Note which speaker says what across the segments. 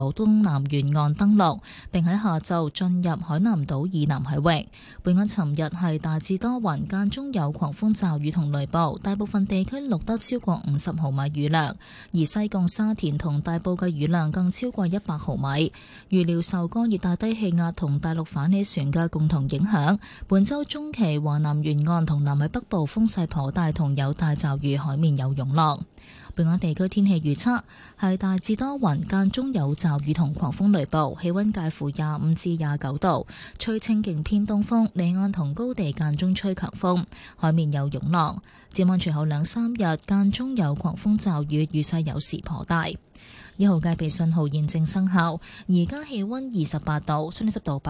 Speaker 1: 東南沿岸登陸，並喺下晝進入海南島以南海域。本港尋日係大致多雲，間中有狂風驟雨同雷暴，大部分地區錄得超過50毫米雨量，而西貢、沙田同大埔嘅雨量更超過100毫米。預料受乾熱帶低氣壓同大陸反氣旋嘅共同影響，本週中期華南沿岸同南海北部風勢頗大，同有大驟雨，海面有湧浪。本港地區天氣預測係大致多雲，間中有驟雨同狂風雷暴，氣溫介乎25至29度，吹清勁偏東風，離岸同高地間中吹強風，海面有湧浪。展望隨後2-3日間中有狂風驟雨，雨勢有時頗大。1號戒備信號現正生效，而家氣溫28度，相對濕度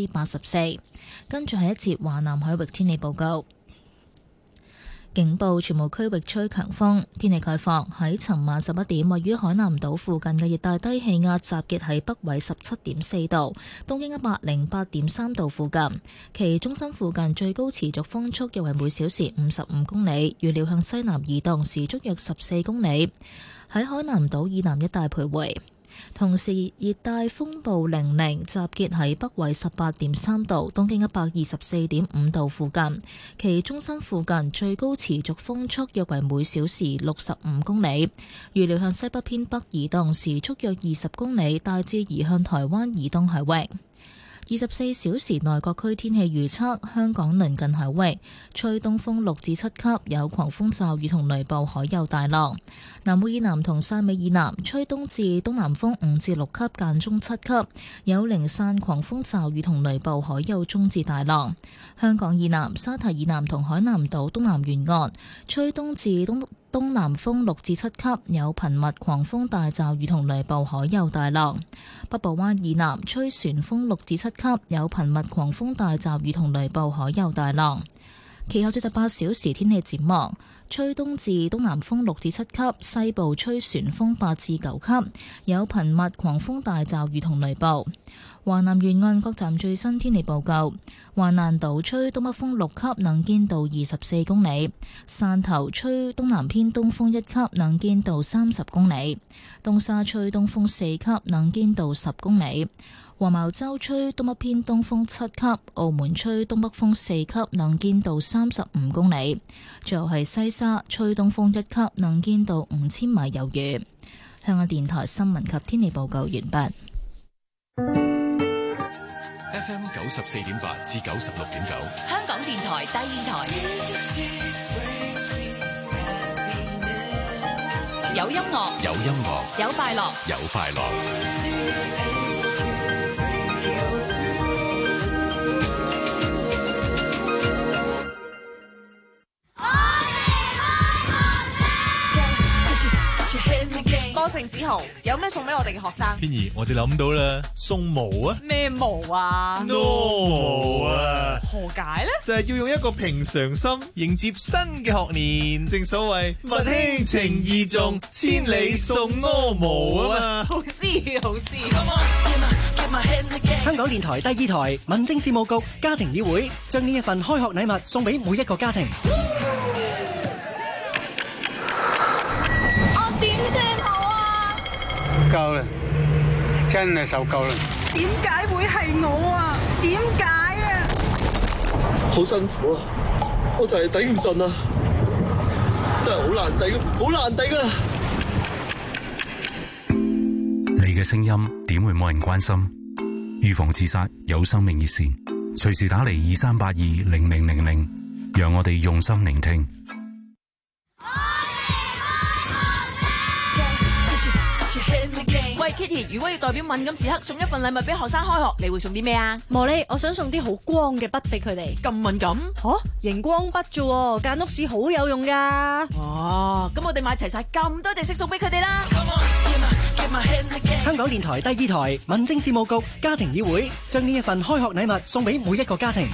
Speaker 1: 84%。跟住係一節華南海域天氣報告。警報，全部區域吹強風。天氣概況，喺尋晚11點，位於海南島附近嘅熱帶低氣壓集結喺北緯17.4度，東經108.3度附近。其中心附近最高持續風速約為每小時55公里，預料向西南移動，時速約14公里，喺海南島以南一帶徘徊。同時，熱帶風暴玲玲集結喺北緯18.3度，東經124.5度附近。其中心附近最高持續風速約為每小時65公里，預料向西北偏北移動，時速約20公里，大致移向台灣以東海域。24小時內各區天氣預測：香港鄰近海域吹東風6至7級，有狂風驟雨同雷暴，海有大浪；南澳以南同汕尾以南吹東至東南風5至6級，間中7級，有零散狂風驟雨同雷暴，海有中至大浪。香港以南、沙堤以南同海南島東南沿岸吹東至東南風6至7級，有頻密狂風大驟雨同雷暴，海有大浪。北部灣以南吹旋風6至7級，有頻密狂風大驟雨同雷暴，海有大浪。其後48小時天氣展望，吹東至東南風6至7級，西部吹旋風8至9級，有頻密狂風大驟雨同雷暴。華南沿岸各站最新天氣報告：華南島吹東北風6級，能見度24公里；汕頭吹東南偏東風1級，能見度30公里；東沙吹東風4級，能見度10公里；黃茅洲吹東北偏東風7級，澳門吹東北風4級，能見度35公里。最後係西沙吹東風1級，能見度5000米有餘。香港電台新聞及天氣報告完畢。
Speaker 2: FM 94.8至96.9，
Speaker 3: 香港電台第二台，有音樂，
Speaker 2: 有音樂，
Speaker 3: 有快樂，
Speaker 2: 有快樂。
Speaker 3: 歌聖子豪有咩送俾我哋嘅學生？
Speaker 4: 天兒，我哋諗到啦，送毛啊！
Speaker 3: 咩毛啊
Speaker 4: ？No 毛啊！
Speaker 3: 何解呢？
Speaker 4: 就係要用一個平常心迎接新嘅學年。正所謂物輕情意重，千里送柯毛啊嘛！
Speaker 3: 好知好知。
Speaker 5: 香港電台第二台民政事務局家庭議會將呢一份開學禮物送俾每一個家庭。
Speaker 6: 夠啦，真係受夠啦！
Speaker 7: 點解會係我啊？點解啊？
Speaker 8: 好辛苦啊！我就係頂唔順啊！真係好難頂，好難頂啊！
Speaker 9: 你嘅聲音點會冇人關心？預防自殺有生命熱線，隨時打嚟23820000，讓我哋用心聆聽。
Speaker 3: 喂 Kitty， 如果要代表敏感時刻送一份禮物俾學生開學，你會送啲咩啊？
Speaker 10: 茉莉，我想送啲好光嘅筆俾佢哋。
Speaker 3: 咁敏感？
Speaker 10: 熒光筆啫，間屋史好有用噶。
Speaker 3: 哦，咁我哋買齊晒咁多隻色送俾佢哋啦。
Speaker 5: 香港電台第二台民政事務局家庭議會將呢一份開學禮物送俾每一個家庭。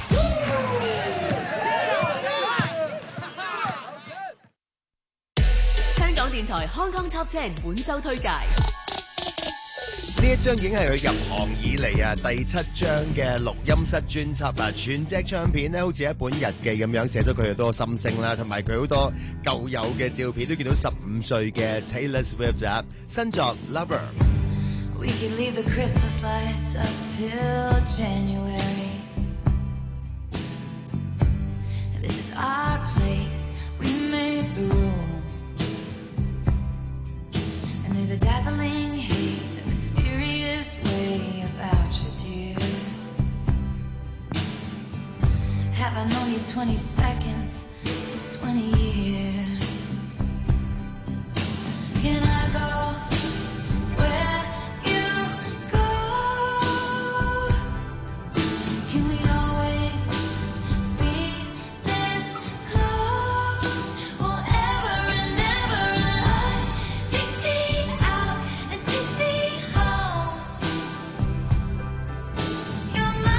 Speaker 3: 香港電台 Hong Kong Top 10本周推介。
Speaker 11: 呢一張已經係佢入行以嚟第7張嘅錄音室專輯啦，全隻唱片咧好似一本日記咁樣，寫咗佢好多心聲啦，同埋佢好多舊有嘅照片，都見到15歲嘅 Taylor Swift 新作 Lover。
Speaker 12: We could leave the Christmas lights up till January. This is our place, we made the rules. And there's a dazzling haze, a mysterious way about you, dear. Have I known you 20 seconds, 20 years? Can I go where you go? Can we always be this close forever and ever? And I take me out and take me home. You're my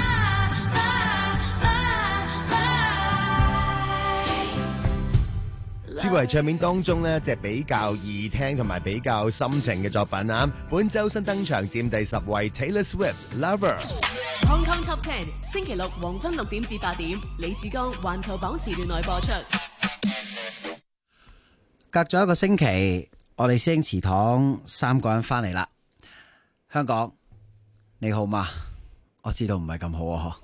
Speaker 11: 知為唱片當中呢隻比較易聽同埋比較深情嘅作品啊，本周新登場佔第10位 Taylor Swift Lover。
Speaker 3: Hong Kong Top 10星期六黃昏6點至8點，李志剛環球榜時段內播出。
Speaker 13: 隔咗一個星期，我哋師兄祠堂3個人翻嚟啦。香港你好嗎？我知道唔係咁好啊。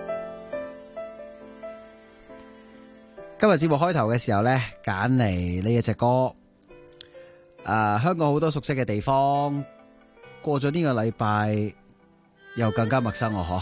Speaker 13: 今日節目開頭嘅時候呢，揀嚟呢一隻歌，香港好多熟悉嘅地方，過咗呢個禮拜又更加陌生我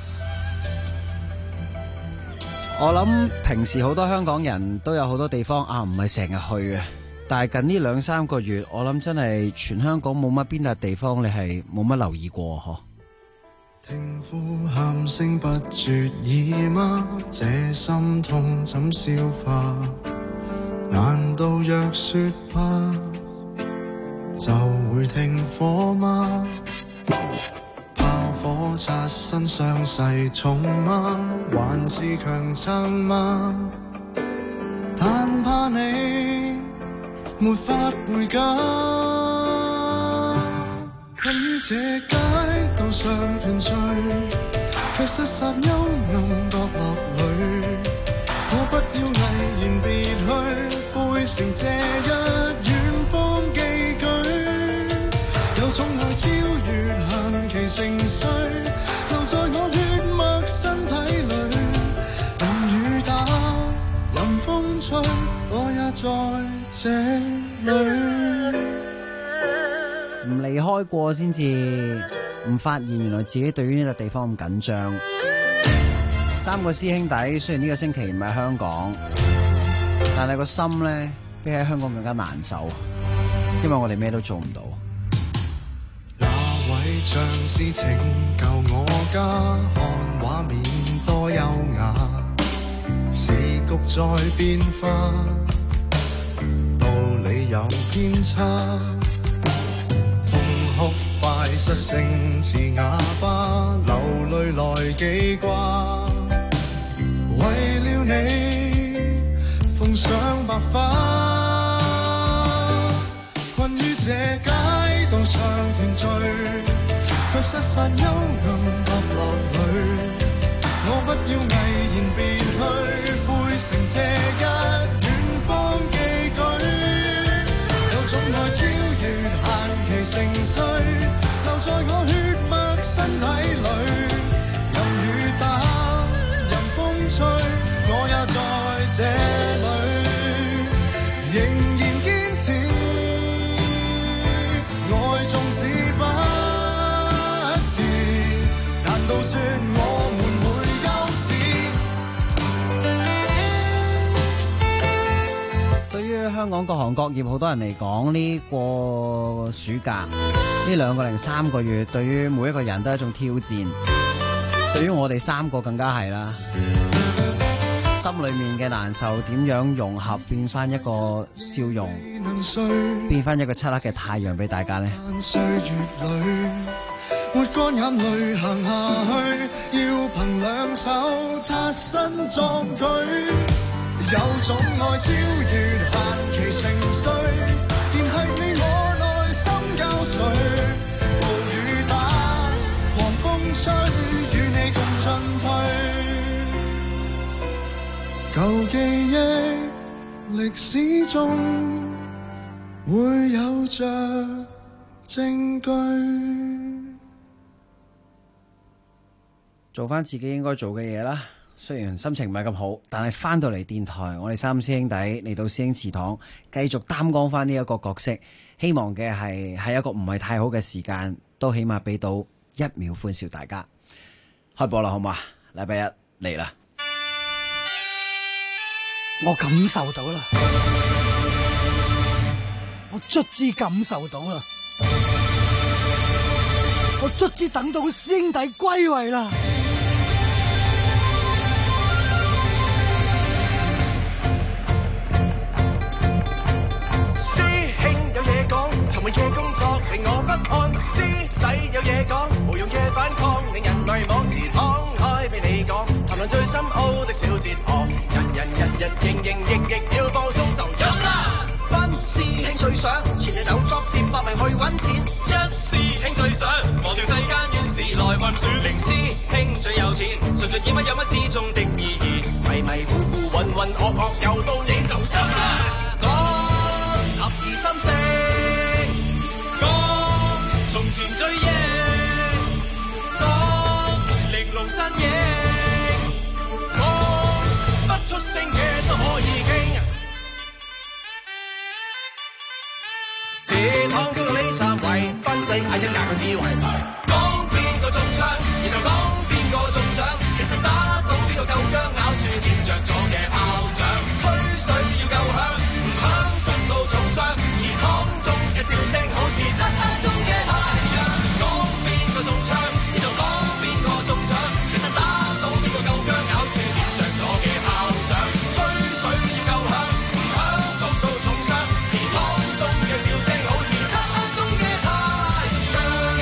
Speaker 13: 我諗平時好多香港人都有好多地方唔係成日去嘅，但係近呢2-3個月，我諗真係全香港冇乜邊笪地方你係冇乜留意過
Speaker 14: 聽呼喊聲不絕耳嗎？這心痛怎消化？難道若說怕就會停火嗎？炮火擦身傷勢重嗎？還是強撐嗎？但怕你沒法回家，困於這街道上團聚，卻失散幽暗角落裏。我不要毅然別去，背成這一遠方寄居。有種愛超越限期成歲，留在我血脈身體裏。淋雨打，臨風吹，我也在這裏。
Speaker 13: 唔離開過先至唔發現原來自己對於呢個地方咁緊張。3個師兄弟雖然呢個星期唔喺香港，但係個心呢比喺香港更加難受，因為我哋咩都做唔到。
Speaker 14: 那位像是拯救我家，看畫面多優雅，時局在變化，道理有偏差。哭快失聲似啞巴，流淚來記掛。為了你奉上白髮，困於這街道上團聚，卻失散幽暗角落裏。我不要毅然別去，背成這一遠方寄居。有種愛超越限期成歲，留在我血脈身體裏。任雨打，任風吹，我也在這裏，仍然堅持。愛縱使不變，難道說我們會休止？
Speaker 13: 對於香港各行各業好多人嚟講，呢個暑假呢2個零3個月，對於每一個人都係一種挑戰。對於我哋3個更加係啦，心裏面嘅難受點樣融合變翻一個笑容，變翻一個漆黑嘅太陽俾大家呢？
Speaker 14: 歲月裏抹乾眼淚行下去，要憑兩手擦身壯舉。有種愛超越限期成歲，連繫你我內心交瘁。暴雨打，狂風吹，與你共進退。舊記憶歷史中會有着證據。
Speaker 13: 做翻自己應該做嘅嘢啦。雖然心情唔係咁好，但係翻到嚟電台，我哋三師兄弟嚟到師兄祠堂，繼續擔當翻呢一個角色。希望嘅係喺一個唔係太好嘅時間，都起碼俾到1秒歡笑大家。開播啦，好嘛？禮拜一嚟啦，
Speaker 15: 我感受到啦，我卒之感受到啦，我卒之等到師兄弟歸位啦。
Speaker 16: 尋日嘅工作令我不安，師弟有嘢講，無用嘅反抗令人迷惘，自敞開俾你講，談論最深奧的小哲學，人營役要放鬆就飲啦。班師兄最想前日有作接百名去揾錢，一師兄最想忘掉世間怨事來運轉，零師兄最有錢，純粹演乜有乜之中的意義，迷糊混噩又到你就飲啦。講合二心聲。從前追憶，講玲瓏身影，講不出聲嘅都可以傾。祠堂中嘅呢三位，賓仔嗌一嗌個智慧，講邊個中槍，然後講邊個中獎，其實打到邊個夠薑，咬住點着咗嘅炮仗，吹水要夠響，唔響焗到重傷。祠堂中嘅笑聲好似漆黑中嘅太陽，講邊個中槍，然後講邊個中獎，其實打到邊個夠薑，咬住點着咗嘅炮仗，吹水要夠響，唔響焗到重傷。祠堂中嘅笑聲好似漆黑中嘅太陽。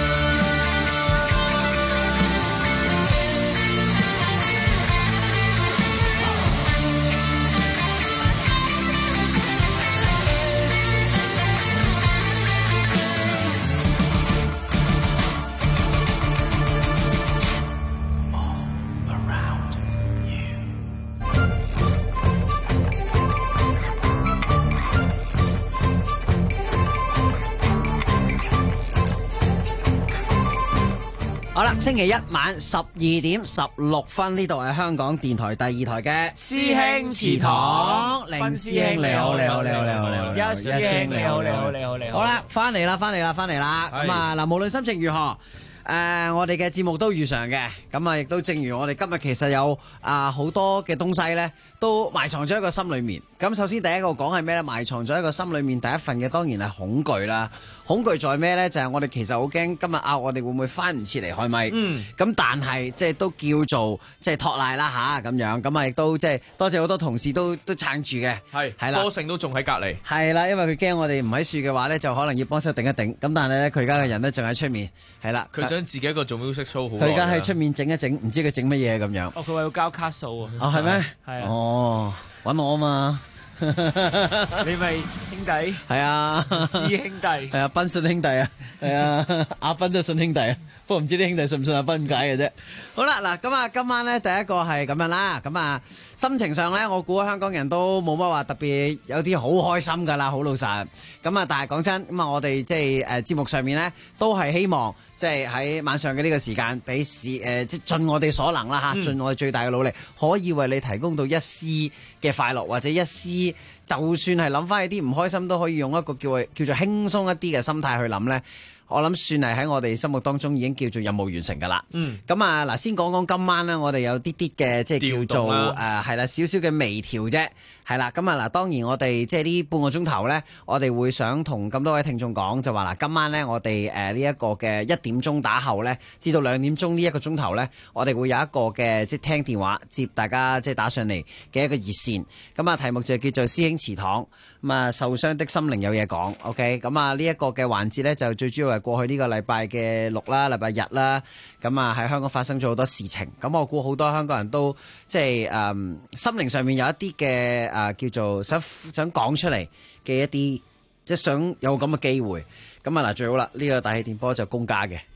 Speaker 13: 好啦，星期一晚12點16分，呢度係香港電台第2台嘅
Speaker 4: 師兄祠堂，
Speaker 13: 凌師兄你好，你好，你好，你好，你好，
Speaker 4: 一師兄你好，你好，你好，你好。
Speaker 13: 好啦，翻嚟啦，翻嚟啦，翻嚟啦。咁啊，嗱，無論心情如何，我哋嘅節目都如常嘅。咁啊，亦都正如我哋今日其實有好多嘅東西咧，都埋藏咗喺個心裏面。咁首先第一個講係咩咧？埋藏咗喺個心裏面第一份嘅當然係恐懼啦。恐懼在咩咧？就係我哋其實好驚今日我哋會唔會翻唔切嚟開咪？咁但係即係都叫做即係托賴啦吓咁樣。咁啊亦都即係多謝好多同事都撐住嘅。係啦，
Speaker 4: 多盛都仲喺隔離。
Speaker 13: 係啦，因為佢驚我哋唔喺樹嘅話咧，就可能要幫手頂一頂。咁但係咧，佢而家嘅人咧仲喺出面。係啦，
Speaker 4: 佢想自己一個做 music show 好耐。
Speaker 13: 佢而家喺出面整一整，唔知佢整乜嘢咁樣。
Speaker 4: 哦，佢話要交卡數啊。
Speaker 13: 哦，係咩？
Speaker 4: 係啊。
Speaker 13: 哦，揾我啊嘛。
Speaker 4: 你咪兄弟？係啊，師兄弟。係
Speaker 13: 啊，賓信兄弟啊，係啊，阿賓都信兄弟啊。不過唔知啲兄弟信唔信阿賓解嘅啫。好啦，嗱咁啊，今晚咧第一個係咁樣啦。咁啊，心情上咧，我估香港人都冇乜話特別有啲好開心噶啦，好老實。咁啊，但係講真，咁啊，我哋即係節目上面咧，都係希望即係喺晚上嘅呢個時間，俾即係盡我哋所能啦嚇，盡我哋最大嘅努力，可以為你提供到一絲嘅快樂，或者一絲，就算係諗翻起啲唔開心，都可以用一個叫做輕鬆一啲嘅心態去諗咧。我諗算係喺我哋心目當中已經叫做任務完成㗎啦。咁啊嗱，先講講今晚咧，我哋有啲嘅即係叫做係啦，少少嘅微調啫。係啦，咁啊嗱，當然我哋即係呢半個鐘頭咧，我哋會想同咁多位聽眾講，就話嗱，今晚咧我哋呢一個嘅1點鐘打後咧，至到2點鐘呢一個鐘頭咧，我哋會有一個嘅即係聽電話接大家即係打上嚟嘅一個熱線。咁啊，題目就叫做師兄祠堂。咁啊，受傷的心靈有嘢講。OK，咁啊呢一個嘅環節咧，就最主要係過去呢個禮拜嘅6啦、禮拜日啦。咁啊喺香港發生咗好多事情。咁我估好多香港人都即係心靈上面有一啲嘅叫做想講出嚟嘅一啲，即係想有咁嘅機會。咁啊嗱，最好啦，呢個大氣電波就公家嘅。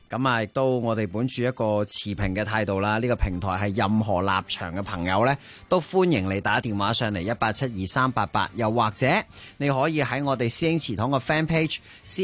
Speaker 13: 咁啊，亦都我哋本住一個持平嘅態度啦。呢個平台係任何立場嘅朋友呢，都歡迎你打電話上嚟1872388，又或者你可以喺我哋師兄祠堂嘅 fan page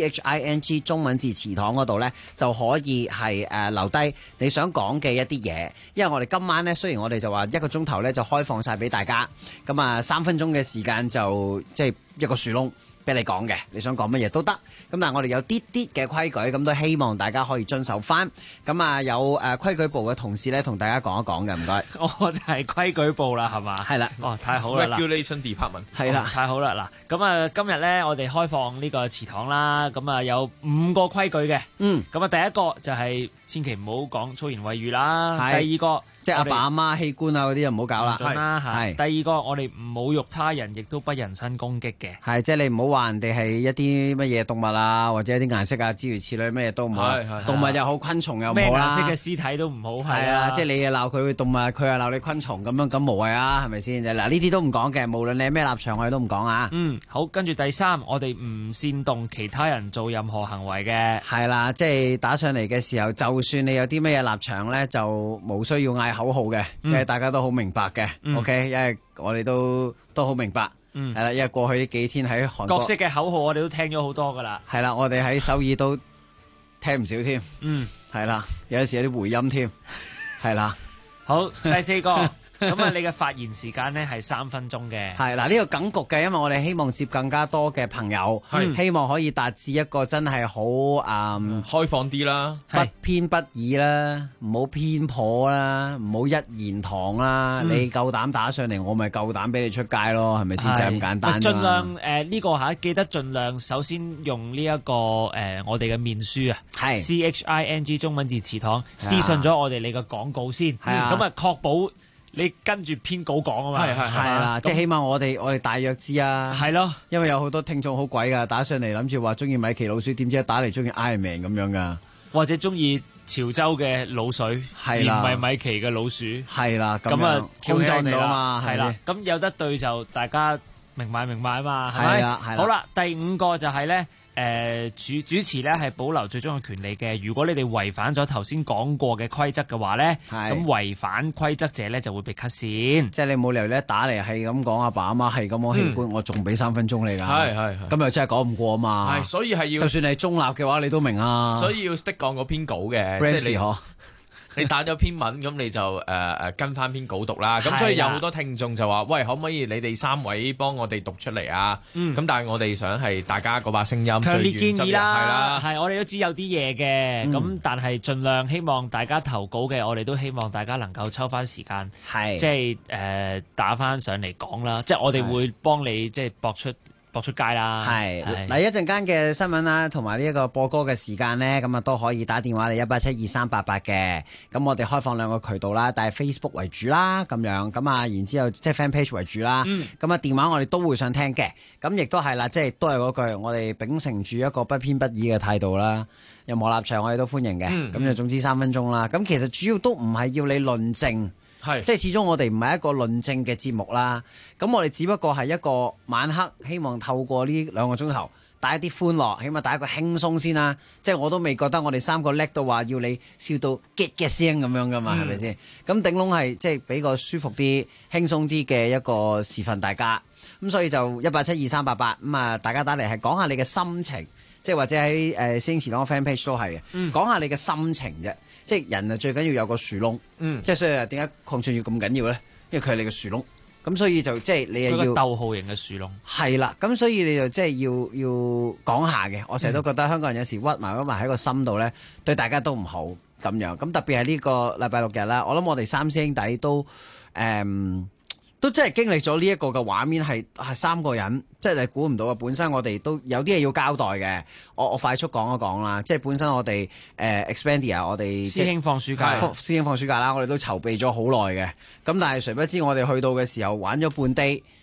Speaker 13: CHING 中文字祠堂嗰度呢，就可以係留低你想講嘅一啲嘢。因為我哋今晚呢，雖然我哋就話1個鐘頭呢就開放晒俾大家，咁啊3分鐘嘅時間就即係一個樹窿俾你講嘅，你想講乜嘢都得。咁但係我哋有啲嘅規矩，咁都希望大家可以遵守翻。咁啊有規矩部嘅同事咧，同大家講一講嘅，唔該。
Speaker 17: 我就係規矩部啦，係嘛？
Speaker 13: 係啦。
Speaker 17: 哦，太好啦
Speaker 4: Regulation Department
Speaker 13: 係啦，
Speaker 17: 太好啦嗱。咁啊，今日咧我哋開放呢個祠堂啦，咁啊有5個規矩嘅。咁啊，第一個就係千祈唔好講粗言穢語啦。第二個
Speaker 13: 即係阿爸阿媽器官啊嗰啲就唔好搞啦。
Speaker 17: 係。第二個我哋唔侮辱他人，亦都不人身攻擊嘅。
Speaker 13: 係，即係你唔好話人哋係一啲乜嘢動物啊，或者一啲顏色啊，諸如此類，乜嘢都唔好。動物又好，昆蟲又唔好啦。
Speaker 17: 咩顏色嘅屍體都唔好。
Speaker 13: 係啊，即係你又鬧佢動物，佢又鬧你昆蟲，咁樣咁無謂啊，係咪先？嗱，呢啲都唔講嘅，無論你係咩立場，我哋都唔講啊。
Speaker 17: 好，跟住第三，我哋唔煽動其他人做任何行為嘅。
Speaker 13: 係啦，即係打上嚟嘅時候，就算你有啲咩嘢立場咧，就冇需要嗌口號嘅，因為大家都好明白嘅。OK，因為我哋都好明白。係啦，因為過去呢幾天喺韓國
Speaker 17: 各式嘅口號，我哋都聽咗好多噶啦。
Speaker 13: 係啦，我哋喺首爾都聽唔少添。係啦，有時有啲回音添。係啦，
Speaker 17: 好，第四個。咁啊，你嘅發言時間呢係3分鐘嘅。
Speaker 13: 係嗱，呢個梗局嘅，因為我哋希望接更加多嘅朋友，希望可以達至一個真係好
Speaker 4: 開放啲啦，
Speaker 13: 不偏不倚啦，唔好偏頗啦，唔好一言堂啦。你夠膽打上嚟，我咪夠膽俾你出街咯，係咪先？就係咁簡單。
Speaker 17: 盡量呢個嚇，記得盡量首先用呢一個我哋嘅面書啊，CHING 中文字祠堂私信咗我哋你嘅廣告先，咁啊確保你跟住編稿講啊嘛，
Speaker 13: 係啦，即係起碼我哋大約知啊，
Speaker 17: 係咯，
Speaker 13: 因為有好多聽眾好鬼噶，打上嚟諗住話中意米奇老鼠，點知打嚟中意 Iron Man 咁樣噶，
Speaker 17: 或者中意潮州嘅滷水，而唔係米奇嘅老鼠，
Speaker 13: 係啦，
Speaker 17: 咁啊
Speaker 13: 控制唔到嘛，
Speaker 17: 係啦，咁有得對就大家明白啊嘛，係
Speaker 13: 咪？
Speaker 17: 好啦，第5個就係咧。主持咧係保留最終嘅權利嘅。如果你哋違反咗頭先講過嘅規則嘅話咧，咁違反規則者咧就會被 cut 線。
Speaker 13: 即係你冇理由咧打嚟係咁講阿爸阿媽係咁講器官，我仲俾3分鐘你㗎。係，咁又真係講唔過啊嘛。
Speaker 4: 係，所以係要
Speaker 13: 就算你係中立嘅話，你都明啊。
Speaker 4: 所以要 stick 講嗰篇稿嘅，即係你打咗篇文，咁你就跟翻篇稿讀啦。咁所以有好多聽眾就話：喂，可唔可以你哋3位幫我哋讀出嚟啊？咁但係我哋想係大家嗰把聲音
Speaker 17: 強烈建議啦，
Speaker 4: 係啦，
Speaker 17: 係我哋都知有啲嘢嘅，咁但係盡量希望大家投稿嘅，我哋都希望大家能夠抽翻時間，即係打翻上嚟講啦。即係我哋會幫你即係播出街啦。
Speaker 13: 係嗱，一陣間嘅新聞啦，同埋呢一個播歌嘅時間呢，咁啊都可以打電話嚟1872388嘅。咁我哋開放2個渠道啦，但係 Facebook 為主啦，咁樣咁啊，然之後即係 fan page 為主啦。咁啊電話我哋都會想聽嘅。咁亦都係啦，即係都係嗰句，我哋秉承住一個不偏不倚嘅態度啦。任何立場我哋都歡迎嘅。咁就總之3分鐘啦。咁其實主要都唔係要你論證。即係始終我哋唔係一個論證嘅節目啦，咁我哋只不過係一個晚黑，希望透過呢2個鐘頭帶一啲歡樂，起碼帶一個輕鬆先啦。即係我都未覺得我哋3個叻到話要你笑到嘅聲咁樣噶嘛，係咪先？咁頂籠係即係俾個舒服啲、輕鬆啲嘅一個時份大家。咁所以就1872388咁啊，大家打嚟係講下你嘅心情，即係或者喺師兄祠堂 fan page 都係嘅，講下你嘅心情啫。即係人啊，最緊要有個樹窿，即係所以點解鄺俊宇咁緊要咧？因為佢係你嘅樹窿，咁所以就即係你又要
Speaker 17: 逗號型嘅樹窿，
Speaker 13: 係啦。咁所以你就即係要講下嘅。我成日都覺得香港人有時屈埋喺個心度咧，對大家都唔好咁樣。咁特別係呢個禮拜6日啦，我諗我哋3師兄弟都真係經歷咗呢一個嘅畫面，係3個人，即係你估唔到啊！本身我哋都有啲嘢要交代嘅，我快速講一講啦。即係本身我哋Expandia， 我哋
Speaker 17: 師兄放暑假，
Speaker 13: 師兄放暑假啦，我哋都籌備咗好耐嘅。咁但係誰不知我哋去到嘅時候玩咗半 day，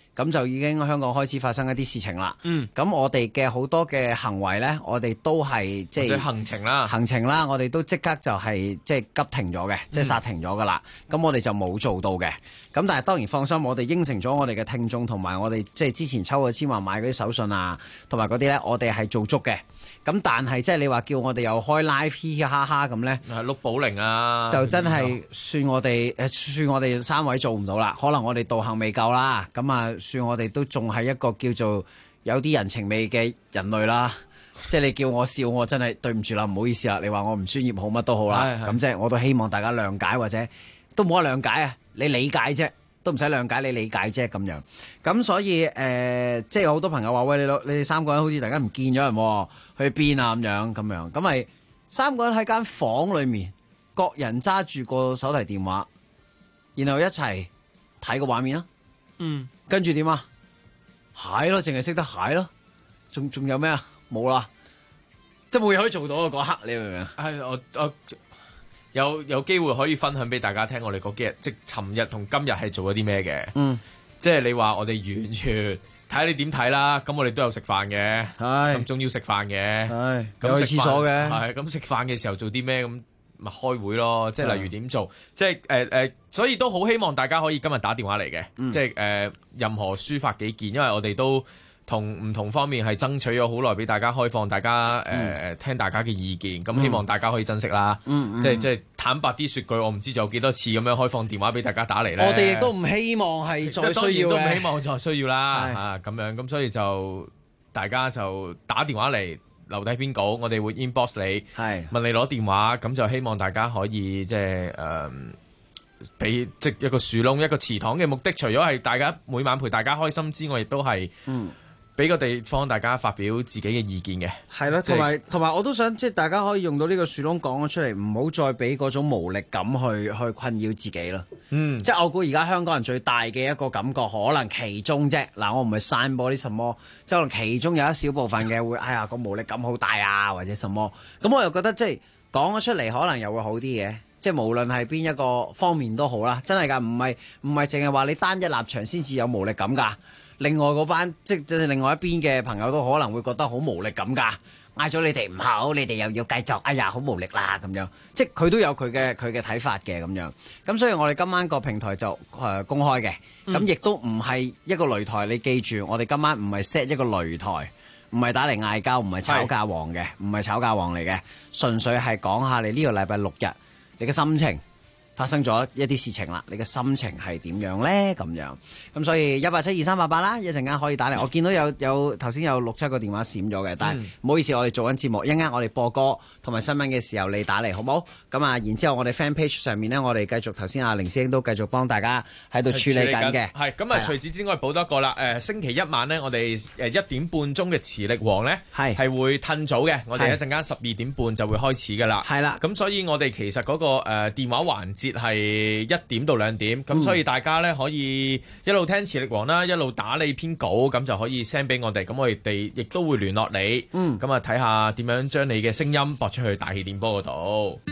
Speaker 13: 咁就已經香港開始發生一啲事情啦。咁我哋嘅好多嘅行為咧，我哋都係即係
Speaker 4: 行程啦，
Speaker 13: 我哋都即刻就係即係急停咗嘅，即係剎停咗噶啦。咁我哋就冇做到嘅。咁但係當然放心，我哋應承咗我哋嘅聽眾同埋我哋即係之前抽過簽話買嗰啲手信啊，同埋嗰啲咧，我哋係做足嘅。咁但係即係你話叫我哋又開 live 嘻嘻哈哈咁咧，
Speaker 4: 碌保齡啊，
Speaker 13: 就真係算我哋三位做唔到啦。可能我哋道行未夠啦。咁啊，算我哋都仲係一個叫做有啲人情味嘅人類啦。即係你叫我笑，我真係對唔住啦，唔好意思啦。你話我唔專業好乜都好啦。咁即係我都希望大家諒解，或者都冇得諒解啊，你理解啫，都唔使諒解，你理解啫咁樣。咁所以即係有好多朋友話喂，你哋三個人好似突然間唔見咗人喎，去邊啊咁樣。咁咪三個人喺間房裏面，各人揸住個手提電話，然後一齊睇個畫面啦。跟住點啊？蟹咯，淨係識得蟹咯，仲有咩啊？冇啦，即係冇嘢可以做到啊！嗰刻你明唔明啊？
Speaker 4: 係我有機會可以分享俾大家聽，我哋嗰幾日即係尋日同今日係做咗啲咩嘅。即係你話我哋完全睇下你點睇啦。咁我哋都有食飯嘅，咁仲要食飯嘅，
Speaker 13: 咁去廁所嘅，
Speaker 4: 係咁食飯嘅時候做啲咩？咁咪開會咯。即係例如點做，即係所以都好希望大家可以今日打電話嚟嘅，即係任何抒發己見，因為我哋都同唔同方面係爭取咗好耐，俾大家開放，大家聽大家嘅意見，咁希望大家可以珍惜啦。即係坦白啲説句，我唔知仲有幾多次咁樣開放電話俾大家打嚟咧。
Speaker 13: 我哋亦都唔希望係再需要
Speaker 4: 當然都唔希望再需要啦。咁樣咁，所以就大家就打電話嚟留低篇稿，我哋會 inbox 你，問你攞電話，咁就希望大家可以即係俾即一個樹窿一個祠堂嘅目的，除咗係大家每晚陪大家開心之外，亦都係俾個地方大家發表自己嘅意見嘅。
Speaker 13: 係咯，同埋我都想即係大家可以用到呢個樹窿講咗出嚟，唔好再俾嗰種無力感去困擾自己咯。即係我估而家香港人最大嘅一個感覺，可能其中啫。嗱，我唔係散播啲什麼，即係可能其中有一小部分嘅會，哎呀個無力感好大啊，或者什麼。咁我又覺得即係講咗出嚟，可能又會好啲嘅。即係無論係邊一個方面都好啦，真係㗎，唔係淨係話你單一立場先至有無力感㗎。另外嗰班即係另外一邊嘅朋友都可能會覺得好無力感㗎。嗌咗你哋唔好，你哋又要繼續，哎呀好無力啦咁樣。即係佢都有佢嘅睇法嘅咁樣。咁所以我哋今晚個平台就公開嘅，咁亦都唔係一個擂台。你記住，我哋今晚唔係 set 一個擂台，唔係打嚟嗌交，唔係炒價王嘅，唔係炒價王嚟嘅，純粹係講下你呢個禮拜六日你嘅心情發生咗一啲事情啦，你嘅心情係點樣咧？咁樣咁所以1872388啦，一陣間可以打嚟。我見到有頭先有6-7個電話閃咗嘅，但係唔好意思，我哋做緊節目，一陣間我哋播歌同埋新聞嘅時候你打嚟好冇？咁啊，然之後我哋 fan page 上面咧，我哋繼續頭先阿凌師兄都繼續幫大家喺度處理緊嘅。
Speaker 4: 係咁啊，除此之外補多一個啦。星期一晚咧，我哋1點半鐘嘅磁力王咧係會褪早嘅，我哋一陣間12點半就會開始㗎啦。係啦，咁所以我哋其實嗰個電話環節係1點到2點，咁所以大家咧可以一路聽磁力王啦，一路打你篇稿，咁就可以 send 俾我哋，咁我哋亦都會聯絡你，咁啊睇下點樣將你嘅聲音播出去大氣電波嗰度。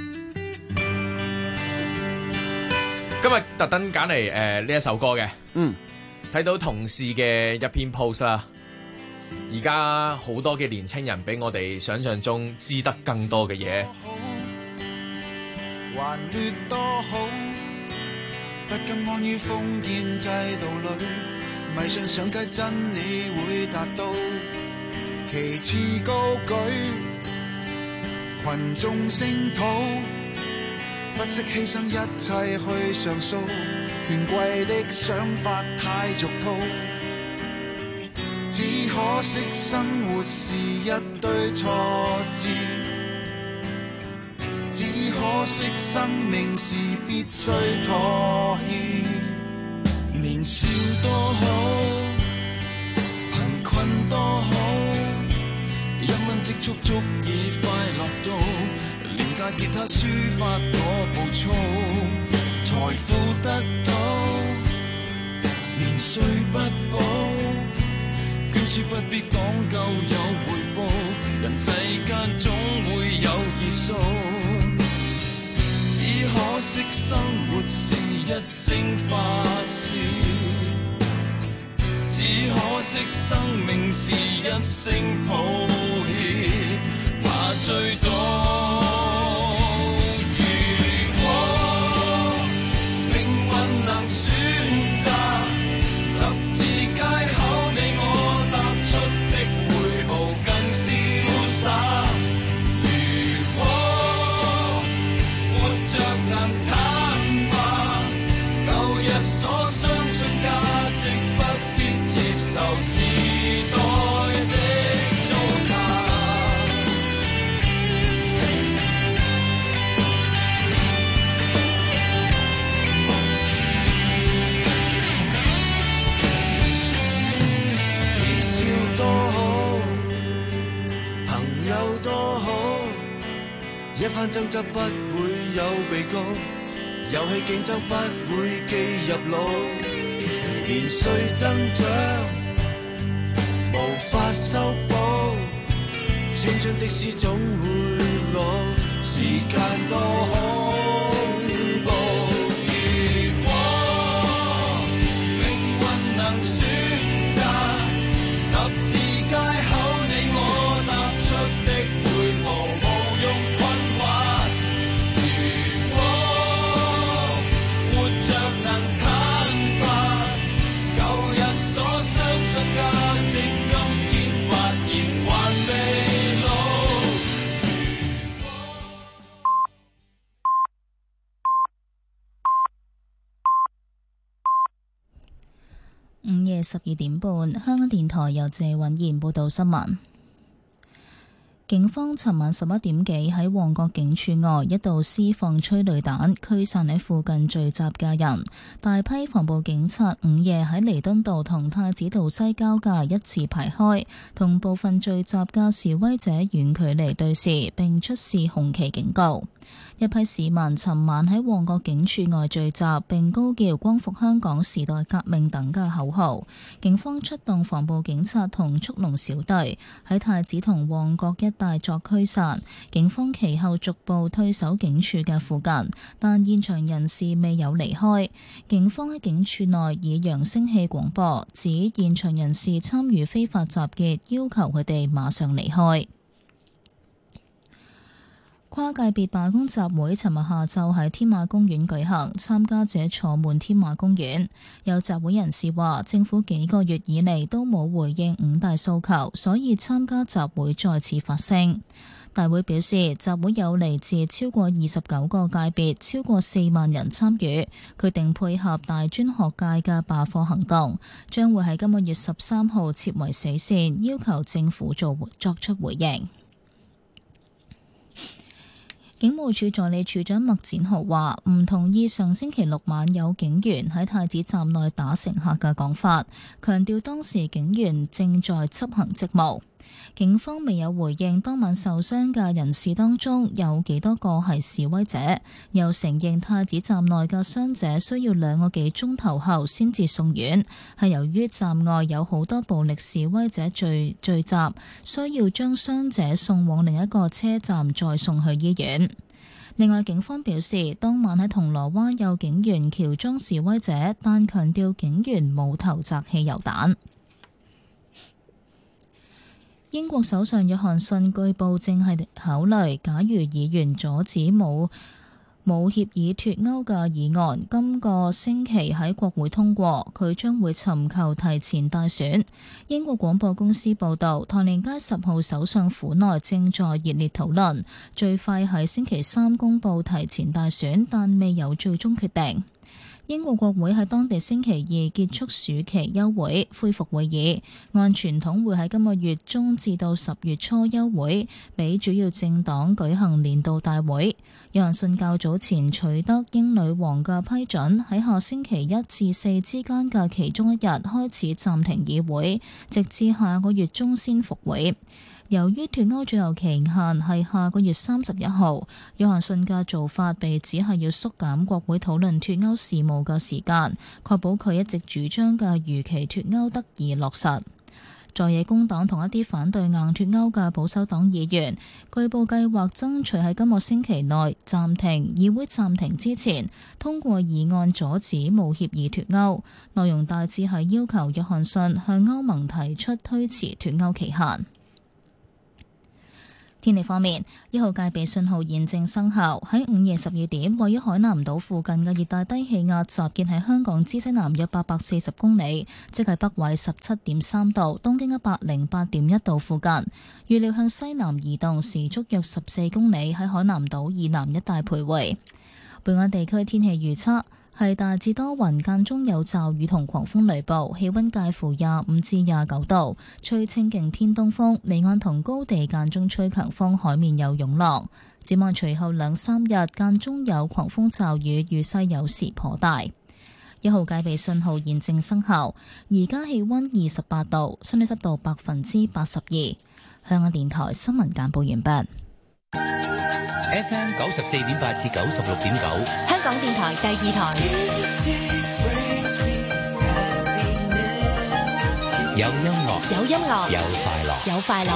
Speaker 4: 今日特登揀嚟呢一首歌嘅，睇到同事嘅一篇 post 啦。而家好多嘅年青人比我哋想象中知得更多嘅嘢。
Speaker 14: 還劣多好，不甘安於封建制度裏，迷信上街真理會達到，旗幟高舉，群眾聲討，不惜犧牲一切去上訴，權貴的想法太俗套，只可惜生活是一堆挫折，只可惜生命是必須妥協。年少多好，貧困多好，1蚊積蓄足以快樂到，廉價吉他抒發我暴躁，財富得到，年歲不保，捐書不必講究有回報，人世間總會有結數。只可惜生活是一聲發洩，只
Speaker 16: 只可惜生命是一聲抱歉，怕最多。如果命運能選擇，十字街口你我踏出的每步更瀟灑。如果活着能坦白，舊日所相信價值不必接受時代的糟蹋。年少多好，朋友多好，一番爭執不會有被告，遊戲競爭不會記入腦，年歲增長無法修補，青春的詩總會老，時間多恐怖。如果命運能選擇，十字街口你我踏出的每步無用困惑。如果活着能坦白，舊日所相信價值，今天發現還未老。
Speaker 1: 午夜12點半，香港電台由謝允賢報道新聞。警方尋晚11點幾喺旺角警署外一度施放催淚彈，驅散喺附近聚集嘅人。大批防暴警察午夜喺彌敦道同太子道西交界一字排開，同部分聚集嘅示威者遠距離對視，並出示紅旗警告。一批市民尋晚喺旺角警署外聚集，並高叫光復香港、時代革命等嘅口號。警方出動防暴警察同速龍小隊喺太子同旺角一帶作驅散。警方其後逐步退守警署嘅附近，但現場人士未有離開。警方喺警署內以揚聲器廣播，指現場人士參與非法集結，要求佢哋馬上離開。跨界別罷工集會尋日下晝喺添馬公園舉行，參加者坐滿添馬公園。有集會人士話，政府幾個月以嚟都冇回應五大訴求，所以參加集會再次發聲。大會表示，集會有嚟自超過29個界別，超過4萬人參與，決定配合大專學界嘅罷課行動，將會喺今個月13號設為死線，要求政府作出回應。警務處助理處長麥展豪話：唔同意上星期六晚有警員喺太子站內打乘客嘅講法，強調當時警員正在執行職務。警方未有回應當晚受傷嘅人士當中有幾多個係示威者，又承認太子站內嘅傷者需要2個幾鐘頭後先至送院，係由於站外有好多暴力示威者聚集，需要將傷者送往另一個車站再送去醫院。另外，警方表示，當晚喺銅鑼灣有警員喬裝示威者，但強調警員冇投擲汽油彈。英國首相約翰遜據報正係考慮，假如議員阻止冇協議脫歐嘅議案，今個星期喺國會通過，佢將會尋求提前大選。英國廣播公司報導，唐寧街10號首相府內正在熱烈討論，最快喺星期3公佈提前大選，但未有最終決定。英國國會喺當地星期2結束暑期休會，恢復會議。按傳統會喺今個月中至到10月初休會，俾主要政黨舉行年度大會。約翰遜較早前取得英女王嘅批准，喺下星期1至4之間嘅其中一日開始暫停議會，直至下個月中先復會。由於脫歐最後期限係下個月31號，約翰遜嘅做法被指係要縮減國會討論脫歐事務嘅時間，確保佢一直主張嘅預期脫歐得以落實。 在野工黨同一啲反對硬脫歐嘅保守黨議員，據報計劃爭取喺今個星期內議會暫停之前通過議案，阻止無協議脫歐。內容大致係要求約翰遜向歐盟提出推遲脫歐期限。天氣方面，1號戒備信號現正生效。喺午夜12點，位於海南島附近嘅熱帶低氣壓集結喺香港之西南約840公里，即係北緯17.3度、東經108.1度附近。預料向西南移動，時速約14公里，喺海南島以南一帶徘徊。本港地區天氣預測係大致多雲，間中有驟雨同狂風雷暴，氣溫介乎25至29度，吹清勁偏東風，離岸同高地間中吹強風，海面有湧浪。展望隨後2-3日間中有狂風驟雨，雨勢有時頗大。1號戒備信號現正生效，而家氣溫28度，相對濕度82%。香港電台新聞簡報完畢。
Speaker 18: FM 94.8至96.9，
Speaker 19: 香港電台第2台。
Speaker 18: 有音樂，
Speaker 19: 有音樂，
Speaker 18: 有快樂，
Speaker 19: 有快樂。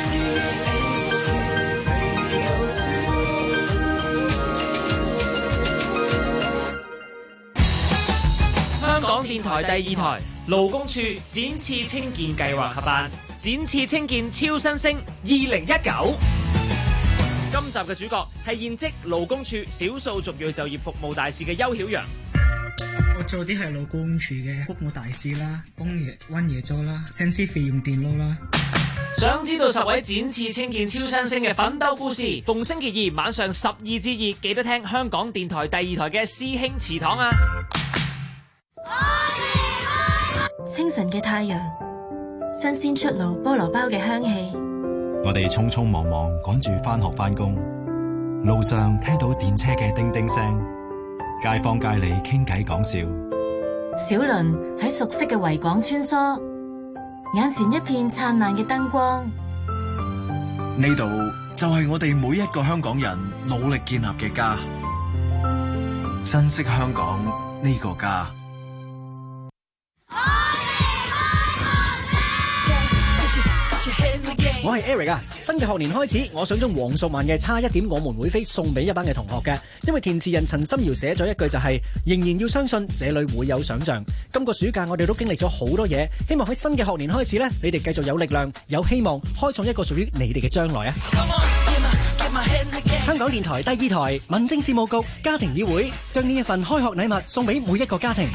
Speaker 17: 香港電台第2台，勞工處展翅青見計劃合辦展翅青見超新星2019。今集嘅主角係現職勞工處少數族裔就業服務大使嘅邱曉陽。
Speaker 20: 我做啲係勞工處嘅服務大使啦，幫嘢溫嘢做啦，先施費用電腦啦。
Speaker 17: 想知道10位展翅青見超新星嘅奮鬥故事，逢星期2晚上12至2，記得聽香港電台第2台嘅師兄祠堂啊！
Speaker 19: 清晨嘅太陽，新鮮出爐菠蘿包嘅香氣。
Speaker 21: 我哋匆匆忙忙趕住返學返工，路上聽到電車嘅叮叮聲，街坊街里傾偈講笑。
Speaker 19: 小輪喺熟悉嘅維港穿梭，眼前一片燦爛嘅燈光。
Speaker 22: 呢度就係我哋每一個香港人努力建立嘅家，珍惜香港呢個家。
Speaker 5: 我係 Eric 啊，新嘅學年開始，我想將黃淑蔓嘅差一點我們會飛送俾一班嘅同學嘅，因為填詞人陳心瑤寫咗一句就係仍然要相信這裏會有想像。今個暑假我哋都經歷咗好多嘢，希望喺新嘅學年開始呢，你哋繼續有力量、有希望，開創一個屬於你哋嘅將來啊！香港電台第2台民政事務局家庭議會將呢一份開學禮物送俾每一個家庭。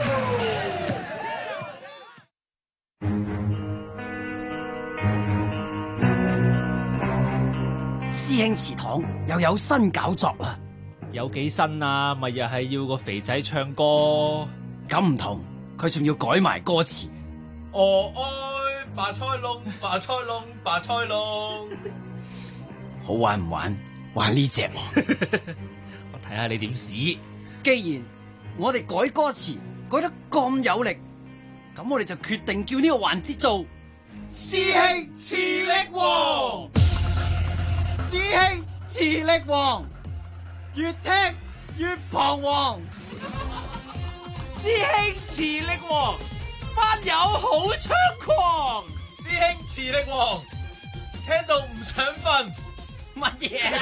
Speaker 5: 師兄祠堂又有新搞作啦！
Speaker 17: 有幾新啊？咪又係要個肥仔唱歌？
Speaker 5: 咁唔同，佢仲要改埋歌詞。
Speaker 4: 哦愛白菜龍，白菜龍，白菜龍。
Speaker 5: 好玩唔玩？玩呢隻？
Speaker 17: 我睇下你點試。
Speaker 5: 既然我哋改歌詞改得咁有力，咁我哋就決定叫呢個環節做師兄磁力王。師兄磁力王，越聽越彷徨。
Speaker 4: 師兄磁力王，班友好猖狂。師兄磁力王，聽到唔想瞓。乜嘢？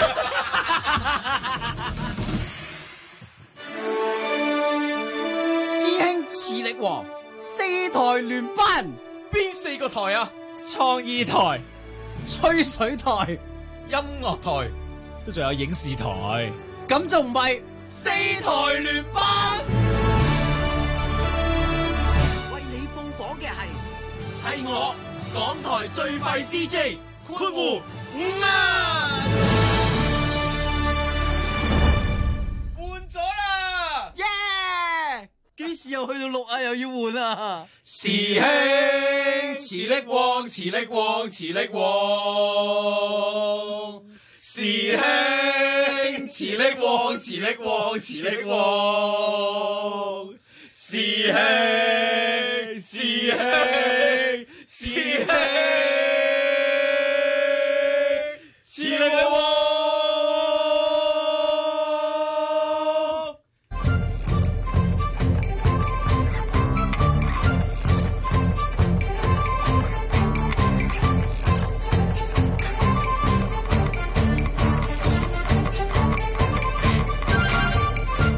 Speaker 5: 師兄磁力王，4台聯班，
Speaker 4: 邊4個台啊？
Speaker 17: 創意台、
Speaker 5: 吹水台、
Speaker 4: 音樂台，
Speaker 17: 都仲有影視台，
Speaker 5: 咁就唔係4台聯班。為你報榜嘅係
Speaker 4: 我港台最廢 DJ 括弧5啊！換咗啦！
Speaker 5: 耶！幾時又去到6啊？又要換啊！
Speaker 4: 師兄磁力王，磁力王，磁力王。師兄磁力王，磁力王，磁力王。師兄，師兄，師兄，磁力王。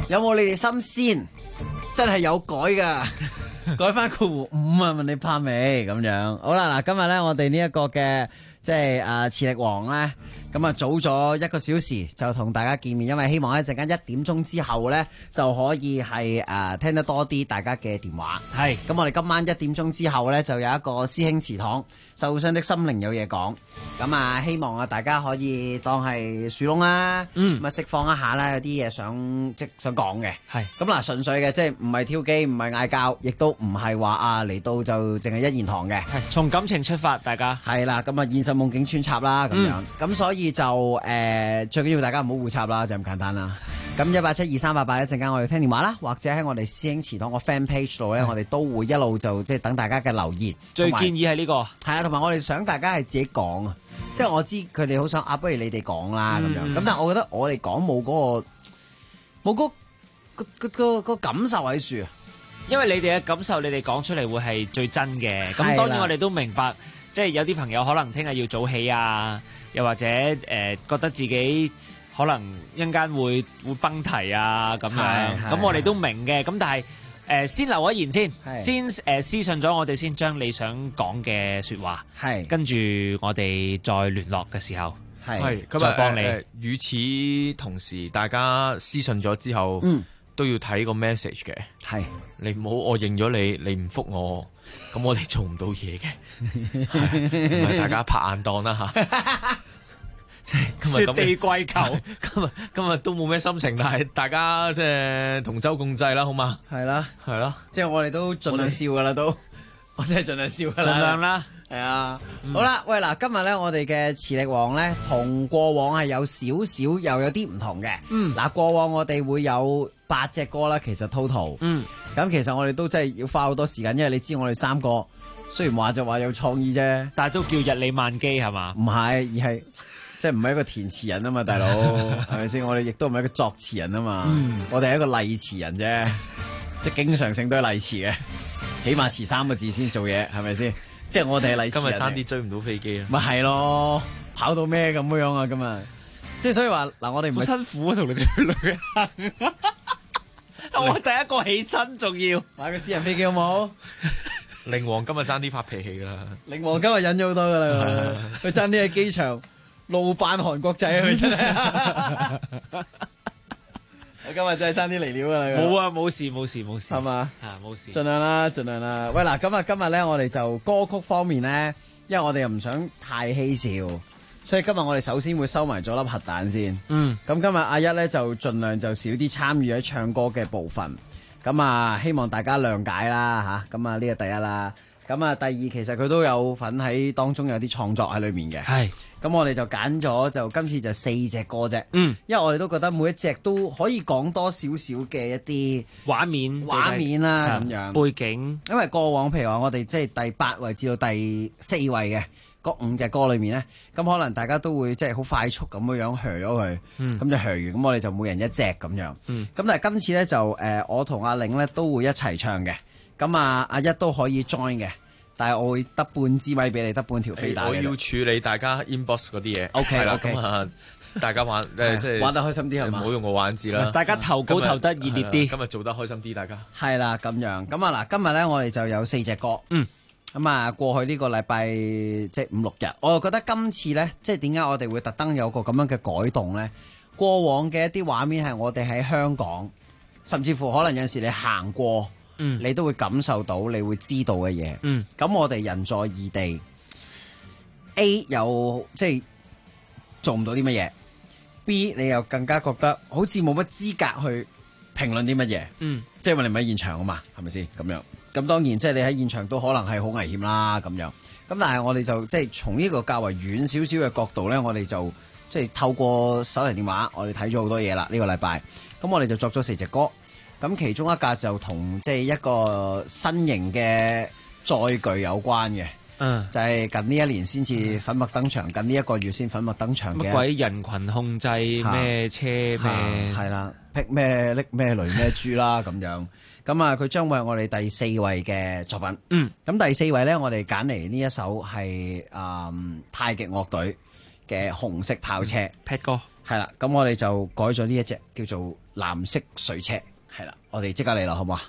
Speaker 13: 有冇你哋心先？真係有改噶，改翻括弧5啊！問你怕未咁樣？好啦，嗱，今日咧我哋呢一個嘅即係磁力王咧，咁啊早咗1個小時就同大家見面，因為希望一陣間1點鐘之後咧就可以係聽得多啲大家嘅電話。係，咁我哋今晚1點鐘之後咧就有一個師兄祠堂受傷的心靈有嘢講，咁啊希望大家可以當係樹窿啦，咁啊釋放一下啦，有啲嘢想講嘅。係，咁嗱純粹嘅，即係唔係挑機，唔係嗌交，亦都唔係話嚟到就淨係一言堂嘅。係，從感情出發，大家係啦，咁啊現實夢境穿插啦，咁樣，咁所以就最緊要大家唔好互插啦，就咁簡單啦。咁1872388一陣間我哋聽電話啦，或者喺我哋師兄祠堂個 fan page 度咧，我哋都會一路就即係等大家嘅留言。最建議係呢個係啊，同埋我哋想大家係自己講啊，即係我知佢哋好想不如你哋講啦咁樣。咁但係我覺得我哋講冇個感受喺處啊，因為你哋嘅感受，你哋講出嚟會係最真嘅。咁當然我哋都明白，即係有啲朋友可能聽日要早起啊，又或者覺得自己可能一陣間會崩堤啊咁樣。咁我哋都明嘅。咁但係先留一言先私信咗我哋先，將你想講嘅説話，跟住我哋再聯絡嘅時候，再幫你。
Speaker 4: 與此同時，大家私信咗之後，都要睇個 message 嘅。係，你唔好我認咗你唔覆我，咁我哋做唔到嘢嘅。唔係大家拍硬檔啦嚇。即係今日雪地歸球，今日都冇咩心情，但係大家即係同舟共濟啦，好嘛？係啦，
Speaker 13: 即係我哋都盡量笑噶啦，都我真係盡量笑噶啦，盡量啦，係啊。好啦，喂嗱，今日咧我哋嘅磁力王咧同過往係有少少又有啲唔同嘅。嗱，過往我哋會有8隻歌啦，其實 total。咁其實我哋都真係要花好多時間，因為你知我哋3個雖然話就話有創意啫，但係都叫日理萬機係嘛？唔係，而係。即係唔係一個填詞人啊嘛，大佬係咪先？我哋亦都唔係一個作詞人啊嘛，我哋係一個勵詞人啫，即係經常性都係勵詞嘅，起碼詞3個字先做嘢，係咪先？即係我哋係勵詞人。今日差啲追唔到飛機啊！咪係咯，跑到咩咁樣啊？今日即係所以話嗱，我哋唔好辛苦啊，同你哋去旅行。我第一個起身，仲要買個私人飛機好冇？
Speaker 4: 靈王今日爭啲發脾氣啦！
Speaker 13: 靈王今日忍咗好多噶啦，佢爭啲喺機場。路扮韓國仔佢真係，我今日真係差啲嚟料㗎啦！冇啊，冇事係嘛？冇事，盡量啦。喂嗱，今日咧，我哋就歌曲方面咧，因為我哋又唔想太嬉笑，所以今日我哋首先會收埋咗粒核彈先。咁今日阿一咧就盡量就少啲參與喺唱歌嘅部分。咁啊，希望大家諒解啦嚇。咁啊，呢個第一啦。咁啊，第二其實佢都有份喺當中有啲創作喺裏面嘅。係。咁我哋就揀咗就今次就4隻歌啫。因為我哋都覺得每一隻都可以講多少少嘅一啲畫面啦咁樣背景。因為過往譬如話我哋即係第8位至到第4位嘅嗰5隻歌裏面咧，咁可能大家都會即係好快速咁樣 share 咗佢，咁就 share 完，咁我哋就每人一隻咁樣。咁但係今次咧就我同阿玲咧都會一齊唱嘅，咁阿一都可以 join 嘅。但係我會得半支咪俾你，得半條飛彈。我要處理大家 inbox 嗰啲嘢。OK，咁啊，大家玩即係玩得開心啲係嘛？唔好用我玩字啦。大家投稿投得熱烈啲。今日做得開心啲，大家。係啦，咁樣。咁啊嗱，今日咧我哋就有4隻歌。咁啊，過去呢個禮拜即係5、6日，我就覺得今次咧，即係點解我哋會特登有個咁樣嘅改動咧？過往嘅一啲畫面係我哋喺香港，甚至乎可能有陣時你行過。你都會感受到，你會知道嘅嘢。咁我哋人在異地 ，A 有即係做唔到啲乜嘢 ，B 你又更加覺得好似冇乜資格去評論啲乜嘢。即係因為你唔喺現場啊嘛，係咪先咁樣？咁當然即係你喺現場都可能係好危險啦咁樣。咁但係我哋就即係從呢個較為遠少少嘅角度咧，我哋就即係透過手提電話，我哋睇咗好多嘢啦。呢個禮拜，咁我哋就作咗4隻歌。咁其中一格就同即係一個新型嘅載具有關嘅，就係近呢1年先至粉墨登場，近呢1個月先粉墨登場嘅。乜鬼人群控制咩車咩？係啦，劈咩拎咩雷咩豬啦咁樣。咁啊，佢將會係我哋第4位嘅作品。咁第4位咧，我哋揀嚟呢一首係太極樂隊嘅紅色跑車。Pat 哥係啦，咁我哋就改咗呢一隻叫做藍色水車，係啦，我哋即刻嚟啦，好唔好啊？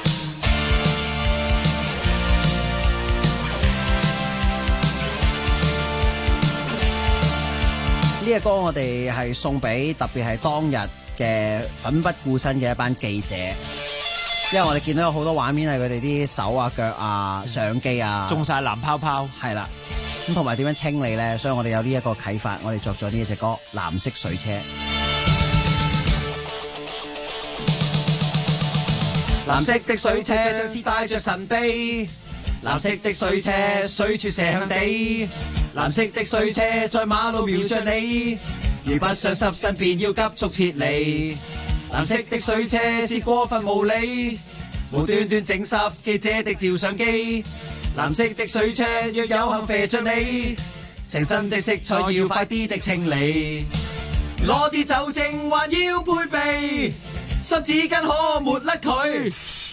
Speaker 13: 呢隻歌我哋係送俾特別係當日嘅奮不顧身嘅一班記者，因為我哋見到有好多畫面係佢哋啲手啊、腳啊、相機啊
Speaker 17: 中晒藍泡泡，
Speaker 13: 係啦，咁同埋點樣清理咧？所以我哋有呢一個啟發，我哋作咗呢一隻歌《藍色水車》。藍色的水車像是帶着神秘，藍色的水車水柱射向地，藍色的水車在馬路瞄着你，如不想濕身便要急速撤離。藍色的水車是過分無理，無端端整濕記者的照相機。藍色的水車若有幸射着你，成身的色彩要快啲的清理，攞啲酒精還要配備，濕紙巾可抹甩佢。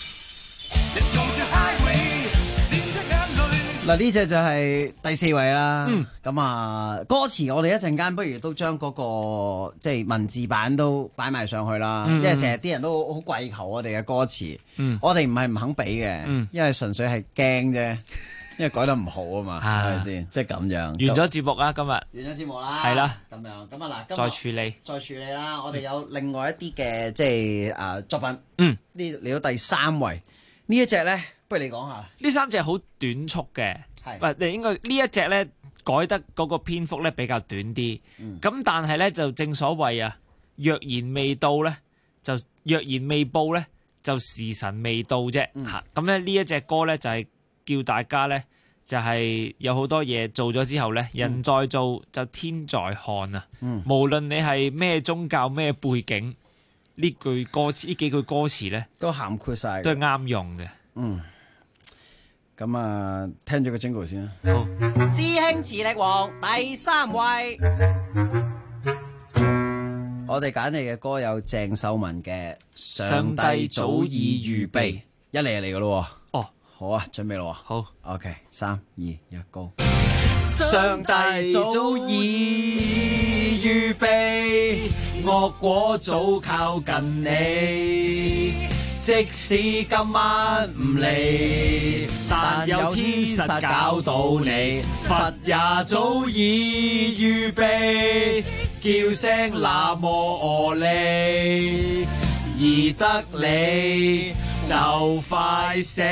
Speaker 13: 嗱，呢隻就係第4位啦。咁歌詞我哋一陣間不如都將嗰個即係文字版都擺埋上去啦。因為成日啲人都好跪求我哋嘅歌詞，我哋唔係唔肯俾嘅，因為純粹係驚啫，因為改得唔好啊嘛，係咪先？即係咁樣。
Speaker 17: 完咗節目啦，今日
Speaker 13: 完咗節目啦，
Speaker 17: 係啦，
Speaker 13: 咁樣咁啊嗱，
Speaker 17: 再處理
Speaker 13: 啦。我哋有另外一啲嘅即係作品，呢嚟到第3位呢一隻咧。不如你講下，
Speaker 17: 呢3隻好短促嘅，你應該呢一隻咧改得嗰個篇幅咧比較短啲，咁但係咧就正所謂啊，若然未到咧，就若然未報咧，就時辰未到啫嚇。咁咧呢一隻歌咧就係叫大家咧就係有好多嘢做咗之後咧，人在做就天在看啊。無論你係咩宗教咩背景，呢幾句歌詞咧
Speaker 13: 都涵括晒，
Speaker 17: 都係啱用嘅。
Speaker 13: 咁啊，聽咗個 jingle 先啦。
Speaker 17: 好，
Speaker 13: 師兄磁力王第3位，我哋揀嚟嘅歌有鄭秀文嘅《上帝早已預備》，一嚟就嚟噶咯。
Speaker 17: 哦，
Speaker 13: 好啊，準備咯。
Speaker 17: 好
Speaker 13: ，OK， 3、2、1 ，Go。上帝早已預備，惡果早靠近你。即使今晚唔嚟，但有天實搞到你。佛也早已預備，叫聲那麼餓利，而得你就快死。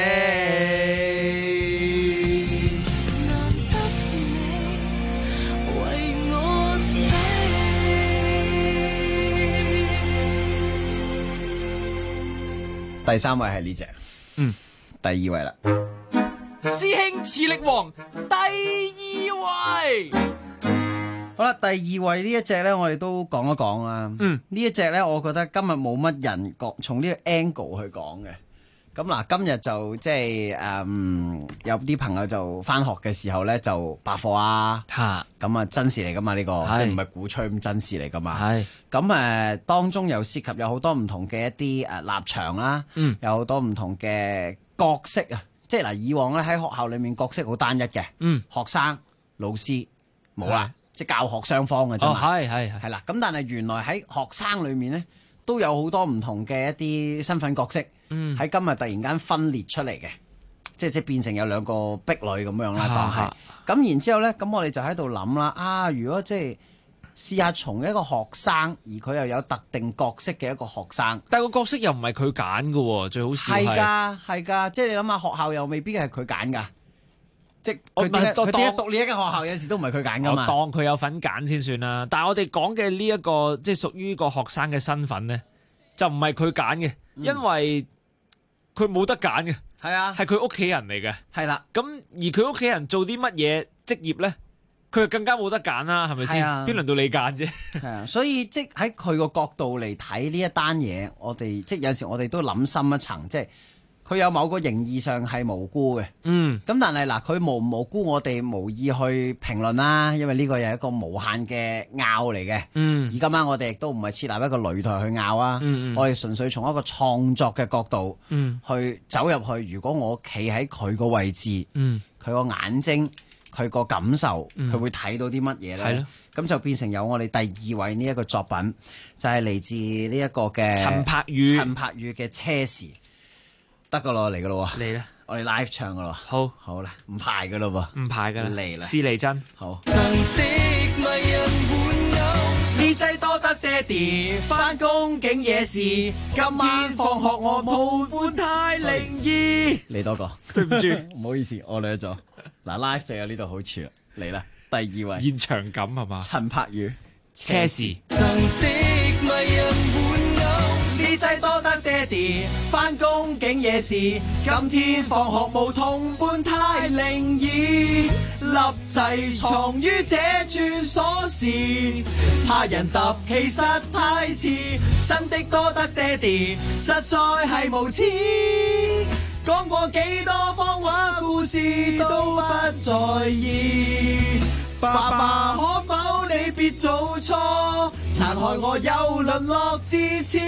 Speaker 13: 第3位係呢隻，第2位啦。師兄磁力王第2位，好啦，第2位呢一隻咧，我哋都講一講啦。呢一隻咧，我覺得今日冇乜人從呢個 angle 去講嘅。咁嗱，今日就即係有啲朋友就返學嘅時候咧就罷課啊，咁啊真事嚟噶嘛呢個，即係唔係鼓吹咁真事嚟噶嘛。咁當中又涉及有好多唔同嘅一啲立場啦，有好多唔同嘅角色啊，即係嗱以往咧喺學校裏面角色好單一嘅，學生、老師冇啦，即係教學雙方嘅啫嘛。係啦，咁但係原來喺學生裏面咧都有好多唔同嘅一啲身份角色。喺今日突然間分裂出嚟嘅，即係變成有2個壁壘咁樣啦，當係。咁然之後咧，咁我哋就喺度諗啦，如果即係試下從一個學生，而佢又有特定角色嘅一個學生，
Speaker 17: 但係個角色又唔係佢揀嘅，最好笑係。
Speaker 13: 係㗎，即係你諗下，學校又未必係佢揀㗎，即係佢點解讀呢一間學校有時都唔係佢揀㗎嘛？
Speaker 17: 我當佢有份揀先算啦。但係我哋講嘅呢一個即係屬於個學生嘅身份咧，就唔係佢揀嘅，因為佢冇得揀嘅，係佢屋企人嚟嘅，係啦。咁而佢屋企人做啲乜嘢職業咧，佢就更加冇得揀啦，係咪先？邊輪到你揀啫？
Speaker 13: 係啊，所以即係喺佢個角度嚟睇呢一單嘢，我哋即係有時我哋都諗深一層，即係佢有某個形義上係無辜嘅，咁但係嗱，佢無唔無辜，我哋無意去評論啦，因為呢個又係一個無限嘅拗嚟嘅。而今晚我哋亦都唔係設立一個擂台去拗啊，我哋純粹從一個創作嘅角度去走入去。如果我企喺佢個位置，佢個眼睛佢個感受，佢會睇到啲乜嘢咧？
Speaker 17: 係咯。
Speaker 13: 咁就變成有我哋第2位呢一個作品，就係嚟自呢一個嘅
Speaker 17: 陳柏宇
Speaker 13: 嘅車時，得噶咯，嚟噶咯喎，
Speaker 17: 嚟啦，
Speaker 13: 我哋 live 唱噶咯，好啦，唔排噶咯喎，
Speaker 17: 唔排噶啦，
Speaker 13: 嚟啦，
Speaker 17: 試嚟真
Speaker 13: 好。
Speaker 16: 司仔多得爹哋，返工竟夜事，今晚放學我抱半太靈異。
Speaker 13: 嚟多個，
Speaker 17: 對唔住，
Speaker 13: 唔好意思，我嚟咗。嗱 live 就有呢度好處啦，嚟啦，第2位
Speaker 17: 現場感係嘛？
Speaker 13: 陳柏宇
Speaker 17: 車時。
Speaker 16: 司仔多得爹哋，返工竟夜事，今天放學無同伴太靈異，立齊藏於這處鎖匙，怕人揼其實太遲，新的多得爹哋，實在係無恥，講過幾多謊話故事都不在意。爸爸可否你別做錯，殘害我又淪落至此。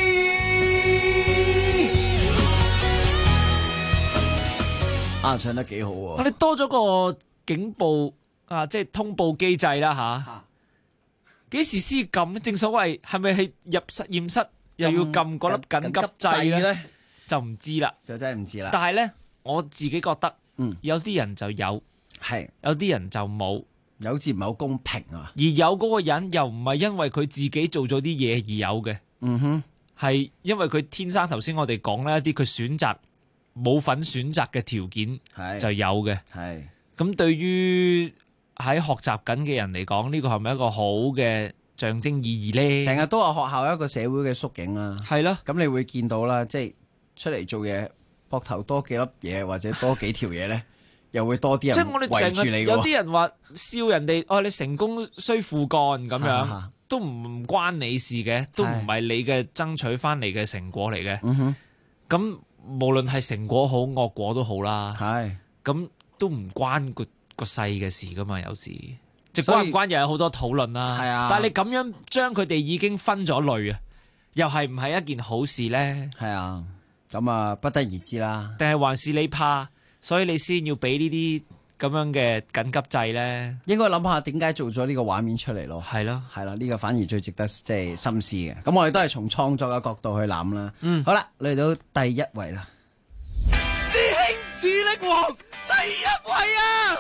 Speaker 13: 唱得幾好喎！
Speaker 17: 我哋多咗個警報啊，即係通報機制啦吓。幾時先撳？正所謂係咪係入實驗室又要撳嗰粒緊急掣咧？就唔知啦，
Speaker 13: 就真係唔知啦。
Speaker 17: 但係咧，我自己覺得，有啲人就有，
Speaker 13: 係
Speaker 17: 有啲人就冇。
Speaker 13: 有似唔係好公平啊！
Speaker 17: 而有嗰個人又唔係因為佢自己做咗啲嘢而有嘅，係因為佢天生頭先我哋講咧一啲佢選擇冇份選擇嘅條件就有嘅。係咁，對於喺學習緊嘅人嚟講，呢個係咪一個好嘅象徵意義咧？
Speaker 13: 成日都話學校一個社會嘅縮影啦，
Speaker 17: 係咯。咁
Speaker 13: 你會見到啦，即係出嚟做嘢，膊頭多幾粒嘢或者多幾條嘢咧。又會多啲人圍住你嘅喎，
Speaker 17: 有啲人話笑人哋，你成功需父幹咁樣，都唔關你事嘅，都唔係你嘅爭取翻嚟嘅成果嚟嘅。咁無論係成果好惡果都好啦，咁都唔關個細嘅事噶嘛。有時即係關唔關又有好多討論啦。但係你咁樣將佢哋已經分咗類啊，又係唔係一件好事咧？
Speaker 13: 係啊，咁啊不得而知啦。
Speaker 17: 定係還是你怕？所以你先要俾呢啲咁樣嘅緊急掣咧，
Speaker 13: 應該諗下點解做咗呢個畫面出嚟咯。
Speaker 17: 係咯，
Speaker 13: 係啦，呢個反而最值得即係深思嘅。咁我哋都係從創作嘅角度去諗啦。好啦，嚟到第1位啦。
Speaker 16: 師兄智力王第1位啊！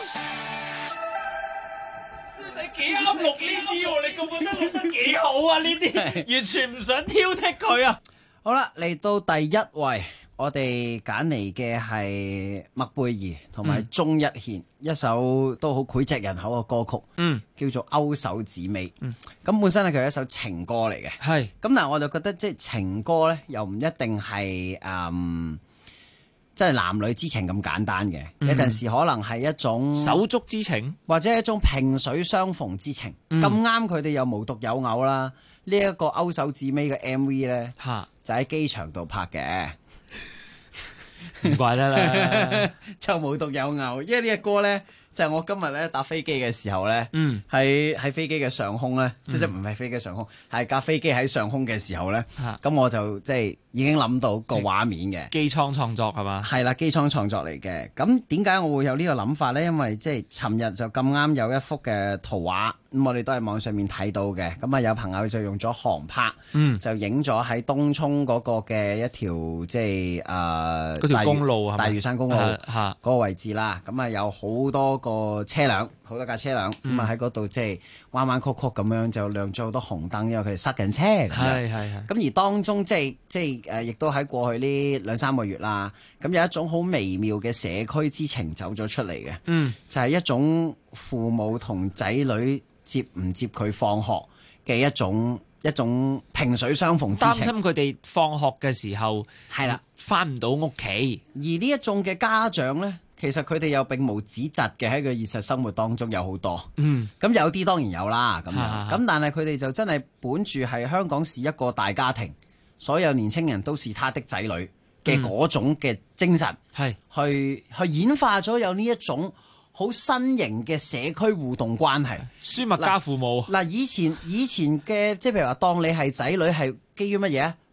Speaker 16: 師仔幾啱錄呢啲喎，你覺得錄得幾好啊？呢啲完全唔想挑剔佢啊！
Speaker 13: 好啦，嚟到第1位。我哋揀嚟嘅係麥貝兒同埋鍾一憲一首都好膾炙人口嘅歌曲，叫做《勾手指尾》。咁本身咧佢係一首情歌嚟嘅，係咁，但係我就覺得即係情歌咧，又唔一定係即係男女之情咁簡單嘅，有陣時可能係一種
Speaker 17: 手足之情，
Speaker 13: 或者一種萍水相逢之情。咁啱佢哋又無獨有偶啦。呢一個勾手指尾嘅 MV 咧，就喺機場度拍嘅。
Speaker 17: 唔怪得啦，
Speaker 13: 就無獨有偶，因為呢個歌咧就係我今日咧搭飛機嘅時候咧，喺飛機嘅上空咧，即係唔係飛機上空，係架飛機喺上空嘅時候咧，咁我就即係已經諗到個畫面嘅
Speaker 17: 機艙創作係嘛？
Speaker 13: 係啦，機艙創作嚟嘅。咁點解我會有呢個諗法咧？因為即係尋日就咁啱有一幅嘅圖畫。咁我哋都係網上面睇到嘅，咁啊有朋友就用咗航拍，就影咗喺東涌嗰個嘅一條即係
Speaker 17: 嗰條公路
Speaker 13: 大嶼山公路嗰個位置啦。咁啊有好多個車輛，好多架車輛，咁啊喺嗰度即係彎彎曲曲咁樣就亮咗好多紅燈，因為佢哋塞緊車。係。咁而當中即係亦都喺過去呢2-3個月啦，咁有一種好微妙嘅社區之情走咗出嚟嘅，就係一種父母同仔女接唔接佢放學嘅一種萍水相逢之情，
Speaker 17: 擔心佢哋放學嘅時候係啦返唔到屋企，
Speaker 13: 而呢一種嘅家長呢，其實佢哋又並無指責嘅，喺佢現實生活當中有好多，咁有啲當然有啦，咁但係佢哋就真係本住係香港是一個大家庭，所有年青人都是他的仔女嘅嗰種嘅精神，去演化咗有呢一種好新型嘅社區互動關係，
Speaker 17: 書物加父母。
Speaker 13: 以前嘅即係譬如話，當你係仔女係基於乜嘢啊？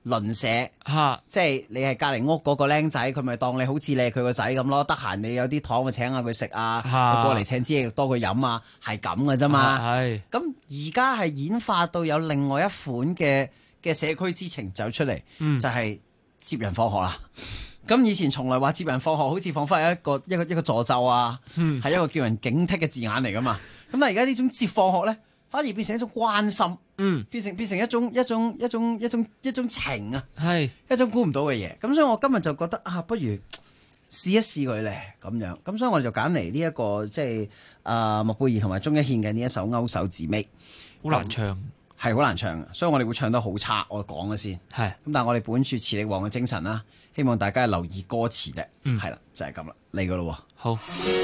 Speaker 13: 鄰舍，即係你係隔離屋嗰個僆仔，佢咪當你好似你係佢個仔咁咯。得閒你有啲糖咪請下佢食啊，過嚟請支嘢多佢飲啊，係咁嘅啫嘛。咁而家係演化到有另外一款嘅社區之情走出嚟，就係接人放學啦。咁以前從來話接人放學好似彷彿係一個詛咒啊，係一個叫人警惕嘅字眼嚟噶嘛。咁但係而家呢種接放學咧，反而變成一種關心，變成一種情啊，一種估唔到嘅嘢。咁所以我今日就覺得不如試一試佢咧咁樣。咁所以我哋就揀嚟呢一個即係莫貝爾同埋鍾一憲嘅呢一首《勾手指尾》，
Speaker 17: 好難唱。
Speaker 13: 係好難唱嘅，所以我哋會唱得好差。我講咗先，咁但係我哋本住磁力王嘅精神啦，希望大家留意歌詞嘅，係啦，就係咁啦，嚟噶咯。
Speaker 17: 好，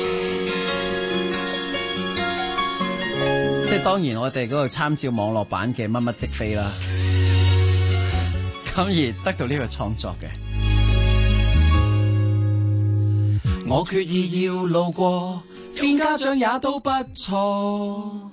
Speaker 13: 即係當然我哋嗰度參照網絡版嘅乜乜即飛啦，咁而得到呢個創作嘅。
Speaker 16: 我決意要路過，邊家長也都不錯。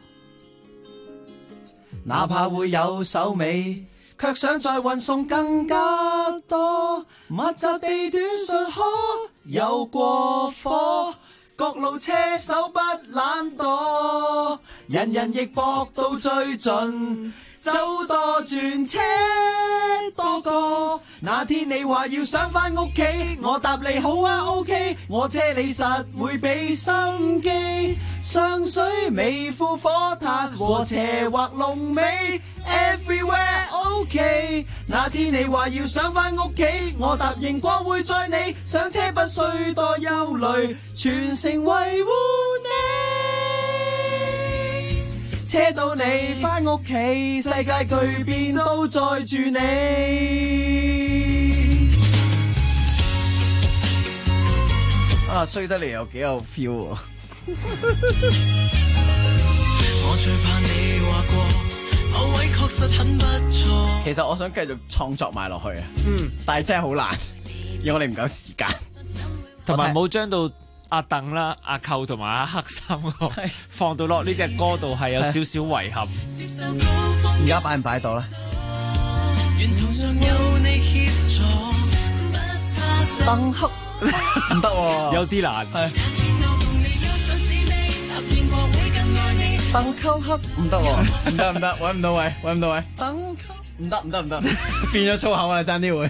Speaker 16: 哪怕會有手尾，卻想再運送更加多。密集地短信可有過火，各路車手不懶惰，人人亦搏到最盡，走多轉車多個。那天你話要上返屋企，我答你好啊 OK， 我車你實會俾心機。上水美孚火炭和斜或龍尾 everywhere OK。 那天你話要上返屋企，我答應過會載你，上車不需多憂慮，全城維護你，車到你返屋企，世界巨變都載住你。
Speaker 13: 衰得嚟又幾有 feel 喎。
Speaker 16: 我最怕你話過某位確實很不錯。
Speaker 13: 其實我想繼續創作埋落去啊，但係真係好難，因為我哋唔夠時間，
Speaker 17: 同埋冇將到阿鄧啦、阿寇同埋阿黑心放到落呢隻歌度，係有少少遺憾。
Speaker 13: 而家擺唔擺到咧？鄧黑唔得喎，
Speaker 17: 有啲難。
Speaker 13: 鄧溝黑唔得喎，唔得，搵唔到位，搵唔到位。鄧溝唔得，變咗粗口啦，爭啲會。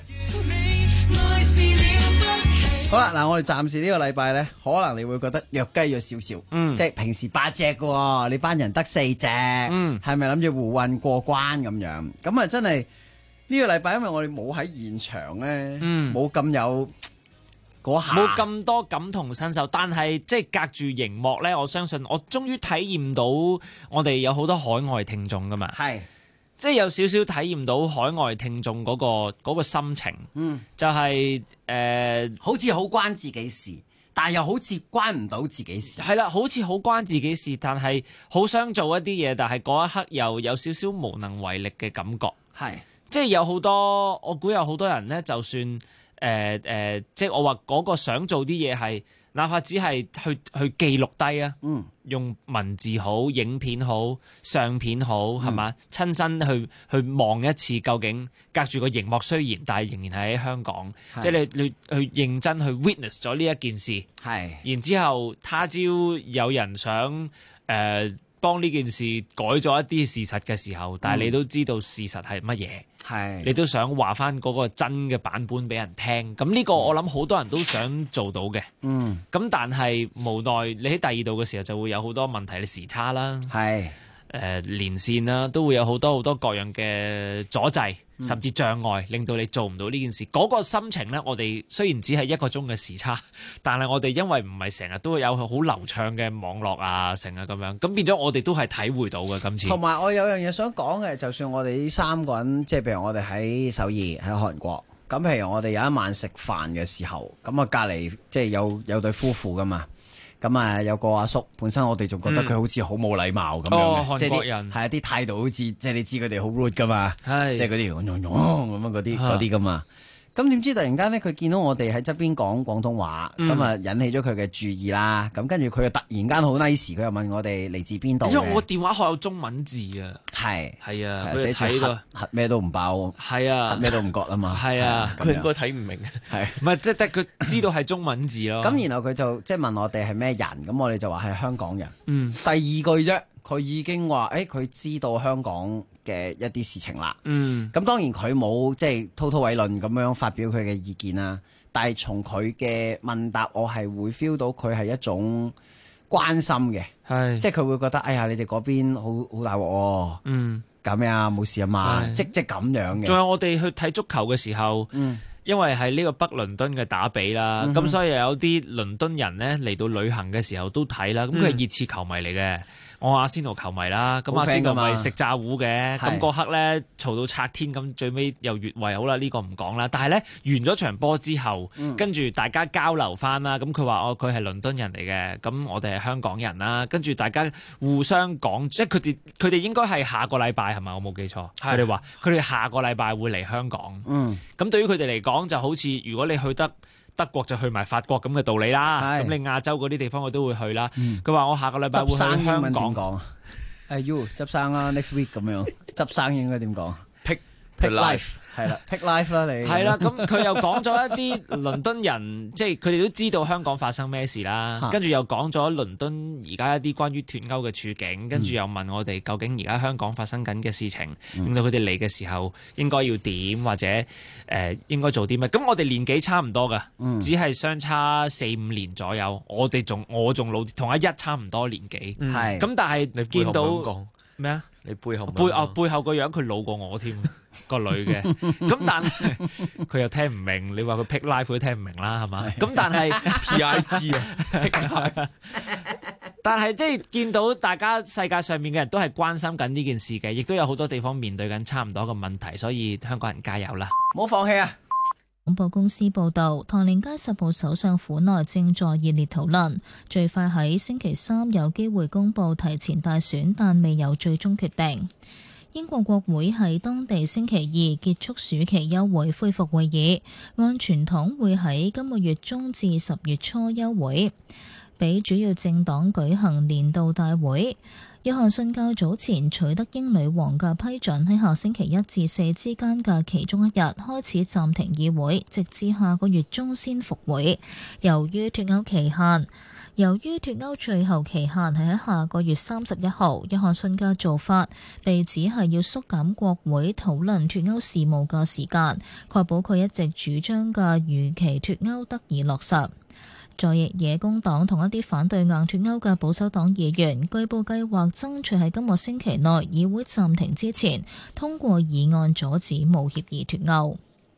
Speaker 13: 好啦，嗱，我哋暫時呢個禮拜咧，可能你會覺得弱雞咗少少，即係平時8隻嘅，你班人得4隻，係咪諗住胡混過關咁樣？咁啊，真係呢個禮拜，因為我哋冇喺現場咧，冇咁有。
Speaker 17: 冇咁多感同身受，但係即係隔住熒幕咧，我相信我終於體驗到我哋有好多海外聽眾噶嘛，即係有少少體驗到海外聽眾嗰個心情，就係
Speaker 13: 好似好關自己事，但係又好似關唔到自己事，
Speaker 17: 係啦，好似好關自己事，但係好想做一啲嘢，但係嗰一刻又有少少無能為力嘅感覺，即係有好多，我估有好多人咧，就算。即係我話嗰個想做啲嘢係，哪怕只係去記錄低啊，用文字好、影片好、相片好，係嘛？親身去望一次，究竟隔住個熒幕雖然，但係仍然係喺香港，即係你去認真去 witness 咗呢一件事，然之後他朝有人想幫呢件事改咗一啲事實嘅時候，但係你都知道事實係乜嘢，你都想話翻嗰個真嘅版本俾人聽。咁呢個我諗好多人都想做到嘅。咁但係無奈你喺第二度嘅時候就會有好多問題，你時差啦，連線啦，都會有好多各樣嘅阻滯，甚至障礙，令到你做唔到呢件事。嗰個心情呢，我哋雖然只係1個鐘嘅時差，但係我哋因為唔係成日都會有好流暢嘅網絡啊，成日咁樣，咁變咗我哋都係體會到嘅今次。
Speaker 13: 同埋我有樣嘢想講嘅，就算我哋呢3個人，即係譬如我哋喺首爾、喺韓國，咁譬如我哋有一晚食飯嘅時候，咁啊隔離即係有對夫婦噶嘛。咁啊，有個阿叔，本身我哋仲覺得佢好似好冇禮貌咁樣嘅，
Speaker 17: 韓國人
Speaker 13: 係啊，啲態度好似即係你知佢哋好 rude 噶嘛，即係嗰啲咁樣嗰啲噶嘛。 咁點知突然間咧，佢見到我哋喺側邊講廣東話，咁啊引起咗佢嘅注意啦。咁跟住佢又突然間好 nice，佢又問我哋嚟自邊度。
Speaker 17: 因為我電話號有中文字啊。係啊，佢寫住
Speaker 13: 核咩都唔爆。
Speaker 17: 係啊，
Speaker 13: 咩都唔覺啊嘛。
Speaker 17: 係啊，
Speaker 4: 佢應該睇唔明。
Speaker 13: 係
Speaker 17: 唔係即係得佢知道係中文字咯。
Speaker 13: 咁然後佢就即係問我哋係咩人，咁我哋就話係香港人。第二句啫。佢已經話，佢知道香港嘅一啲事情啦。咁當然佢冇即係滔滔偉論咁樣發表佢嘅意見啦。但係從佢嘅問答，我係會 feel 到佢係一種關心嘅，即係佢會覺得，哎呀，你哋嗰邊好大鑊喎。咁呀，冇事啊嘛，即係咁樣嘅。
Speaker 17: 仲有我哋去睇足球嘅時候，因為係呢個北倫敦嘅打比啦，咁所以有啲倫敦人呢嚟到旅行嘅時候都睇啦。咁佢係熱刺球迷嚟嘅。我阿仙奴球迷啦，咁阿仙奴咪食炸糊嘅，咁嗰刻咧嘈到拆天，咁最尾又越位好啦，呢個唔講啦。但係咧完咗場波之後，跟住大家交流翻啦，咁佢話佢係倫敦人嚟嘅，咁我哋係香港人啦，跟住大家互相講，即係佢哋應該係下個禮拜係咪？我冇記錯，佢哋話佢哋下個禮拜會嚟香港。咁對於佢哋嚟講，就好似如果你去得德國就去埋法國咁嘅道理啦，咁你亞洲嗰啲地方我都會去啦。佢話我下個禮拜會去香港。
Speaker 13: 點講啊？You 執生啦 ，next week 咁樣。執生應該點講
Speaker 4: ？Pick
Speaker 13: life 係啦 ，pick life 啦你。
Speaker 17: 係啦，咁佢又講咗一啲倫敦人，即係佢哋都知道香港發生咩事啦。跟住又講咗倫敦而家一啲關於脫歐嘅處境，跟住又問我哋究竟而家香港發生緊嘅事情，令到佢哋嚟嘅時候應該要點，或者應該做啲乜？咁我哋年紀差唔多噶，只係相差4-5年左右。我仲老，同阿一差唔多年紀。咁但係你見到咩啊？
Speaker 4: 你背後
Speaker 17: 個樣佢老過我添，個女嘅。咁但係佢又聽唔明，你話佢 pick life 佢都聽唔明啦，係嘛？咁但係
Speaker 4: PIG 啊，
Speaker 17: 但係即係見到大家世界上面嘅人都係關心緊呢件事嘅，亦都有好多地方面對緊差唔多嘅問題，所以香港人加油啦！
Speaker 13: 唔好放棄啊！
Speaker 1: 廣播公司報道，唐寧街10號首相府內正在熱烈討論，最快喺星期3有機會公佈提前大選，但未有最終決定。英國國會喺當地星期2結束暑期休會，恢復會議，按傳統會喺今個月中至10月初休會，俾主要政黨舉行年度大會。約翰遜較早前取得英女王嘅批准，喺下星期1至4之間嘅其中一日開始暫停議會，直至下個月中先復會。由於脫歐最後期限係喺下個月31號，約翰遜嘅做法被指係要縮減國會討論脫歐事務嘅時間，確保佢一直主張嘅預期脫歐得以落實。在野工黨同一啲反對硬脫歐嘅保守黨議員，據報計劃爭取喺今個星期內議會暫停之前通過議案，阻止無協議脫歐。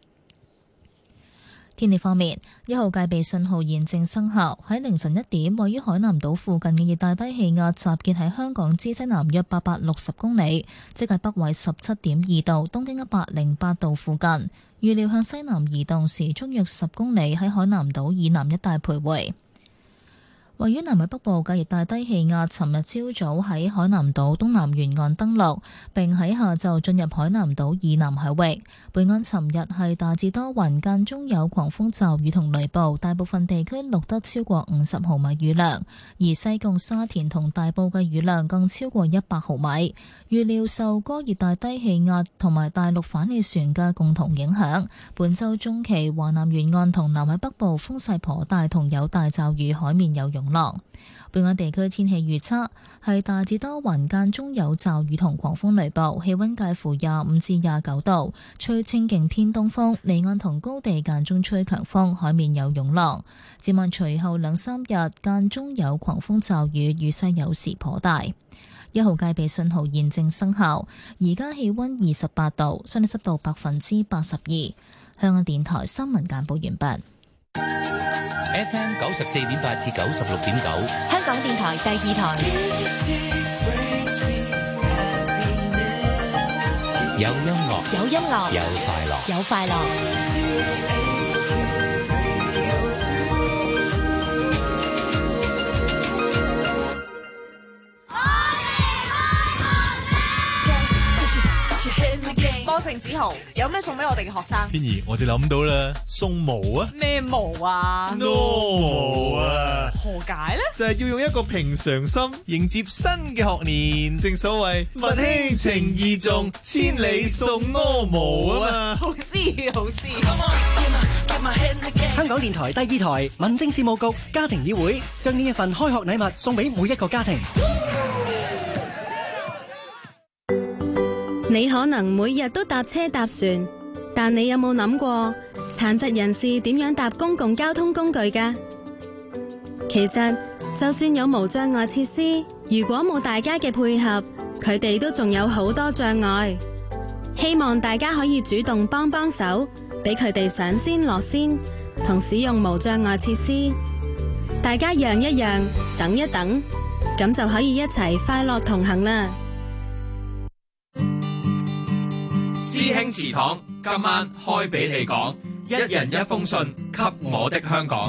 Speaker 1: 天氣方面，1號戒備信號現正生效。喺凌晨1點，位於海南島附近嘅熱帶低氣壓集結喺香港之西南約860公里，即係北緯17.2度、東經108度附近。預料向西南移動，時速約10公里，喺海南島以南一帶徘徊。位於南海北部嘅熱帶低氣壓，尋日朝早喺海南島東南沿岸登陸，並喺下晝進入海南島以南海域。本港尋日係大致多雲，間中有狂風驟雨同雷暴，大部分地區錄得超過50毫米雨量，而西貢、沙田同大埔嘅雨量更超過100毫米。預料受該熱帶低氣壓同埋大陸反氣旋嘅共同影響，本週中期華南沿岸同南海北部風勢頗大，同有大驟雨，海面有湧浪。本港地區天氣預測係大致多雲，間中有驟雨同狂風雷暴，氣溫介乎25至29度，吹清勁偏東風，離岸同高地間中吹強風，海面有湧浪。展望隨後2-3日間中有狂風驟雨，雨勢有時頗大。1號戒備信號現正生效，而家氣溫28度，相對濕度82%。香港電台新聞簡報完畢。
Speaker 18: FM 94.8至96.9，
Speaker 19: 香港電台第2台。
Speaker 18: 有音樂，
Speaker 19: 有音樂，
Speaker 18: 有快樂，
Speaker 19: 有快樂。
Speaker 2: 播盛子豪，有咩送俾我哋嘅學生？
Speaker 6: 天兒，我哋諗到啦，送毛啊！
Speaker 2: 咩毛啊
Speaker 6: ？No 毛啊！
Speaker 2: 何解呢？
Speaker 6: 就係要用一個平常心迎接新嘅學年。正所謂物輕情意重，千里送柯毛啊嘛！
Speaker 2: 好詩好詩。
Speaker 5: 香港電台第二台民政事務局家庭議會將呢一份開學禮物送俾每一個家庭。
Speaker 23: 你可能每日都搭車搭船，但你有冇諗過殘疾人士點樣搭公共交通工具㗎？其實就算有無障礙設施，如果冇大家嘅配合，佢哋都仲有好多障礙。希望大家可以主動幫幫手，俾佢哋上先落先，同使用無障礙設施。大家讓一讓，等一等，咁就可以一齊快樂同行啦。
Speaker 4: 師兄祠堂今晚開俾你講，一人一封信給我的香港。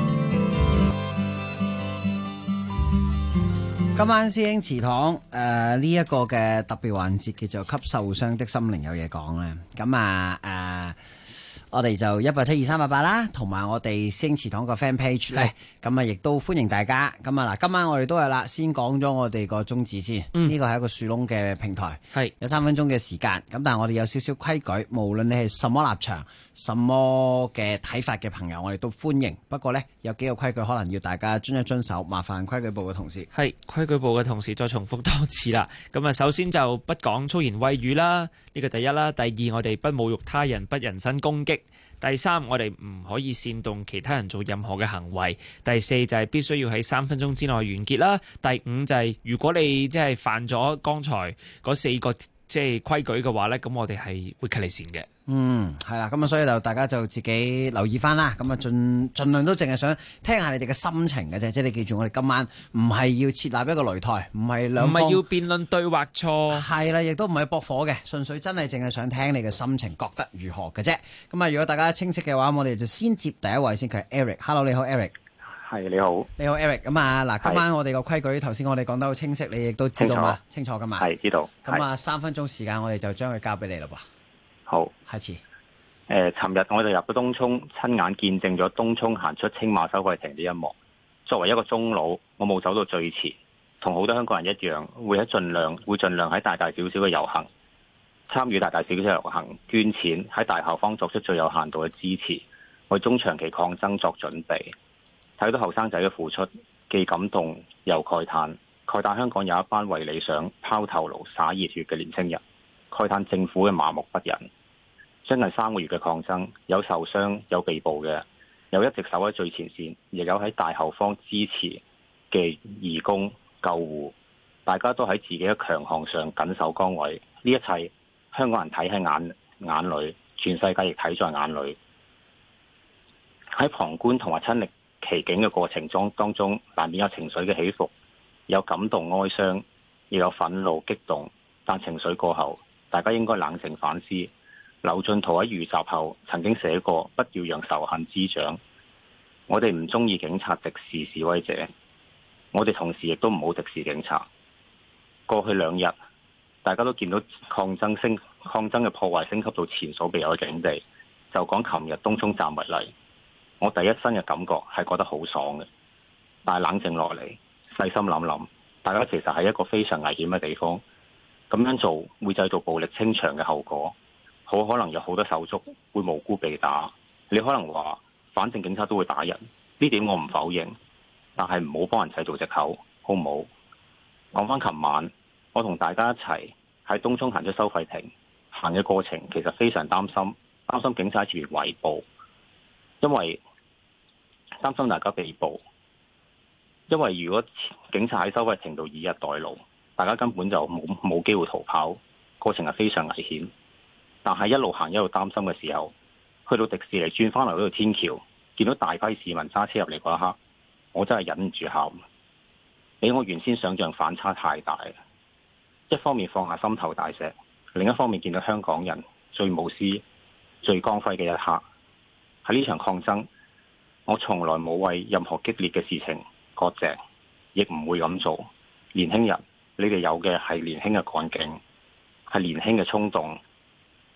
Speaker 13: 今晚師兄祠堂呢一個嘅特別環節叫做給受傷的心靈有嘢講咧。咁我哋就1872388啦，同埋我哋師兄祠堂個 fan page 咧，咁亦都歡迎大家。咁嗱，今晚我哋都係啦，先講咗我哋個宗旨先。呢個係一個樹窿嘅平台，有3分鐘嘅時間。咁但係我哋有少少規矩，無論你係什麼立場、什麼嘅睇法嘅朋友，我哋都歡迎。不過呢，有幾個規矩可能要大家遵一遵守，麻煩規矩部嘅同事。
Speaker 17: 係規矩部嘅同事再重複多次啦。咁首先就不講粗言穢語啦，呢個第一啦。第二，我哋不侮辱他人，不人身攻擊。第三，我哋唔可以煽動其他人做任何嘅行為。第四就係必須要喺3分鐘之內完結啦。第五就係如果你即係犯咗剛才嗰4個即係規矩嘅話呢，咁我哋係會 cut 你線嘅。
Speaker 13: 係啦，咁所以就大家就自己留意翻啦。咁盡量都淨係想聽下你哋嘅心情嘅啫。即係你記住，我哋今晚唔係要設立一個擂台，唔係兩方，
Speaker 17: 唔係要辯論對或錯，
Speaker 13: 係啦，亦都唔係駁火嘅，純粹真係淨係想聽你嘅心情，覺得如何嘅啫。咁如果大家清晰嘅話，我哋就先接第一位先，佢係 Eric。Hello， 你好 Eric。
Speaker 24: 係，你好，
Speaker 13: 你好 Eric。咁嗱，今晚我哋個規矩頭先我哋講得好清晰，你亦都知道嘛？清楚噶嘛？
Speaker 24: 係知道。
Speaker 13: 咁3分鐘時間，我哋就將佢交俾你啦噃。
Speaker 24: 好，
Speaker 13: 開始。
Speaker 24: 尋日我就入咗東涌，親眼見證咗東涌行出青馬收費亭呢一幕。作為一個中佬，我冇走到最前，同好多香港人一樣，會盡量喺大大小小嘅遊行參與大大小小遊行，捐錢喺大後方作出最有限度嘅支持，為中長期抗爭作準備。睇到後生仔嘅付出，既感動又慨嘆香港有一班為理想拋頭顱灑熱血嘅年輕人，慨嘆政府嘅麻木不仁。將近3個月嘅抗爭，有受傷，有被捕嘅，有一直守喺最前線，亦有喺大後方支持嘅義工救護，大家都喺自己嘅強項上緊守崗位。呢一切香港人睇喺眼裏，全世界亦睇在眼裏。喺旁觀同埋親歷其境嘅過程當中，難免有情緒嘅起伏，有感動哀傷，亦有憤怒激動。但情緒過後，大家應該冷靜反思。劉進圖喺遇襲後曾經寫過，不要讓仇恨滋長。我哋唔中意警察敵視示威者，我哋同時亦都唔好敵視警察。過去2日，大家都見到抗爭嘅破壞升級到前所未有嘅境地。就講琴日東涌站為例，我第一身嘅感覺係覺得好爽嘅，但係冷靜落嚟，細心諗諗，大家其實係一個非常危險嘅地方。咁樣做會製造暴力清場嘅後果。好可能有好多手足會無辜被打，你可能話反正警察都會打人，呢點我唔否認，但係唔好幫人製造藉口，好唔好？講返琴晚，我同大家一齊喺東涌行出收費亭，行嘅過程其實非常擔心警察喺前面圍捕，因為擔心大家被捕，因為如果警察喺收費亭度以逸待勞，大家根本就冇機會逃跑，過程係非常危險。但係一路行一路擔心嘅時候，去到迪士尼轉返嚟嗰條天橋，見到大批市民揸車入嚟嗰一刻，我真係忍唔住喊。比我原先想象反差太大。一方面放下心頭大石，另一方面見到香港人最無私、最光輝嘅一刻。喺呢場抗爭，我從來冇為任何激烈嘅事情割席，亦唔會咁做。年輕人，你哋有嘅係年輕嘅幹勁，係年輕嘅衝動。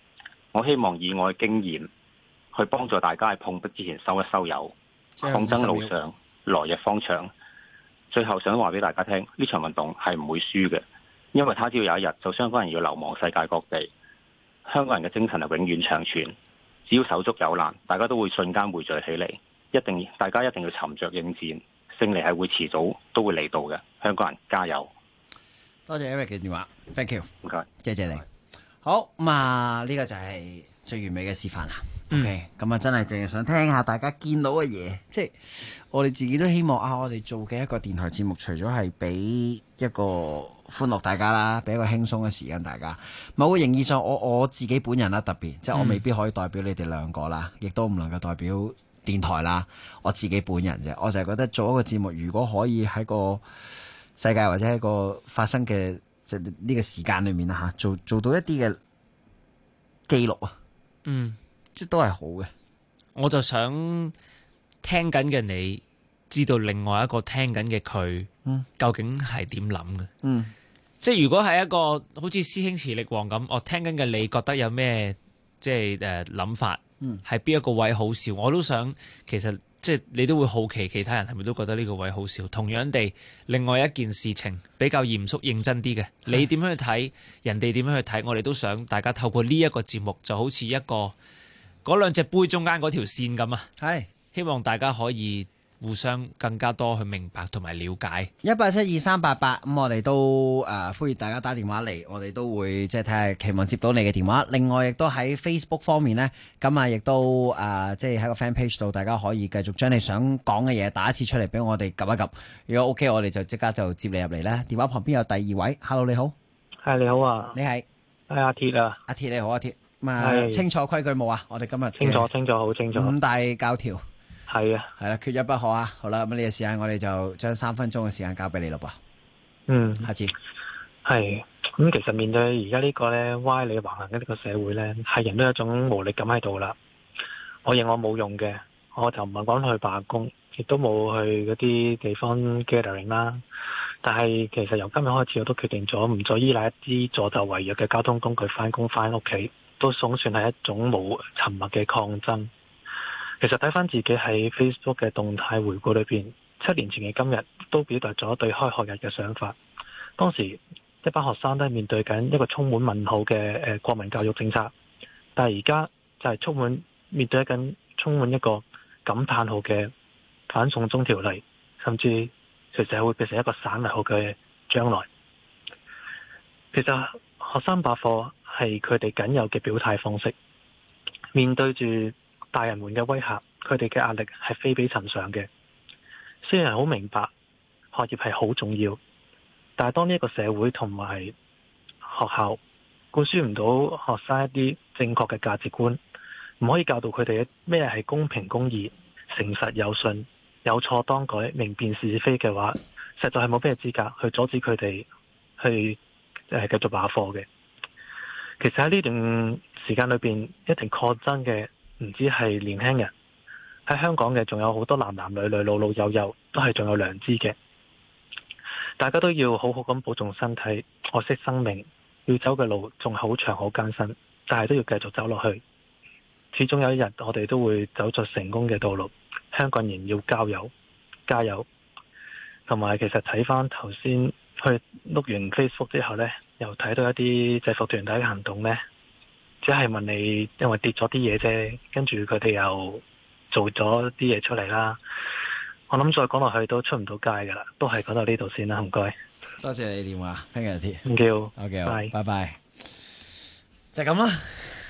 Speaker 24: 我希望以我嘅經驗去幫助大家喺碰壁之前收一收油，抗爭路上來日方長。最後想話俾大家聽，呢場運動係唔會輸嘅，因為他只要有一日，就香港人要流亡世界各地，香港人嘅精神係永遠長存。只要手足有難，大家都會瞬間匯聚起嚟，大家一定要沉着應戰，勝利係會遲早都會嚟到嘅。香港人加油！
Speaker 13: 多謝 Eric 嘅電話 ，thank you，
Speaker 24: 唔該，
Speaker 13: 謝謝你。好咁啊，呢個就係最完美嘅示範啦。OK， 咁啊真係淨係想聽下大家見到嘅嘢，即係我哋自己都希望啊，我哋做嘅一個電台節目，除咗係俾一個歡樂大家啦，俾一個輕鬆嘅時間大家。某個形義上，我自己本人啦，特別即係我未必可以代表你哋兩個啦，亦都唔能夠代表電台啦。我自己本人啫，我就係覺得做一個節目，如果可以喺個世界或者喺個發生嘅即係呢個時間裏面啦嚇，做到一啲嘅記錄啊，即都係好嘅。
Speaker 17: 我就想聽緊嘅你知道另外一個聽緊嘅佢，究竟係點諗嘅？即係如果係一個好似師兄磁力王咁，我聽緊嘅你覺得有咩即係諗法？係邊一個位好笑？我都想其實即係你都會好奇其他人係咪都覺得呢個位好笑？同樣地，另外一件事情比較嚴肅認真啲嘅，你點樣去睇？人哋點樣去睇？我哋都想大家透過呢一個節目，就好似一個嗰兩隻杯中間嗰條線咁啊！係希望大家可以互相更加多去明白同埋了解。
Speaker 13: 1872388咁，我哋都呼籲大家打電話嚟，我哋都會即係睇下，期望接到你嘅電話。另外亦都喺 Facebook 方面呢，咁啊亦都即係喺個 fan page 度，大家可以繼續將你想講嘅嘢打一次出嚟俾我哋 𥄫 一 𥄫。如果 OK，我哋就即刻就接你入嚟啦。電話旁邊有第二位 ，Hello 你好，
Speaker 7: 係你好啊，
Speaker 13: 你係
Speaker 7: 阿鐵啊，
Speaker 13: 阿鐵你好，阿鐵。清楚規矩冇啊？我哋今日
Speaker 7: 清楚好清楚。
Speaker 13: 五大教條
Speaker 7: 係啊，
Speaker 13: 係啦，缺一不可啊！好啦，咁呢個時間我哋就將3分鐘嘅時間交俾你咯噃。下次
Speaker 7: 係咁，其實面對而家呢個咧歪理橫行嘅呢個社會咧，係人都有一種無力感喺度啦。我認我冇用嘅，我就唔係講去罷工，亦都冇去嗰啲地方 gathering 啦。但係其實由今日開始，我都決定咗唔再依賴一啲助紂為虐嘅交通工具翻工翻屋企，都總算係一種冇沉默嘅抗爭。其實睇翻自己喺 Facebook 嘅動態回顧裏邊，7年前嘅今日都表達咗對開學日嘅想法。當時一班學生都係面對緊一個充滿問號嘅國民教育政策，但係而家就係面對緊充滿一個感嘆號嘅反送中條例，甚至其實係會變成一個省略號嘅將來。其實學生罷課係佢哋僅有嘅表態方式，面對住大人們嘅威嚇，佢哋嘅壓力係非比尋常嘅。雖然好明白學業係好重要，但係當呢一個社會同埋學校灌輸唔到學生一啲正確嘅價值觀，唔可以教導佢哋咩係公平公義、誠實有信、有錯當改、明辨是非嘅話，實在係冇咩資格去阻止佢哋去繼續罷課嘅。其實喺呢段時間裏邊，一定抗爭嘅唔止係年輕人，喺香港嘅仲有好多男男女女、老老幼幼，都係仲有良知嘅。大家都要好好咁保重身體，愛惜生命。要走嘅路仲好長好艱辛，但係都要繼續走落去。始終有一日，我哋都會走在成功嘅道路。香港人要加油，加油！同埋，其實睇翻頭先去碌完 Facebook 之後呢，又睇到一啲制服團體嘅行動呢，只係問你因為跌咗啲嘢啫，跟住佢哋又做咗啲嘢出嚟啦。我諗再講落去都出唔到街噶啦，都係講到呢度先啦，唔該。
Speaker 13: 多謝你電話 ，thank you，
Speaker 7: 唔叫
Speaker 13: ，OK，拜拜，就咁啦。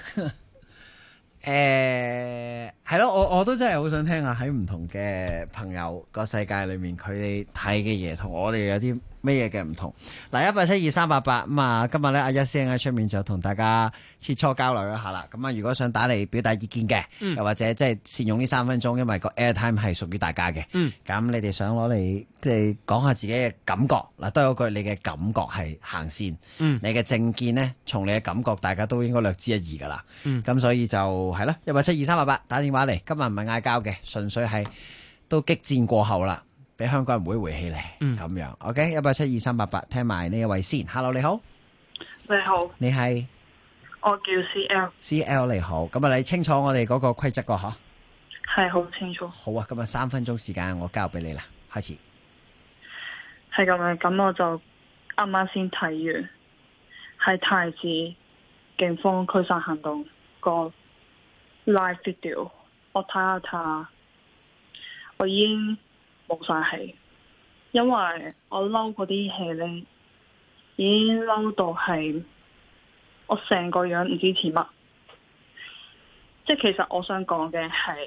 Speaker 13: 係咯，我都真係好想聽下喺唔同嘅朋友個世界裏面，佢哋睇嘅嘢同我哋有啲咩嘢嘅唔同。嗱，1872388咁啊，今日咧阿一師兄喺出面就同大家切磋交流一下啦。咁啊，如果想打嚟表達意見嘅，又或者即係善用呢3分鐘，因為個 airtime 係屬於大家嘅。咁你哋想攞嚟即係講下自己嘅感覺，嗱，都有句你嘅感覺係行先。你嘅政見呢，從你嘅感覺，大家都應該略知一二噶啦。咁所以就係啦，1872388打電話嚟，今日唔係嗌交嘅，純粹係都激戰過後啦。俾香港人回回氣嚟，咁樣 OK，1872388，聽埋呢一位先。Hello， 你好，
Speaker 8: 你好，
Speaker 13: 你係
Speaker 8: 我叫 CL。
Speaker 13: CL 你好，咁啊你清楚我哋嗰個規則個嗬？
Speaker 8: 係好清楚。
Speaker 13: 好啊，咁啊3分鐘時間我交俾你啦，開始。
Speaker 8: 係咁樣，咁我就啱啱先睇完喺太子警方驅散行動個 live video， 我睇下睇，我已經冇晒氣，因為我嬲嗰啲戲呢，已經嬲到係我成個樣唔知似乜。即係其實我想講嘅係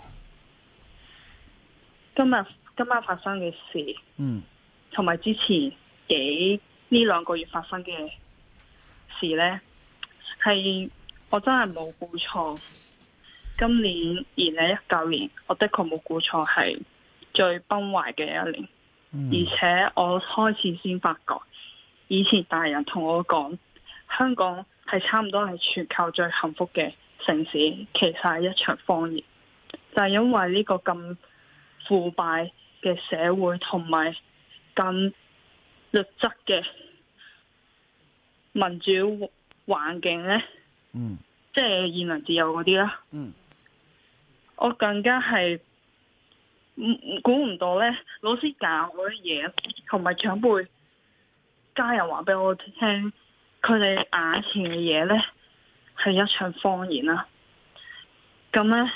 Speaker 8: 今晚發生嘅事，同埋之前呢2個月發生嘅事呢，係我真係冇估錯。今年2019年，我的確冇估錯係最崩壞嘅一年，而且我開始先發覺，以前大人同我講香港係差唔多係全球最幸福嘅城市，其實係一場謊言。就係因為呢個咁腐敗嘅社會同埋咁劣質嘅民主環境呢，即係言論自由嗰啲啦。我更加係估唔到呢，老師教我啲嘢同埋長輩家人話俾我聽，佢哋眼前嘅嘢呢係一場謊言啦。咁呢，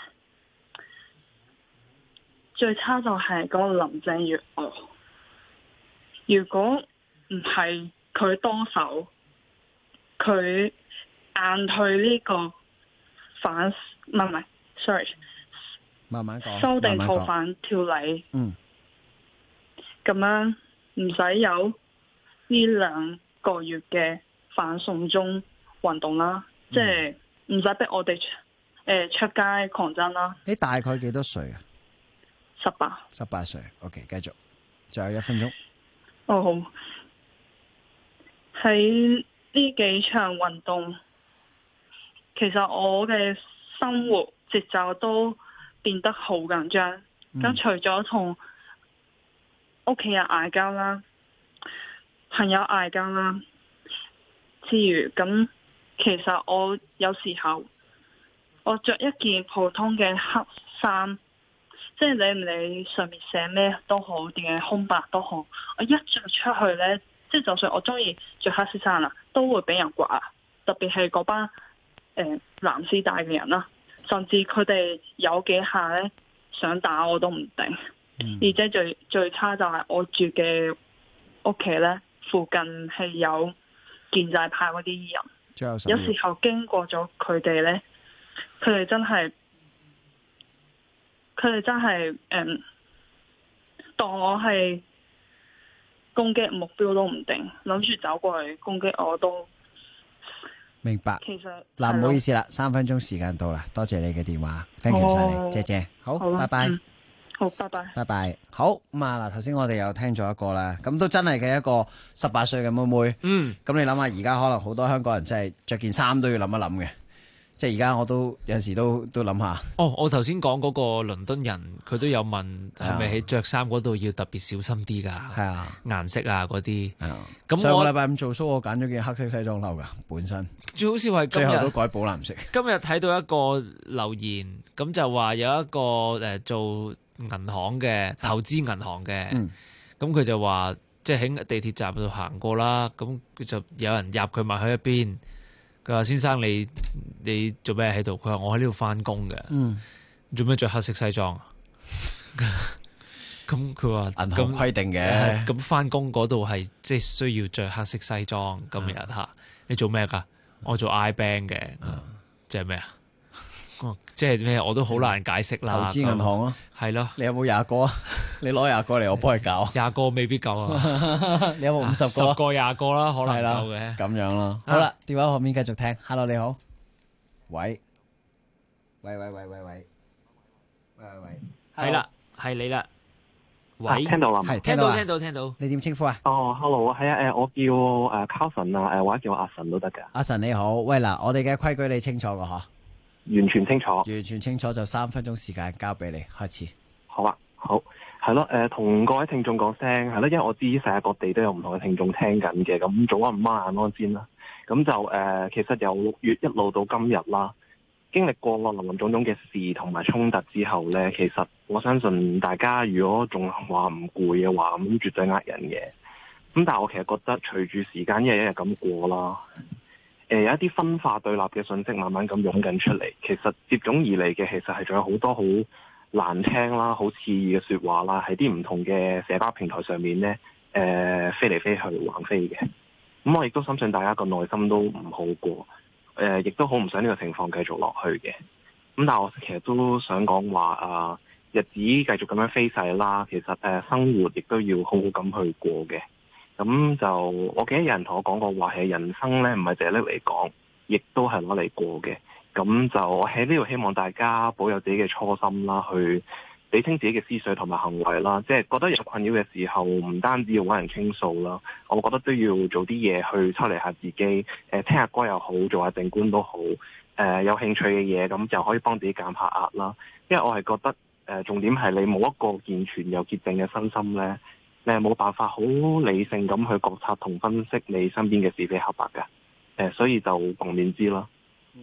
Speaker 8: 最差就係嗰個林鄭月娥，如果唔係佢多手，佢硬退呢個唔係 sorry，
Speaker 13: 慢慢講，
Speaker 8: 修訂逃犯條例，咁樣唔使有呢2個月嘅反送中運動啦，即係唔使逼我哋出街抗爭啦。
Speaker 13: 你大概幾多歲啊？18歲。OK， 繼續，仲有1分鐘。
Speaker 8: 好。喺呢幾場運動，其實我嘅生活節奏都變得好緊張。咁除咗同屋企人嗌交啦、朋友嗌交啦之餘，咁其實我有時候我着一件普通嘅黑衫，即係理唔理上面寫咩都好，定係空白都好，我一着出去呢，即係就算我中意着黑色衫啦，都會俾人刮。特別係嗰班藍絲帶嘅人啦，甚至佢哋有幾下呢，想打我都唔定。而且最差就係我住嘅屋企呢，附近係有建制派嗰啲人，有時候經過咗佢哋呢，佢哋真係當我係攻擊目標都唔定，諗住走過去攻擊我都
Speaker 13: 明白。
Speaker 8: 其實
Speaker 13: 嗱，唔好意思啦，3分鐘時間到啦，多謝你嘅電話 ，thank you 晒你，謝謝，好，拜拜。
Speaker 8: 好，拜拜。
Speaker 13: 拜拜。好咁啊！嗱，頭先我哋又聽咗一個啦，咁都真係嘅一個18歲嘅妹妹。咁你諗下，而家可能好多香港人真係着件衫都要諗一諗嘅，即係而家我都有陣時都諗下。
Speaker 17: 我頭先講嗰個倫敦人，佢都有問係咪喺着衫嗰度要特別小心啲㗎？係啊，顏色啊嗰啲。咁
Speaker 13: 上個禮拜5做 show，我揀咗件黑色西裝褸㗎，本身。
Speaker 17: 最好笑係
Speaker 13: 最後都改寶藍色。
Speaker 17: 今日睇到一個留言，咁就話有一個做銀行嘅投資銀行嘅，咁佢就話即係喺地鐵站度行過啦，咁佢就有人入佢埋去一邊，佢話先生你做咩喺度？佢話我喺呢度翻工嘅，做咩着黑色西裝啊？咁佢話
Speaker 13: 銀行規定嘅，
Speaker 17: 咁翻工嗰度係即係需要着黑色西裝。今日吓你做咩噶？我做 iBank 嘅，即係咩啊？即係咩？我都好難解釋啦。
Speaker 13: 投資銀行啊，
Speaker 17: 係咯。
Speaker 13: 你有冇20個啊？你攞20個嚟，我幫你搞。
Speaker 17: 20個未必夠啊。
Speaker 13: 你有冇50個？
Speaker 17: 10個、20個啦，可能夠嘅。
Speaker 13: 咁樣咯。好啦，電話後面繼續聽。Hello， 你好。喂。
Speaker 17: 係啦，係你啦。喂，
Speaker 7: 聽到啦，
Speaker 13: 係
Speaker 17: 聽到。
Speaker 13: 你點稱呼啊
Speaker 7: ？Hello， 係啊，我叫Carson 啊，或者叫阿神都得㗎。
Speaker 13: 阿神你好，喂嗱，我哋嘅規矩你清楚㗎嗬？
Speaker 7: 完全清楚，
Speaker 13: 就3分鐘時間交俾你開始。
Speaker 7: 好啊，好係咯，同各位聽眾講聲係咯，因為我知世界各地都有唔同嘅聽眾聽緊嘅，咁早安午安晚安先啦。
Speaker 9: 咁就其實由6月一路到今日啦，經歷過林林種種嘅事同埋衝突之後呢，其實我相信大家如果仲話唔攰嘅話，咁絕對呃人嘅。咁但係我其實覺得隨住時間一日一日咁過啦，有一啲分化對立嘅信息慢慢咁湧緊出嚟，其實接踵而嚟嘅其實係仲有好多好難聽啦、好刺耳嘅説話啦，喺啲唔同嘅社交平台上面呢，飛嚟飛去橫飛嘅。咁我亦都深信大家個內心都唔好過，亦都好唔想呢個情況繼續落去嘅。咁但係我其實都想講話日子繼續咁樣飛逝啦，其實生活亦都要好好咁去過嘅。咁就我記得有人同我講過話，係人生咧唔係淨係拎嚟講，亦都係攞嚟過嘅。咁就我喺呢度希望大家保有自己嘅初心啦，去理清自己嘅思緒同埋行為啦，即係覺得有困擾嘅時候，唔單止要揾人傾訴啦，我覺得都要做啲嘢去抽離下自己，聽下歌又好，做下靜觀都好，有興趣嘅嘢咁就可以幫自己減下壓啦。因為我係覺得重點係你冇一個健全又潔淨嘅身心咧，你係冇辦法好理性咁去覺察同分析你身邊嘅是非黑白嘅，所以就共勉之啦。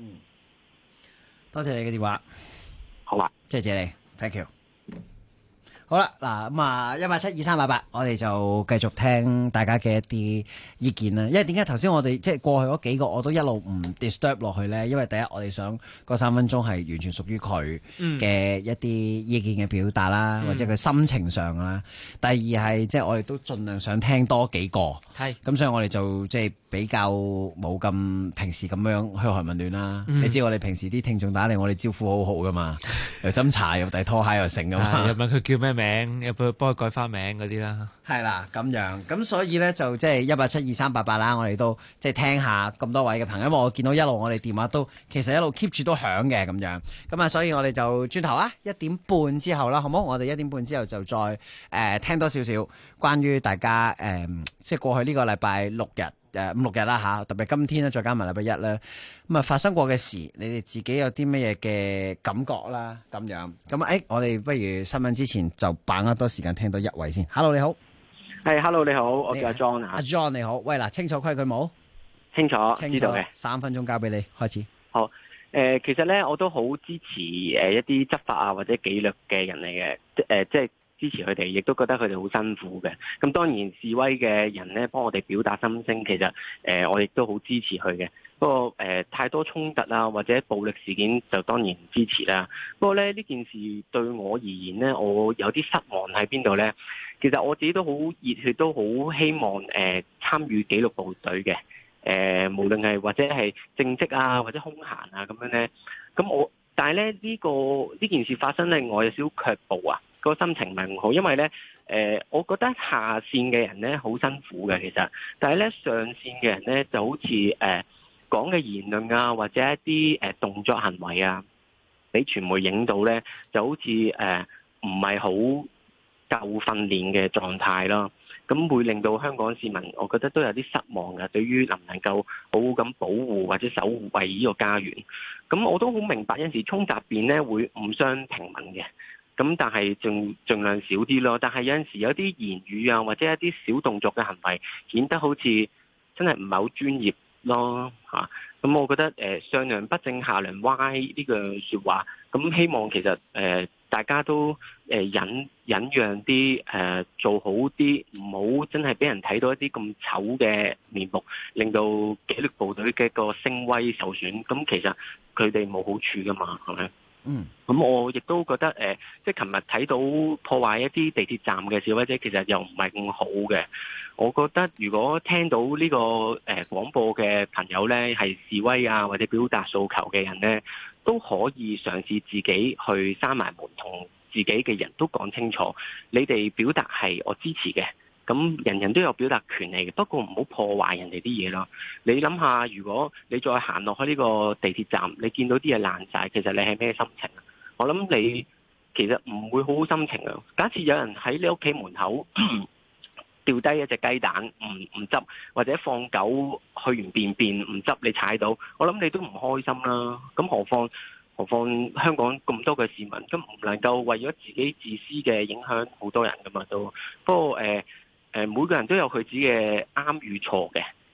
Speaker 13: 多謝你嘅電話。
Speaker 9: 好啊，
Speaker 13: 謝謝你 ，thank you。好啦，嗱咁啊，1872388，我哋就繼續聽大家嘅一啲意見啦。因為點解頭先我哋即係過去嗰幾個我都一路唔 disturb 落去咧？因為第一我哋想嗰3分鐘係完全屬於佢嘅一啲意見嘅表達啦，或者佢心情上啦。第二係即係我哋都盡量想聽多幾個，係咁，所以我哋就即係比較冇咁平時咁樣噓寒問暖啦。你知我哋平時啲聽眾打嚟，我哋招呼好好噶嘛，又斟茶又遞拖鞋又成噶嘛，
Speaker 17: 又問佢叫咩名，又幫佢改花名嗰啲啦。
Speaker 13: 係啦，咁樣咁所以咧就即係1872388啦，我哋都即係聽下咁多位嘅朋友，因為我見到一路我哋電話都其實一路 keep 住都響嘅咁樣，咁啊所以我哋就轉頭啊1點半之後啦，好冇？我哋1點半之後就再聽多少少關於大家即係過去呢個禮拜6日。5、6日啦嚇，特別今天咧，再加埋禮拜一咧，咁啊發生過嘅事，你哋自己有啲乜嘢嘅感覺啦？咁樣咁我哋不如新聞之前就把握多時間聽到一位先。Hello 你好，
Speaker 10: 係 Hello 你好，我叫阿 John 啊。
Speaker 13: 阿 John 你好，喂嗱，清楚規矩冇？
Speaker 10: 清楚知道嘅
Speaker 13: ，3分鐘交俾你開始。
Speaker 10: 好，其實咧我都好支持一啲執法啊或者紀律嘅人嚟嘅，即係。支持佢哋，亦都覺得佢哋好辛苦嘅。咁當然示威嘅人咧，幫我哋表達心聲，其實我亦都好支持佢嘅。不過太多衝突啊，或者暴力事件就當然唔支持啦。不過咧呢件事對我而言咧，我有啲失望喺邊度咧？其實我自己都好熱血，都好希望參與紀律部隊嘅。無論係或者係正職啊，或者空閒啊咁樣咧。咁但係咧呢件事發生咧，我有少少卻步啊。個心情唔係咁好，因為咧，我覺得下線嘅人咧好辛苦嘅，其實，但係咧上線嘅人咧就好似講嘅言論啊，或者一啲動作行為啊，俾傳媒影到咧，就好似唔係好夠訓練嘅狀態咯。咁會令到香港市民，我覺得都有啲失望嘅，對於能唔能夠好好咁保護或者守護衞呢個家園。咁我都好明白，有陣時衝突變咧會誤傷平民嘅。咁但係盡量少啲咯。但係有陣時有啲言語啊，或者一啲小動作嘅行為，顯得好似真係唔係好專業咯嚇。咁我覺得上梁不正下梁歪呢句説話，咁希望其實大家都忍讓啲做好啲，唔好真係俾人睇到一啲咁醜嘅面目，令到紀律部隊嘅個聲威受損。咁其實佢哋冇好處噶嘛，係咪？咁我亦都覺得即係琴日睇到破壞一啲地鐵站嘅示威者，其實又唔係咁好嘅。我覺得如果聽到呢個廣播嘅朋友呢，係示威啊或者表達訴求嘅人呢，都可以嘗試自己去閂埋門，同自己嘅人都講清楚，你哋表達係我支持嘅。咁人人都有表達權利嘅，不過唔好破壞人哋啲嘢咯。你諗下，如果你再行落去呢個地鐵站，你見到啲嘢爛晒，其實你係咩心情啊？我諗你其實唔會好好心情啊。假設有人喺你屋企門口掉低一隻雞蛋唔執，或者放狗去完便便唔執，你踩到，我諗你都唔開心啦。咁何況香港咁多嘅市民，咁唔能夠為咗自己自私嘅影響好多人噶嘛都。不過每個人都有佢自己嘅啱與錯嘅，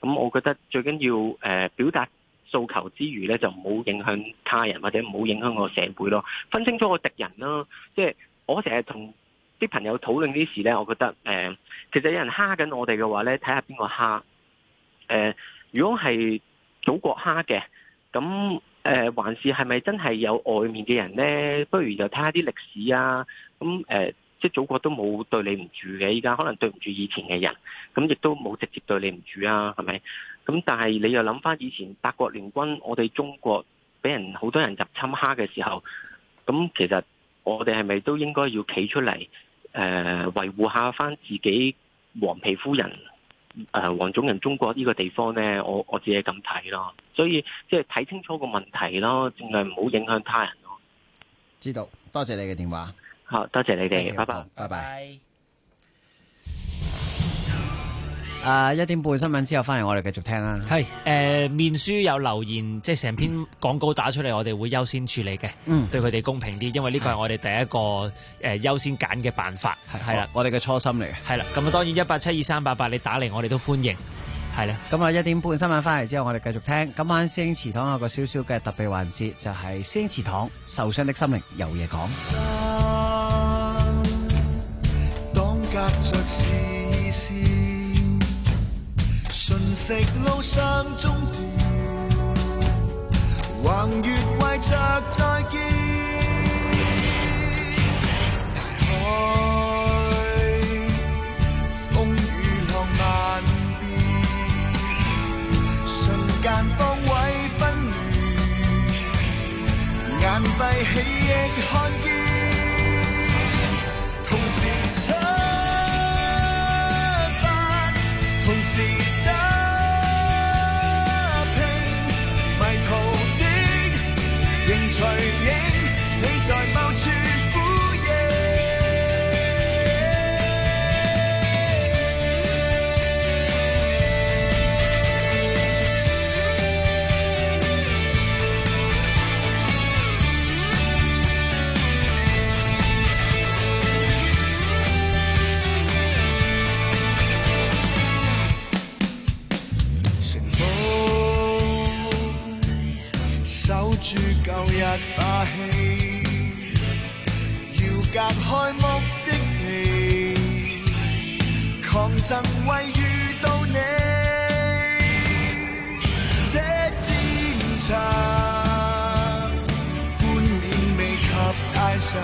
Speaker 10: 咁我覺得最緊要表達訴求之餘咧，就唔好影響他人或者唔好影響個社會咯。分清楚個敵人咯，即係我成日同啲朋友討論呢啲事咧，我覺得其實有人蝦緊我哋嘅話咧，睇下邊個蝦。如果係祖國蝦嘅，咁還是係咪真係有外面嘅人咧？不如就睇下啲歷史啊。咁即係祖國都冇對你唔住嘅，依家可能對唔住以前嘅人，咁亦都冇直接對你唔住啊，係咪？咁但係你又諗翻以前八國聯軍，我哋中國俾人好多人入侵蝦嘅時候，咁其實我哋係咪都應該要企出嚟維護下翻自己黃皮膚人黃種人中國呢個地方呢？我自己咁睇咯，所以即係睇清楚個問題咯，盡量唔好影響他人咯。
Speaker 13: 知道，多謝你嘅電話。
Speaker 10: 好，多謝你哋，拜拜，
Speaker 13: 拜拜。1點半新聞之後翻嚟，我哋繼續聽啦。
Speaker 17: 係面書有留言，即係成篇廣告打出嚟，我哋會優先處理嘅，對佢哋公平啲，因為呢個係我哋第一個優先揀嘅辦法，係啦，
Speaker 13: 我哋嘅初心嚟嘅。
Speaker 17: 係啦，咁啊當然1872388你打嚟，我哋都歡迎。係啦，
Speaker 13: 咁啊1點半新聞翻嚟之後，我哋繼續聽。今晚師兄祠堂有個少少嘅特別環節，就係師兄祠堂受傷的心靈有嘢講。
Speaker 16: 當隔着視線瞬息路上中斷，橫越為着再見，大海風雨浪漫變，瞬間方位分亂，眼閉起亦看見，同時出發，同時隨影，你在某處呼應。城堡守住舊日霸氣，要隔開目的地，抗爭為遇到你。這戰場冠冕未及戴上，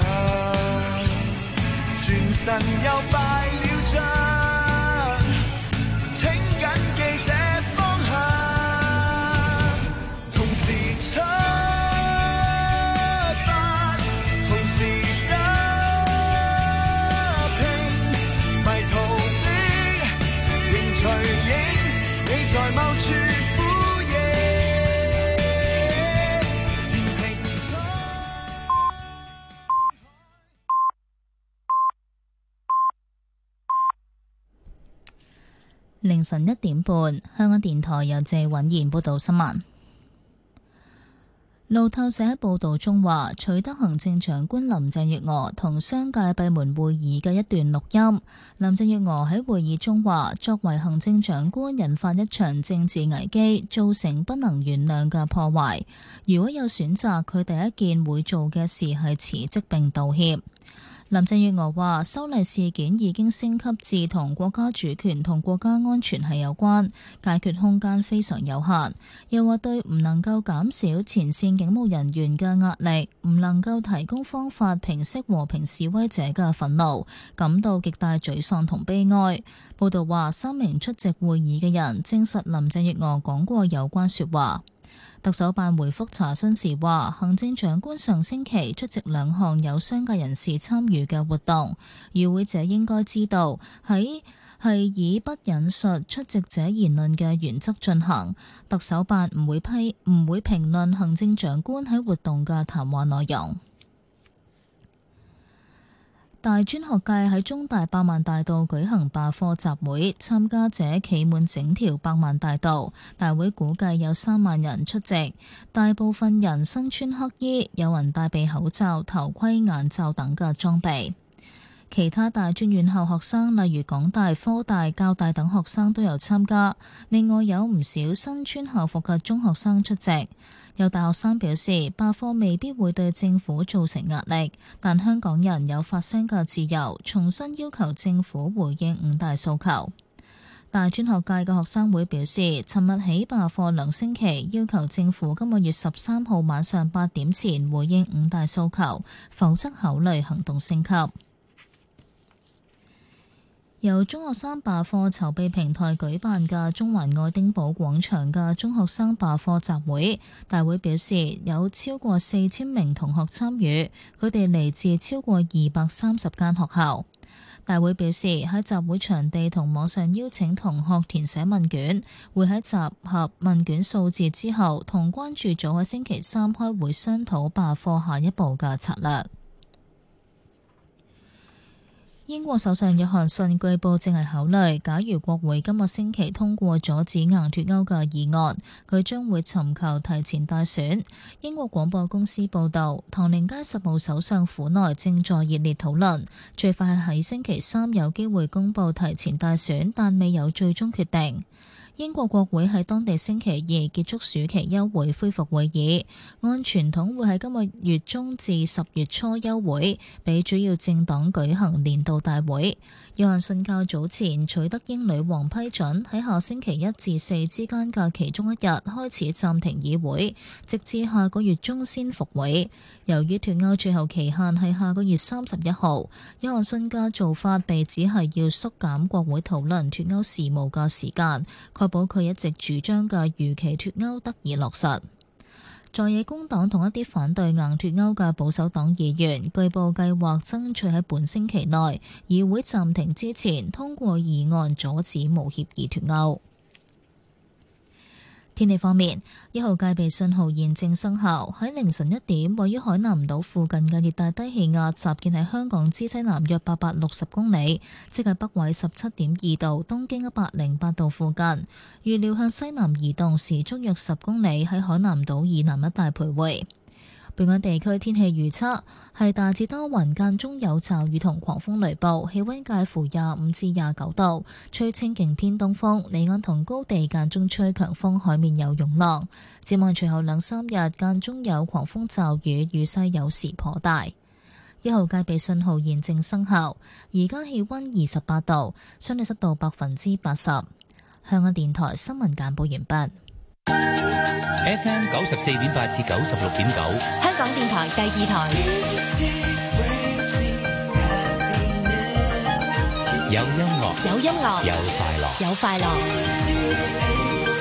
Speaker 16: 轉身又敗了仗，請緊記這方向，同時出在某處呼應，填平咗。
Speaker 1: 凌晨1點半，香港電台由謝允賢報道新聞。路透社喺報道中話，取得行政長官林鄭月娥同商界閉門會議嘅一段錄音。林鄭月娥喺會議中話，作為行政長官引發一場政治危機，造成不能原諒嘅破壞。如果有選擇，佢第一件會做嘅事係辭職並道歉。林鄭月娥話，修例事件已經升級至同國家主權同國家安全係有關，解決空間非常有限。又話對唔能夠減少前線警務人員嘅壓力，唔能夠提供方法平息和平示威者嘅憤怒，感到極大沮喪同悲哀。報道話，3名出席會議嘅人證實林鄭月娥講過有關說話。特首辦回覆查詢時話，行政長官上星期出席2項有商界人士參與嘅活動，與會者應該知道係以不引述出席者言論嘅原則進行。特首辦唔會評論行政長官喺活動嘅談話內容。大專學界喺中大百萬大道舉行罷課集會，參加者企滿整條百萬大道。大會估計有3萬人出席，大部分人身穿黑衣，有人戴備口罩、頭盔、眼罩等嘅裝備。 其他大專院校學生，例如港大、科大、教大等學生都有參加。另外有唔少身穿校服嘅中學生出席。有大學生表示，罷課未必會對政府造成壓力，但香港人有發聲嘅自由，重新要求政府回應五大訴求。大專學界嘅學生會表示，尋日起罷課2星期，要求政府今個月13號晚上8點前回應五大訴求，否則考慮行動升級。由中學生罷課籌備平台舉辦嘅中環愛丁堡廣場嘅中學生罷課集會，大會表示有超過4000名同學參與，佢哋嚟自超過230間學校。大會表示喺集會場地同網上邀請同學填寫問卷，會喺集合問卷數字之後，同關注組喺星期3開會商討罷課下一步嘅策略。英國首相約翰遜據報正係考慮，假如國會今個星期通過阻止硬脫歐嘅議案，佢將會尋求提前大選。英國廣播公司報導，唐寧街10號首相府內正在熱烈討論，最快係喺星期3有機會公佈提前大選，但未有最終決定。英國國會喺當地星期2結束暑期休會，恢復會議。按傳統會喺今個月中至10月初休會，俾主要政黨舉行年度大會。約翰遜較早前取得英女王批准，喺下星期1至4之間嘅其中一日開始暫停議會，直至下個月中先復會。由於脫歐最後期限係下個月31號，約翰遜嘅做法被指係要縮減國會討論脫歐事務嘅時間，確保佢一直主張嘅預期脫歐得以落實。在野工黨同一啲反對硬脫歐嘅保守黨議員，據報計劃爭取喺本星期內議會暫停之前通過議案，阻止無協議脫歐。天氣方面，1號戒備信號現正生效。喺凌晨1點，位於海南島附近嘅熱帶低氣壓集結喺香港之西南約860公里，即係北緯17.2度、東經108度附近。預料向西南移動，時速約10公里，喺海南島以南一帶徘徊。本港地區天氣預測係大致多雲，間中有驟雨同狂風雷暴，氣溫介乎25至29度，吹清勁偏東風，離岸同高地間中吹強風，海面有湧浪。展望隨後2-3日間中有狂風驟雨，雨勢有時頗大。1號戒備信號現正生效，而家氣溫28度，相對濕度80%。香港電台新聞簡報完畢。
Speaker 18: FM 94.8至96.9，
Speaker 19: 香港電台第2台。
Speaker 18: 有音樂，
Speaker 19: 有音樂，
Speaker 18: 有快樂，
Speaker 19: 有快樂。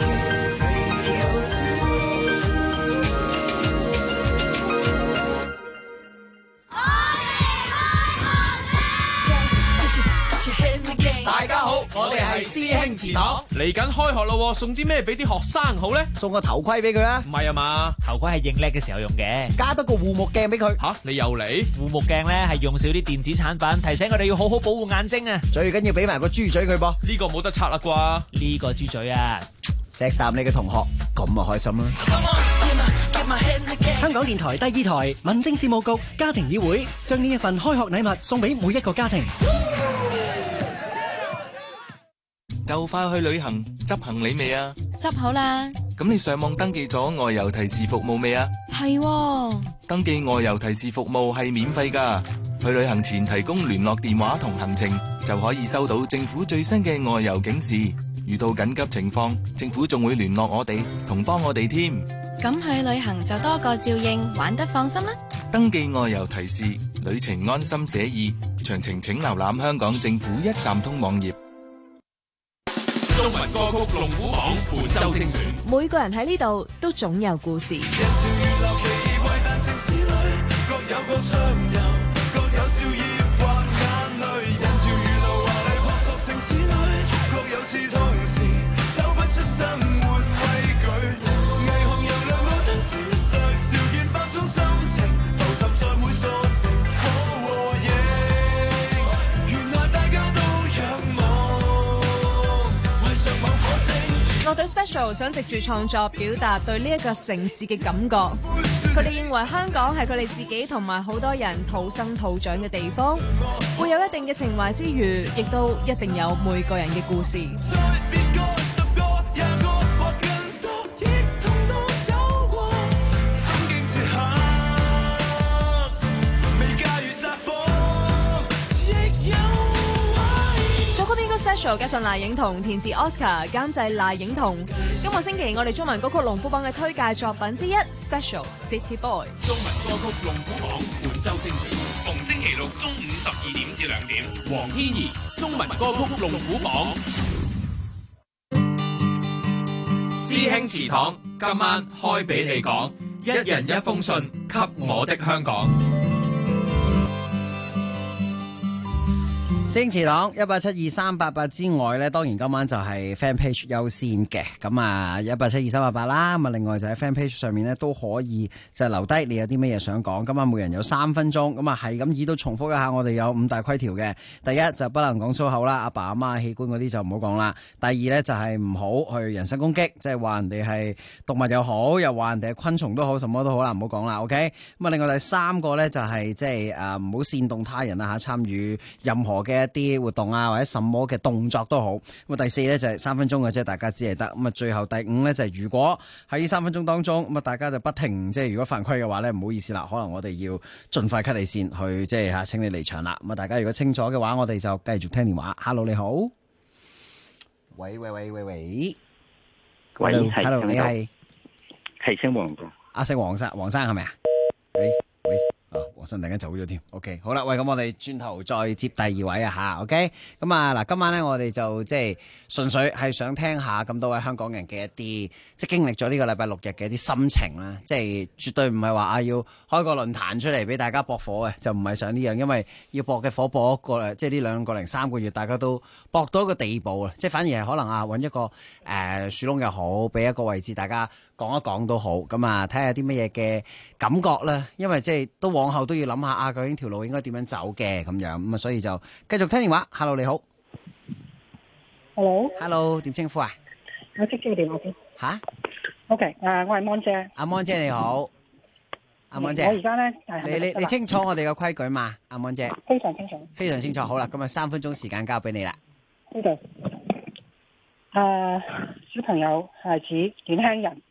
Speaker 4: 大家好，我哋係師兄祠堂，嚟緊開學咯，送啲咩俾啲學生好呢？
Speaker 13: 送個頭盔俾佢啊！
Speaker 4: 唔係啊嘛，
Speaker 17: 頭盔係認叻嘅時候用嘅，
Speaker 13: 加多個護目鏡俾佢。
Speaker 4: 吓，你又嚟？
Speaker 17: 護目鏡咧係用少啲電子產品，提醒我哋要好好保護眼睛啊！
Speaker 13: 最緊要俾埋個豬嘴佢噃，
Speaker 4: 呢個冇得拆啦啩？
Speaker 17: 呢個豬嘴啊，
Speaker 13: 錫啖你嘅同學，咁啊開心啦！
Speaker 5: 香港電台第2台民政事務局家庭議會將呢一份開學禮物送俾每一個家庭。
Speaker 3: 就快去旅行，執行李未啊？
Speaker 11: 執好啦。
Speaker 3: 咁你上網登記咗外遊提示服務未啊？
Speaker 11: 係喎。
Speaker 3: 登記外遊提示服務係免費㗎，去旅行前提供聯絡電話同行程，就可以收到政府最新嘅外遊警示。遇到緊急情況，政府仲會聯絡我哋，同幫我哋添。
Speaker 11: 咁去旅行就多個照應，玩得放心啦。
Speaker 3: 登記外遊提示，旅程安心寫意。詳情請瀏覽香港政府一站通網頁。
Speaker 4: 中文歌曲龍虎榜本周精選，
Speaker 2: 每個人喺呢度都總有故事。 樂隊 Special 想藉住創作表達對呢一個城市嘅感覺。佢哋認為香港係佢哋自己同埋好多人土生土長嘅地方，會有一定嘅情懷之餘，亦都一定有每個人嘅故事。Special 加上賴影彤，填詞 Oscar， 監製賴影彤。今個星期我哋中文歌曲龍虎榜嘅推介作品之一 Special City Boy。
Speaker 18: 中文歌曲龍虎榜本周精選，逢星期六中午12點至2點，黃天怡中文歌曲龍虎榜。
Speaker 4: 師兄祠堂今晚開俾你講，一人一封信給我的香港。
Speaker 13: 師兄祠堂1872388之外咧，當然今晚就係 fan page 優先嘅，咁啊1872388啦，咁啊另外就喺 fan page 上面咧都可以就留低你有啲乜嘢想講。今晚每人有3分鐘，咁啊係咁意都重複一下，我哋有5大規條嘅。第一就不能講粗口啦，阿爸阿媽器官嗰啲就唔好講啦。第二咧就係唔好去人身攻擊，即係話人哋係動物又好，又話人哋係昆蟲都好，什麼都好啦，唔好講啦。OK，咁啊另外第3個咧就係即係唔好煽動他人啊嚇，參與任何嘅一啲活動啊，或者什麼嘅動作都好。咁啊，第4咧就係3分鐘嘅啫，大家只係得。咁啊，最後第5咧就係如果喺呢3分鐘當中，咁啊，大家就不停即係如果犯規嘅話咧，唔好意思啦，可能我哋要盡快 cut 你線去即係請你離場啦。咁啊，大家如果清楚嘅話，我哋就繼續聽電話。Hello， 你好。喂，Hello， 你
Speaker 24: 係姓黃嘅。
Speaker 13: 姓黃生係咪啊？喂。黃生突然間走咗添。OK， 好啦，喂，咁我哋轉頭再接第2位啊吓。OK， 咁啊嗱，今晚咧我哋就即係純粹係想聽下咁多位香港人嘅一啲即係經歷咗呢個禮拜6日嘅一啲心情啦。即係絕對唔係話要開個論壇出嚟俾大家駁火嘅，就唔係想呢樣，因為要駁嘅火駁一個即係呢2個零3個月，大家都駁到一個地步啦。即係反而係可能揾一個樹窿又好，俾一個位置大家講一講都好。咁啊，睇下啲乜嘢嘅感覺啦。因為即係都往後都要諗下究竟條路應該點樣走嘅咁樣。咁啊，所以就繼續聽電話。Hello， 你好。Hello， 點稱呼啊？
Speaker 12: 我識接電話先。
Speaker 13: 吓
Speaker 12: ？OK， 我係 Mon 姐。
Speaker 13: 阿 Mon 姐你好。阿 Mon 姐。
Speaker 12: 我而家咧
Speaker 13: 你清楚我哋嘅規矩嘛？阿 Mon 姐。
Speaker 12: 非常清楚。
Speaker 13: 非常清楚。好啦，咁啊3分鐘時間交俾你啦。
Speaker 12: 呢度。小朋友、孩子、年輕人。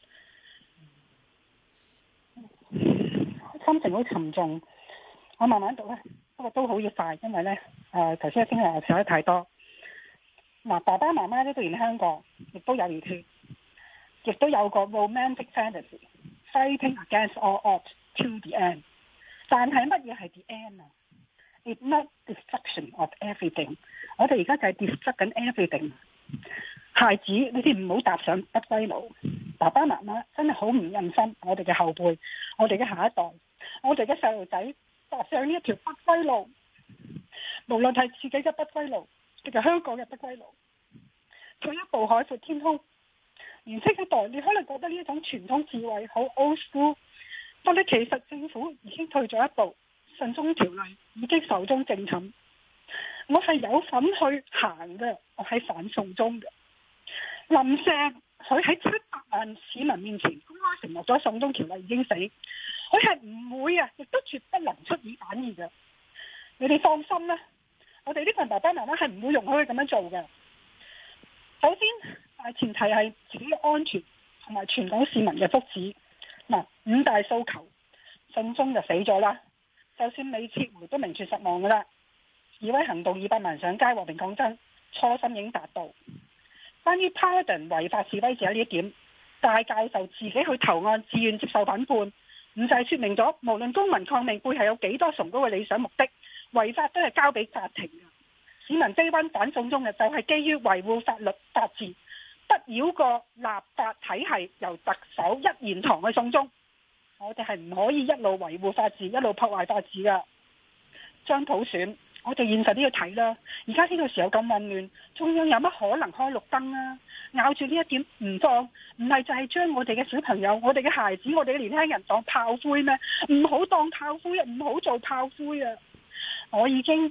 Speaker 12: 心情好沉重，我慢慢讀咧，不過都好要快，因為咧頭先嘅聲音寫得太多。嗱，爸爸媽媽呢都喺香港，亦都有熱血，亦都有個 romantic fantasy fighting against all odds to the end。但係乜嘢係 the end 啊 ？It's not destruction of everything。我哋而家就係 destruct 緊 everything。孩子，你哋唔好踏上不歸路。爸爸媽媽真係好唔忍心，我哋嘅後輩，我哋嘅下一代。我哋嘅細路仔踏上呢一條不歸路，無論係自己嘅不歸路，定係香港嘅不歸路，退一步海闊天空。年輕一代，你可能覺得呢一種傳統智慧好 old school， 但係其實政府已經退咗一步，慎終條例已經壽終正寢。我係有份去行嘅，我係反送中嘅。林鄭佢喺700萬市民面前公開承諾咗送中條例已經死。佢係唔會啊，亦都絕不能出爾反爾嘅。你哋放心啦，我哋呢群爸爸媽媽係唔會容許佢咁樣做嘅。首先，大前提係自己嘅安全同埋全港市民嘅福祉。嗱，5大訴求，信中就死咗啦。就算未撤回都名存實亡噶啦。示威行動200萬上街和平抗爭，初心已經達到。關於 pardon 違法示威者呢一點，大教授自己去投案，自願接受審判。唔就係說明咗，無論公民抗命背後有幾多崇高嘅理想目的，違法都係交俾法庭嘅。市民追溫反送中嘅就係基於維護法律法治，不繞過立法體系，由特首一言堂去送中。我哋係唔可以一路維護法治，一路破壞法治噶。將普選，我哋現實都要睇啦。而家呢個時候咁混亂，中央有乜可能開綠燈啊？咬住呢一點唔放，唔係就係將我哋嘅小朋友、我哋嘅孩子、我哋嘅年輕人當炮灰咩？唔好當炮灰啊！唔好做炮灰啊！我已經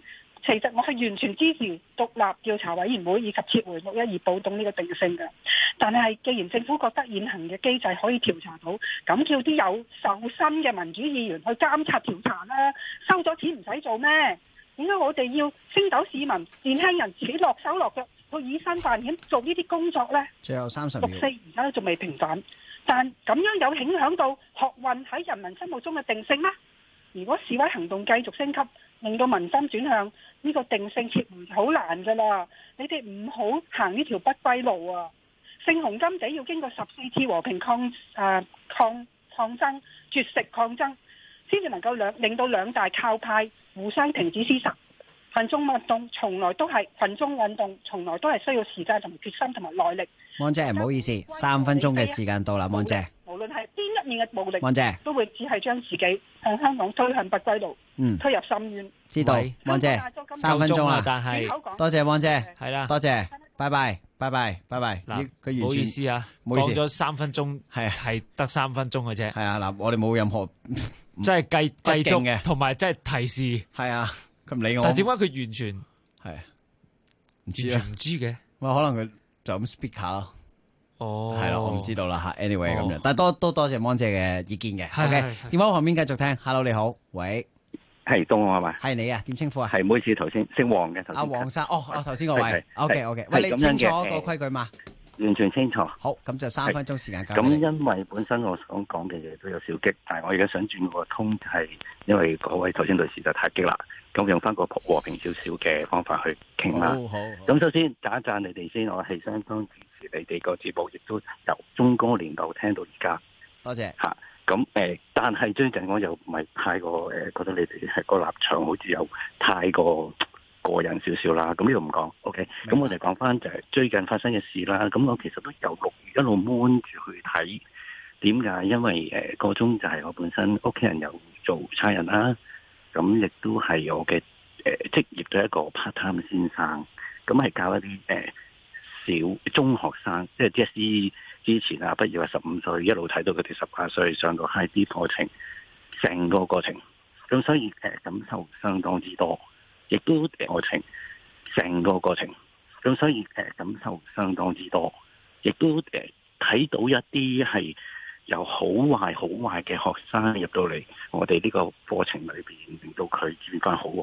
Speaker 12: 其實我係完全支持獨立調查委員會以及撤回612暴動呢個定性嘅。但係既然政府覺得現行嘅機制可以調查到，咁叫啲有受薪嘅民主議員去監察調查啦，收咗錢唔使做咩？點解我哋要星斗市民、年輕人自己落手落腳去以身犯險做呢啲工作呢？
Speaker 13: 最後30秒。
Speaker 12: 6四而家都仲未平反，但咁樣有影響到學運喺人民心目中嘅定性咩？如果示威行動繼續升級，令到民心轉向，呢個定性撤回好難噶啦。你哋唔好行呢條不歸路啊！聖雄甘地要經過14次和平抗爭、絕食抗爭，先至能夠令到兩大靠派互相停止廝殺。群眾運動從來都係需要時間同埋決心同埋耐力。
Speaker 13: 汪姐唔好意思，3分鐘嘅時間到啦，汪姐。
Speaker 12: 無論係邊一面嘅暴力，
Speaker 13: 汪姐
Speaker 12: 都會只係將自己向香港推向不歸路，推入深淵。
Speaker 13: 知道，汪姐3分鐘啦，
Speaker 17: 但係
Speaker 13: 多謝汪姐，
Speaker 17: 係啦，
Speaker 13: 多謝，拜拜。嗱，
Speaker 17: 唔好意思啊，講咗3分鐘，係得3分鐘嘅啫。
Speaker 13: 係啊，嗱，我哋冇任何
Speaker 17: 即係繼續嘅，同埋即係提示。
Speaker 13: 係啊，佢唔理我。
Speaker 17: 但係點解佢完全
Speaker 13: 係
Speaker 17: 唔知嘅？
Speaker 13: 可能佢就咁 speaker 咯。
Speaker 17: 哦，
Speaker 13: 係啦，我唔知道啦吓。anyway 咁樣，但係多謝汪姐嘅意見嘅。OK， 電話旁邊繼續聽。Hello， 你好，喂，
Speaker 14: 係到我係咪？
Speaker 13: 係你啊？點稱呼啊？
Speaker 14: 係，唔好意思，頭先姓黃嘅。阿
Speaker 13: 黃生，頭先個位。OK， 喂，你清楚個規矩嘛？
Speaker 14: 完全清楚。
Speaker 13: 好，咁就3分鐘時間交。
Speaker 14: 咁因為本身我想講嘅嘢都有少激，但係我而家想轉個通，係因為嗰位頭先女士就太激啦。咁用翻個和平少少嘅方法去傾啦。好。咁首先讚一讚你哋先，我係相當支持你哋個節目，亦都由中高年度聽到而家。
Speaker 13: 多謝。
Speaker 14: 嚇，咁但係最近我又唔係太過覺得你哋係個立場好似有太過人少少啦。咁呢度唔講 ，OK。咁我哋講翻就係最近發生嘅事啦。咁我其實都由6月一路悶住去睇，點解？因為個中就係我本身屋企人有做差人啦。咁亦都係我嘅職業嘅一個 part time 先生，咁係教一啲小中學生，即係 DSE 之前啊，畢業係15歲，一路睇到佢哋18歲上到 high D 課程，成個過程，咁所以感受相當之多，亦都過程成個過程，咁所以感受相當之多，亦都睇到一啲係由好壞嘅學生入到嚟我哋呢個課程裏邊，令到佢轉翻好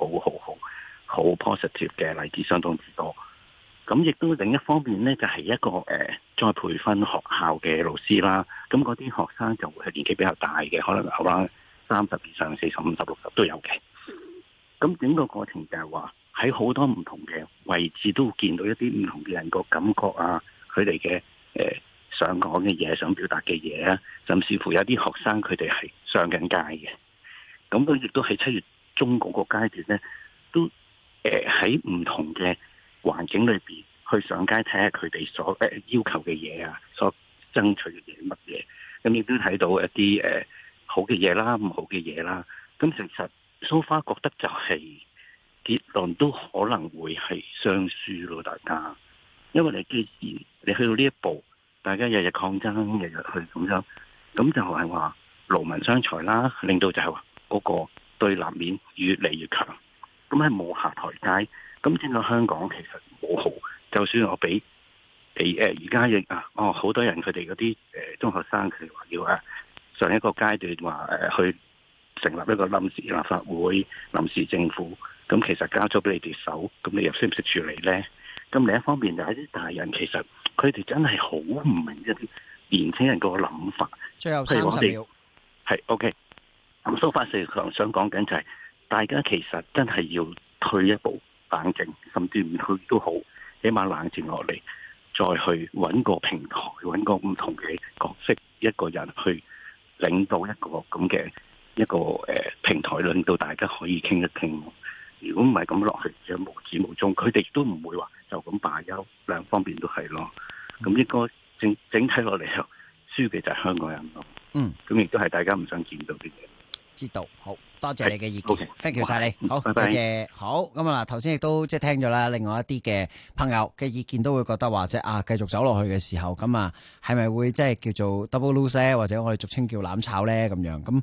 Speaker 14: positive 嘅例子相當之多。咁亦都另一方面呢，就係一個再培訓學校嘅老師啦。咁嗰啲學生就會係年紀比較大嘅，可能around 30以上、40、50、60都有嘅。咁整個過程就係話喺好多唔同嘅位置都見到一啲唔同嘅人個感覺啊，佢哋嘅想講嘅嘢、想表達嘅嘢啊，甚至乎有啲學生佢哋係上緊街嘅。咁佢亦都喺7月中嗰個階段呢，都喺唔同嘅環境裏邊去上街睇下佢哋所要求嘅嘢啊，所爭取嘅嘢乜嘢。咁亦都睇到一啲好嘅嘢啦，唔好嘅嘢啦。咁其實 so far 覺得就係結論都可能會係雙輸咯，大家。因為你既然你去到呢一步，大家日日抗爭，日日去咁樣，咁就係話勞民傷財啦，令到就係話嗰個對立面越嚟越強，咁係冇下台階。咁整個香港其實冇好，就算我俾而家亦好多人佢哋嗰啲中學生佢哋話要上一個階段話去成立一個臨時立法會、臨時政府，咁其實交咗俾你哋手，咁你又識唔識處理咧？咁另一方面就係啲大人其實佢哋真係好唔明一啲年輕人個諗法。
Speaker 13: 最後30秒
Speaker 14: 係 OK。咁蘇發四強想講緊就係大家其實真係要退一步，冷靜，甚至唔去都好，起碼冷靜落嚟，再去揾個平台，揾個唔同嘅角色，一個人去領導一個咁嘅一個平台，令到大家可以傾一傾。如果唔係咁落去，就無止無終。佢哋都唔會話就咁罷休，兩方面都係咯。咁應該整體落嚟，輸嘅就係香港人咯。咁亦都係大家唔想見到嘅嘢。
Speaker 13: 知道，好多謝你嘅意見 ，thank you 晒你，好，多謝，好，咁啊嗱，頭先亦都即係聽咗啦，另外一啲嘅朋友嘅意見都會覺得話即係繼續走落去嘅時候，咁係咪會即係叫做 double lose 咧，或者我哋俗稱叫攬炒咧咁樣，咁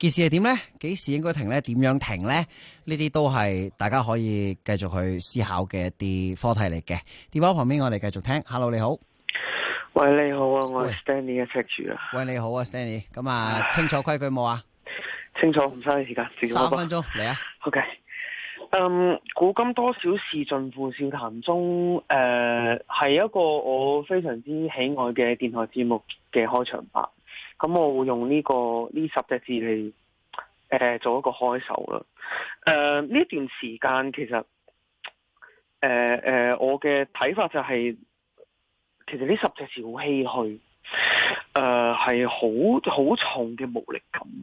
Speaker 13: 件事係點呢？幾時應該停呢？點樣停呢？呢啲都係大家可以繼續去思考嘅一啲課題嚟嘅。電話旁邊我哋繼續聽。Hello， 你好。
Speaker 15: 喂，你好啊，我係 Stanley 嘅赤柱啊。
Speaker 13: 喂，你好啊 Stanley。咁啊，清楚規矩冇啊？
Speaker 15: 清楚，唔嘥時間。
Speaker 13: 3分鐘嚟啊。
Speaker 15: OK。古今多少事，盡付笑談中。係一個我非常之喜愛嘅電台節目嘅開場白。咁我會用呢10隻字嚟做一個開首啦。呢段時間其實我嘅睇法就係、其實呢10隻字好唏噓，係好重嘅無力感。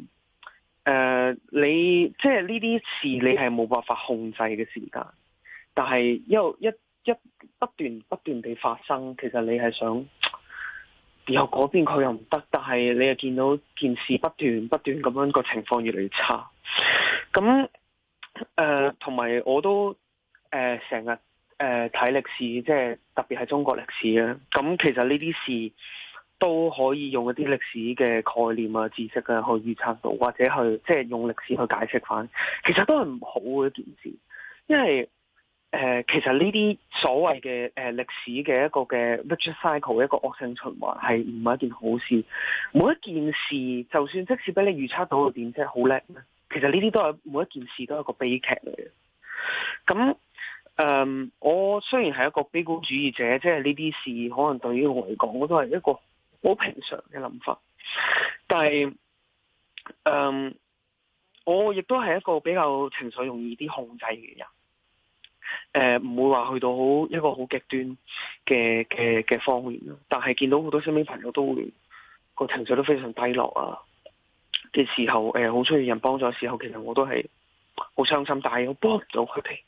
Speaker 15: 你即係呢啲事，你係冇辦法控制嘅時間，但係一不斷地發生，其實你係想。然後嗰邊佢又唔得，但係你又見到件事不斷咁樣個情況越嚟越差。咁同埋我都成日睇歷史，即係特別係中國歷史啊。咁其實呢啲事都可以用一啲歷史嘅概念啊、知識啊去預測到，或者去即係用歷史去解釋翻。其實都係唔好嘅一件事，因為其實呢啲所謂嘅歷史嘅一個嘅 vicious cycle， 一個惡性循環係唔係一件好事。每一件事，就算即使俾你預測到個點，即係好叻咧，其實呢啲都係每一件事都係一個悲劇嚟嘅。咁我雖然係一個悲觀主義者，即係呢啲事可能對於我嚟講，都係一個好平常嘅諗法。但係我亦都係一個比較情緒容易啲控制嘅人。唔會話去到一個好極端嘅方面咯，但係見到好多身邊朋友都會個情緒都非常低落啊嘅時候，好需要人幫助嘅時候，其實我都係好傷心，但係我幫唔到佢哋。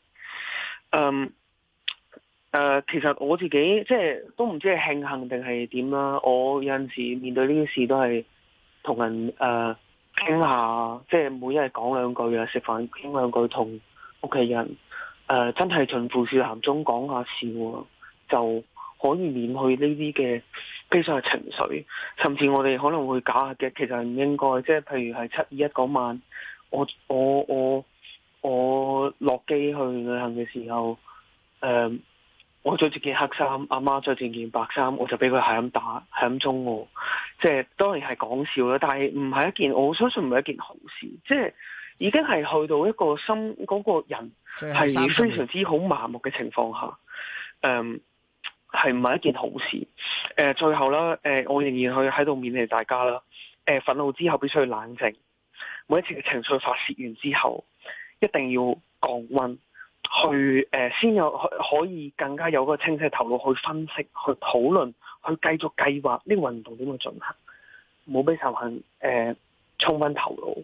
Speaker 15: 其實我自己即係都唔知係慶幸定係點啦。我有陣時面對呢啲事都係同人傾下，即係每一日講兩句啊，食飯傾兩句，同屋企人。真係盡付笑談中講下笑，就可以免去呢啲嘅悲傷嘅情緒。甚至我哋可能會假嘅，其實唔應該。即係譬如係7/21嗰晚，我落機去旅行嘅時候，我着住件黑衫，阿媽着住件白衫，我就俾佢係咁打，係咁中我。即係當然係講笑啦，但係唔係一件，我相信唔係一件好事。即係已經係去到一個心嗰個人係非常之好麻木嘅情況下，係唔係一件好事？最後啦，我仍然去喺度勉勵大家啦。憤怒之後必須要冷靜，每一次嘅情緒發泄完之後，一定要降溫，去先有可以更加有個清晰頭腦去分析、去討論、去繼續計劃呢個運動點去進行，唔好俾仇恨沖昏頭腦。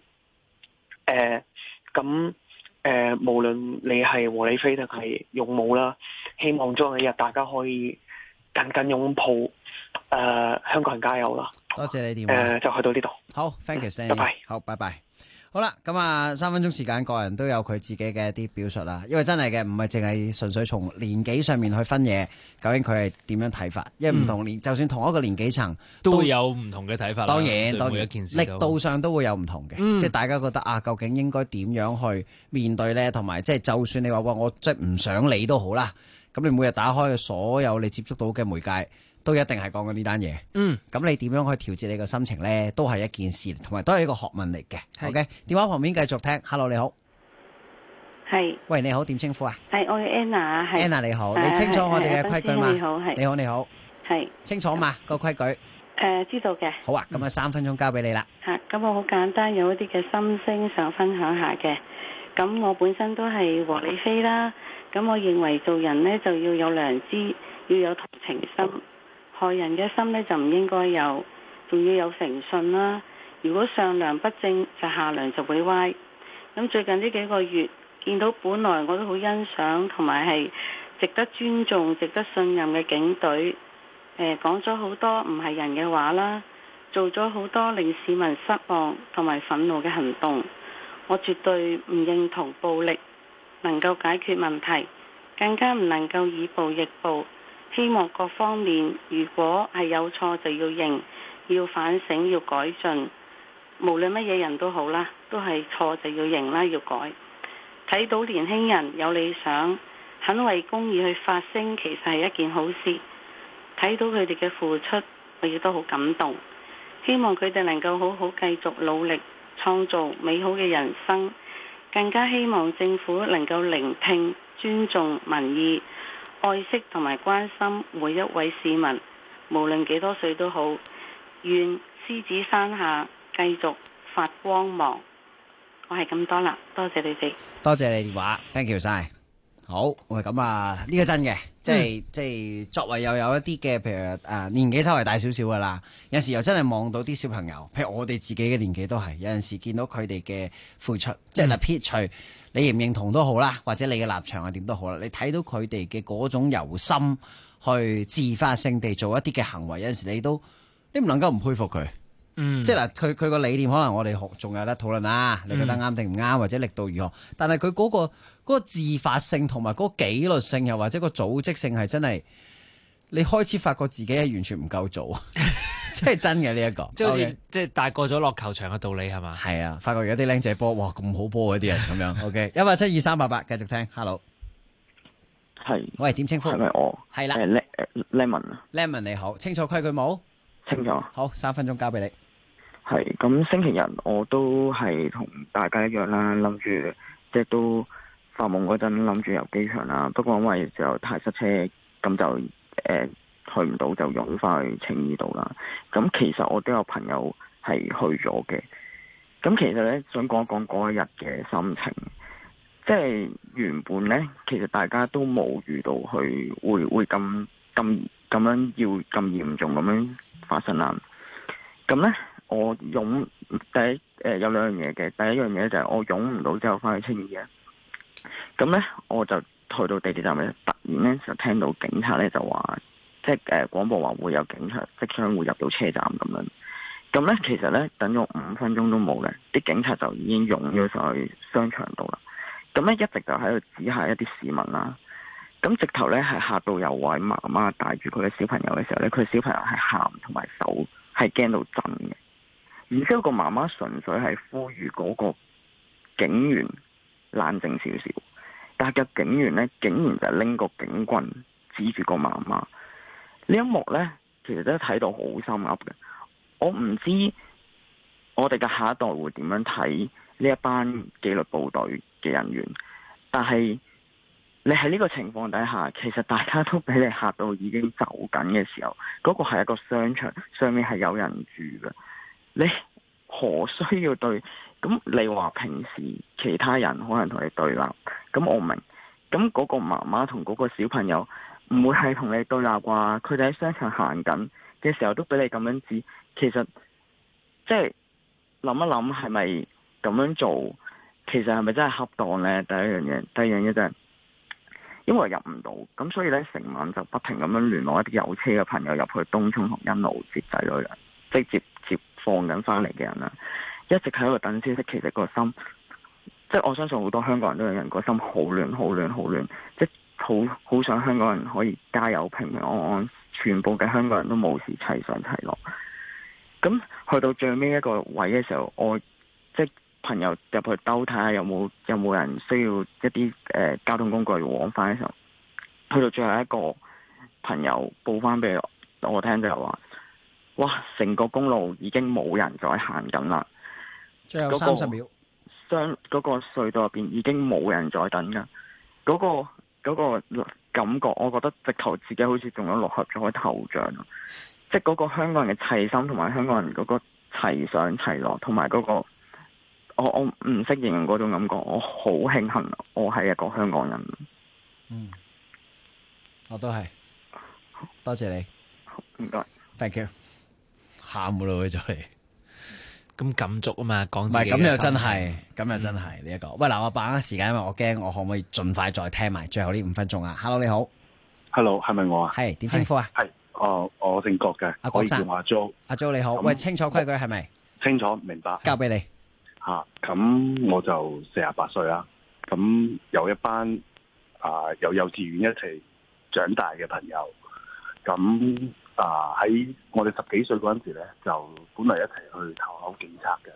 Speaker 15: 無論你係和理非定係勇武啦，希望將來一日大家可以緊緊擁抱，香港人加油啦！
Speaker 13: 多謝你電話，
Speaker 15: 就去到呢度。
Speaker 13: 好 ，thank you，Sandy，
Speaker 15: 拜拜。
Speaker 13: 好，拜拜。好啦，咁啊，3分鐘時間，個人都有佢自己嘅一啲表述啦。因為真係嘅，唔係淨係純粹從年紀上面去分嘢，究竟佢係點樣睇法？因為唔同年，就算同一個年紀層，
Speaker 17: 都會有唔同嘅睇法。當然，
Speaker 13: 每一件事力度上都會有唔同嘅。即係大家覺得啊，究竟應該點樣去面對呢？同埋即係就算你話我即係唔想理都好啦，咁你每日打開嘅所有你接觸到嘅媒介，都一定係講緊呢單嘢。咁你點樣去調節你個心情呢？都係一件事，同埋都係一個學問嚟嘅。OK， 電話旁邊繼續聽。Hello， 你好。
Speaker 20: 係。喂，
Speaker 13: 你好，點稱呼啊？
Speaker 20: 係，我係 Anna。
Speaker 13: Anna 你好，你清楚我哋嘅規矩嘛？
Speaker 20: 你好，係。
Speaker 13: 你好，你好。
Speaker 20: 係。
Speaker 13: 清楚嘛？個規矩。
Speaker 20: 知道嘅。
Speaker 13: 好啊，咁啊3分鐘交俾你啦。
Speaker 20: 咁我好簡單，有一啲嘅心聲想分享下嘅。咁我本身都係和理非啦。咁我認為做人呢，就要有良知，要有同情心。害人嘅心呢，就唔應該有，仲要有誠信啦。如果上梁不正，就下梁就會歪。咁最近呢幾個月，見到本來我都好欣賞同埋係值得尊重、值得信任嘅警隊，講咗好多唔係人嘅話啦，做咗好多令市民失望同埋憤怒嘅行動。我絕對唔認同暴力能夠解決問題，更加唔能夠以暴易暴。希望各方面如果係有錯就要認，要反省，要改進。 無論乜嘢人都好啦，都係錯就要認啦，要改。睇到年輕人有理想，肯為公義去發聲，其實係一件好事。睇到佢哋嘅付出，我亦都好感動。希望佢哋能夠好好繼續努力，創造美好嘅人生。更加希望政府能夠聆聽、尊重民意，愛惜同埋關心每一位市民，無論幾多歲都好。願獅子山下繼續發光芒。我係咁多啦，多謝你哋。
Speaker 13: 多謝你電話 ，thank you 晒。好，喂，咁啊，呢個真嘅，即係作為又有一啲嘅，譬如年紀稍微大少少噶啦，有時又真係望到啲小朋友，譬如我哋自己嘅年紀都係，有陣時見到佢哋嘅付出，即係撇除你認唔認同都好啦，或者你嘅立場係點都好啦，你睇到佢哋嘅嗰種由心去自發性地做一啲嘅行為，有陣時你唔能夠唔佩服佢。即係嗱，佢個理念可能我哋仲有得討論啦，你覺得啱定唔啱，或者力度如何？但係佢嗰個自發性同埋嗰個紀律性，又或者個組織性係真係，你開始發覺自己係完全唔夠做，即係真嘅呢一個，
Speaker 17: 即係好似即係大個咗落球場嘅道理係嘛？
Speaker 13: 係啊，發覺而家啲僆仔波，哇咁好波嗰啲人咁樣。OK， 1872388繼續聽 ，Hello，
Speaker 6: 係，
Speaker 13: 喂，點稱呼？
Speaker 6: 係咪我？
Speaker 13: 係啦
Speaker 6: ，Lemon
Speaker 13: 你好，清楚規矩冇？
Speaker 6: 清楚。
Speaker 13: 好，3分鐘交俾你。
Speaker 6: 係咁，星期日我都係同大家一樣啦，諗住即係都發夢嗰陣諗住遊機場啦。不過因為就太塞車，咁就去唔到，就湧翻去青衣度啦。咁其實我都有朋友係去咗嘅。咁其實咧，想講一講嗰一日嘅心情，即係原本咧，其實大家都冇遇到佢會咁樣要咁嚴重咁樣發生啦。咁咧。我有兩樣嘢嘅，第一樣嘢就係我湧唔到之後翻去青衣嘅，咁咧我就去到地鐵站咧，突然咧就聽到警察咧就話，即係廣播話會有警察即將會入到車站咁樣，咁咧其實咧等咗5分鐘都冇咧，啲警察就已經湧咗上去商場度啦，咁咧一直就喺度指下一啲市民啦，咁直頭咧係嚇到有位媽媽帶住佢嘅小朋友嘅時候咧，佢小朋友係喊同埋手係驚到震嘅。然之後個媽媽純粹係呼籲嗰個警員冷靜少少，但係個警員咧竟然就拎個警棍指住個媽媽。呢一幕咧，其實都睇到好心噏嘅。我唔知我哋嘅下一代會點樣睇呢一班紀律部隊嘅人員，但係你喺呢個情況底下，其實大家都俾你嚇到已經走緊嘅時候，嗰個係一個商場，上面係有人住嘅。你何需要對？咁你話平時其他人可能同你對立，咁我明。咁嗰個媽媽同嗰個小朋友唔會係同你對立啩？佢哋喺商場行緊嘅時候都俾你咁樣指，其實即係諗一諗係咪咁樣做？其實係咪真係恰當呢？第一樣嘢，第二樣嘢就係因為入唔到，咁所以呢，成晚就不停咁樣聯絡一啲有車嘅朋友入去東涌同欣路接仔女人，即係接放緊翻嚟嘅人啦，一直喺度等消息。其實個心，即係我相信好多香港人都有人個心好亂，好亂，好亂，即係好想香港人可以加油，平平安安，全部嘅香港人都冇事，齊上齊落。咁去到最尾一個位嘅時候，我即係朋友入去兜睇下有冇人需要一啲交通工具往返嘅時候，去到最後一個朋友報翻俾我聽就係話，哇！成個公路已經冇人再行緊啦，
Speaker 13: 最後30秒，
Speaker 6: 嗰個隧道入邊已經冇人再等噶，嗰個感覺，我覺得直頭自己好似中咗6合彩頭獎，即係嗰個香港人嘅齊心同埋香港人嗰個齊上齊落，同埋嗰個我唔識形容嗰種感覺，我好慶幸我係一個香港人。
Speaker 13: 嗯，我都係，多謝你，
Speaker 6: 唔該
Speaker 13: ，thank you。喊噶咯，佢就嚟
Speaker 17: 咁感觸啊嘛，講自己
Speaker 13: 唔係咁又真係，咁又真係呢一個。喂嗱，我把握時間，因為我驚我可唔可以盡快再聽埋最後呢5分鐘啊 ？Hello， 你好
Speaker 21: ，Hello， 係咪我啊？
Speaker 13: 係點稱呼啊？
Speaker 21: 係，我姓郭嘅，
Speaker 13: 阿郭生，
Speaker 21: 可以叫阿 Jo。
Speaker 13: 阿 Jo 你好，喂，清楚規矩係咪？
Speaker 21: 清楚明白。
Speaker 13: 交俾你
Speaker 21: 嚇，咁我就48歲啦。咁有一班由幼稚園一齊長大嘅朋友，咁喺我哋10幾歲嗰陣時咧，就本嚟一齊去投考警察嘅。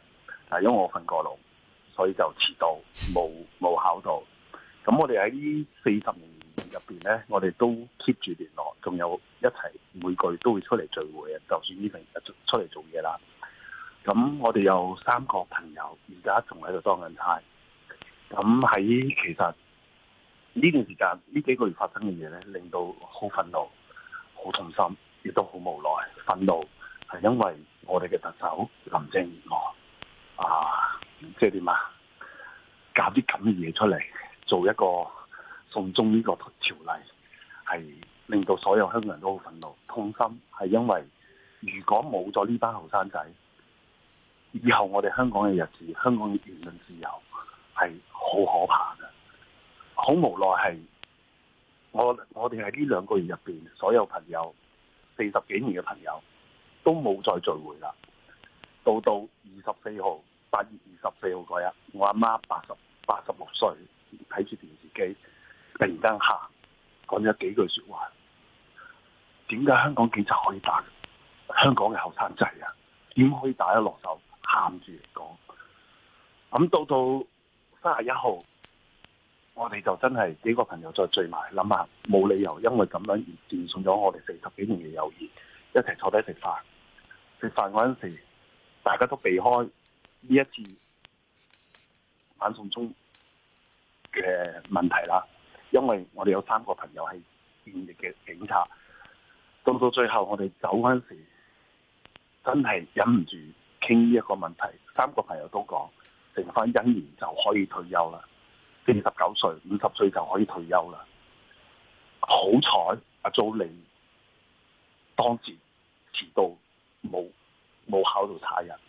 Speaker 21: 但係因為我瞓過籠，所以就遲到，冇考到。咁我哋喺呢40年入邊咧，我哋都 keep 住聯絡，仲有一齊每個月都會出嚟聚會嘅，就算呢份出嚟做嘢啦。咁我哋有3個朋友，而家仲喺度當緊差。咁喺其實呢段時間呢幾個月發生嘅嘢咧，令到好憤怒、好痛心，亦都好無奈。憤怒係因為我哋嘅特首林鄭月娥即係點啊，搞啲咁嘅嘢出嚟，做一個送中呢個條例，係令到所有香港人都好憤怒、痛心。係因為如果冇咗呢班後生仔，以後我哋香港嘅日子，香港嘅言論自由係好可怕嘅。好無奈係我哋喺呢2個月入邊，所有朋友40幾年嘅朋友都冇再聚會啦。到24號8月24號嗰日，我阿媽86歲睇住電視機，突然間喊，講咗幾句説話。點解香港警察可以打香港嘅後生仔啊？點可以打得落手？喊住嚟講。咁到31號，我哋就真係幾個朋友再聚埋，諗下冇理由因為咁樣而斷送咗我哋40幾年嘅友誼，一齊坐低食飯。食飯嗰陣時，大家都避開呢一次反送中嘅問題啦，因為我哋有3個朋友係現役嘅警察。到最後我哋走嗰陣時，真係忍唔住傾呢一個問題。3個朋友都講，剩翻1年就可以退休啦。49歲、50歲就可以退休啦。好彩阿祖利當時遲到，冇考到差人。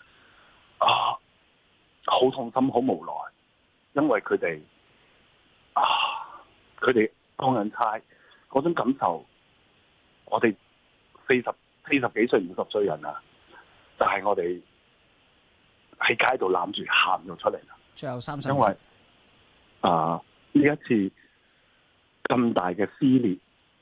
Speaker 21: 好痛心，好無奈，因為佢哋當緊差嗰種感受，我哋40幾歲、50歲人啊，但係我哋喺街度攬住喊咗出嚟啦。
Speaker 13: 最後30年，
Speaker 21: 因為呢一次咁大嘅撕裂，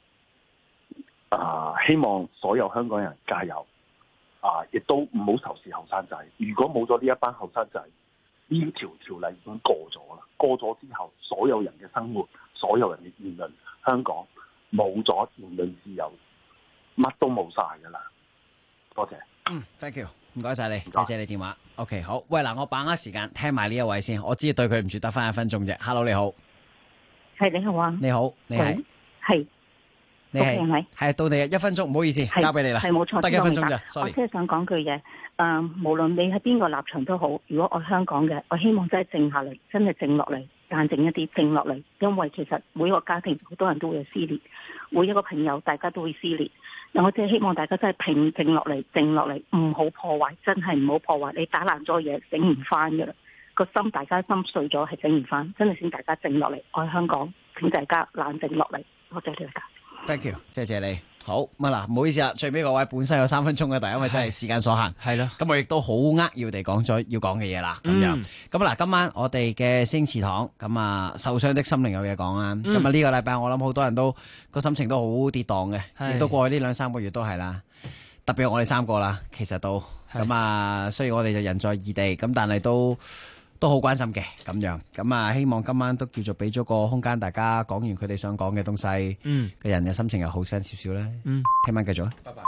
Speaker 21: 希望所有香港人加油，亦都唔好仇視後生仔。如果冇咗呢一班後生仔，呢條例已經過咗啦。過咗之後，所有人嘅生活、所有人嘅言論，香港冇咗言論自由，乜都冇晒噶啦。多謝。
Speaker 13: Thank you， 唔該晒你，謝謝你電話。OK， 好。喂，嗱，我把握時間聽埋呢一位先，我知對佢唔住得翻1分鐘啫。Hello， 你好。
Speaker 7: 係，你好啊。
Speaker 13: 你好，你係。
Speaker 7: 係。
Speaker 13: 你係到你1分鐘，唔好意思，交俾你啦。係冇錯，得1分鐘咋。
Speaker 7: 我即係想講句嘢，無論你喺邊個立場都好，如果愛香港嘅，我希望真係靜下嚟，真係靜落嚟，淡靜一啲，靜落嚟。因為其實每一個家庭好多人都會有撕裂，每一個朋友大家都會撕裂。我只係希望大家真係平靜落嚟，靜落嚟，唔好破壞，真係唔好破壞。你打爛咗嘢，整唔翻噶啦。個心大家心碎咗，係整唔翻。真係請大家靜落嚟，愛香港，請大家冷靜落嚟。多謝大家。
Speaker 13: Thank you， 謝謝你。好咁啊嗱，唔好意思啦，最尾嗰位本身有3分鐘嘅，但係因為真係時間所限，係咯。咁我亦都好扼要地講咗要講嘅嘢啦。咁樣咁嗱，今晚我哋嘅星祠堂咁啊，受傷的心靈有嘢講啦。咁啊，呢個禮拜我諗好多人都個心情都好跌宕嘅，亦都過去呢2-3個月都係啦。特別係我哋3個啦，其實都咁啊。雖然我哋就人在異地，咁但係都好關心嘅咁樣，咁啊希望今晚都叫做俾咗個空間，大家講完佢哋想講嘅東西，嘅人嘅心情又好翻少少咧。聽晚繼續啦，拜拜。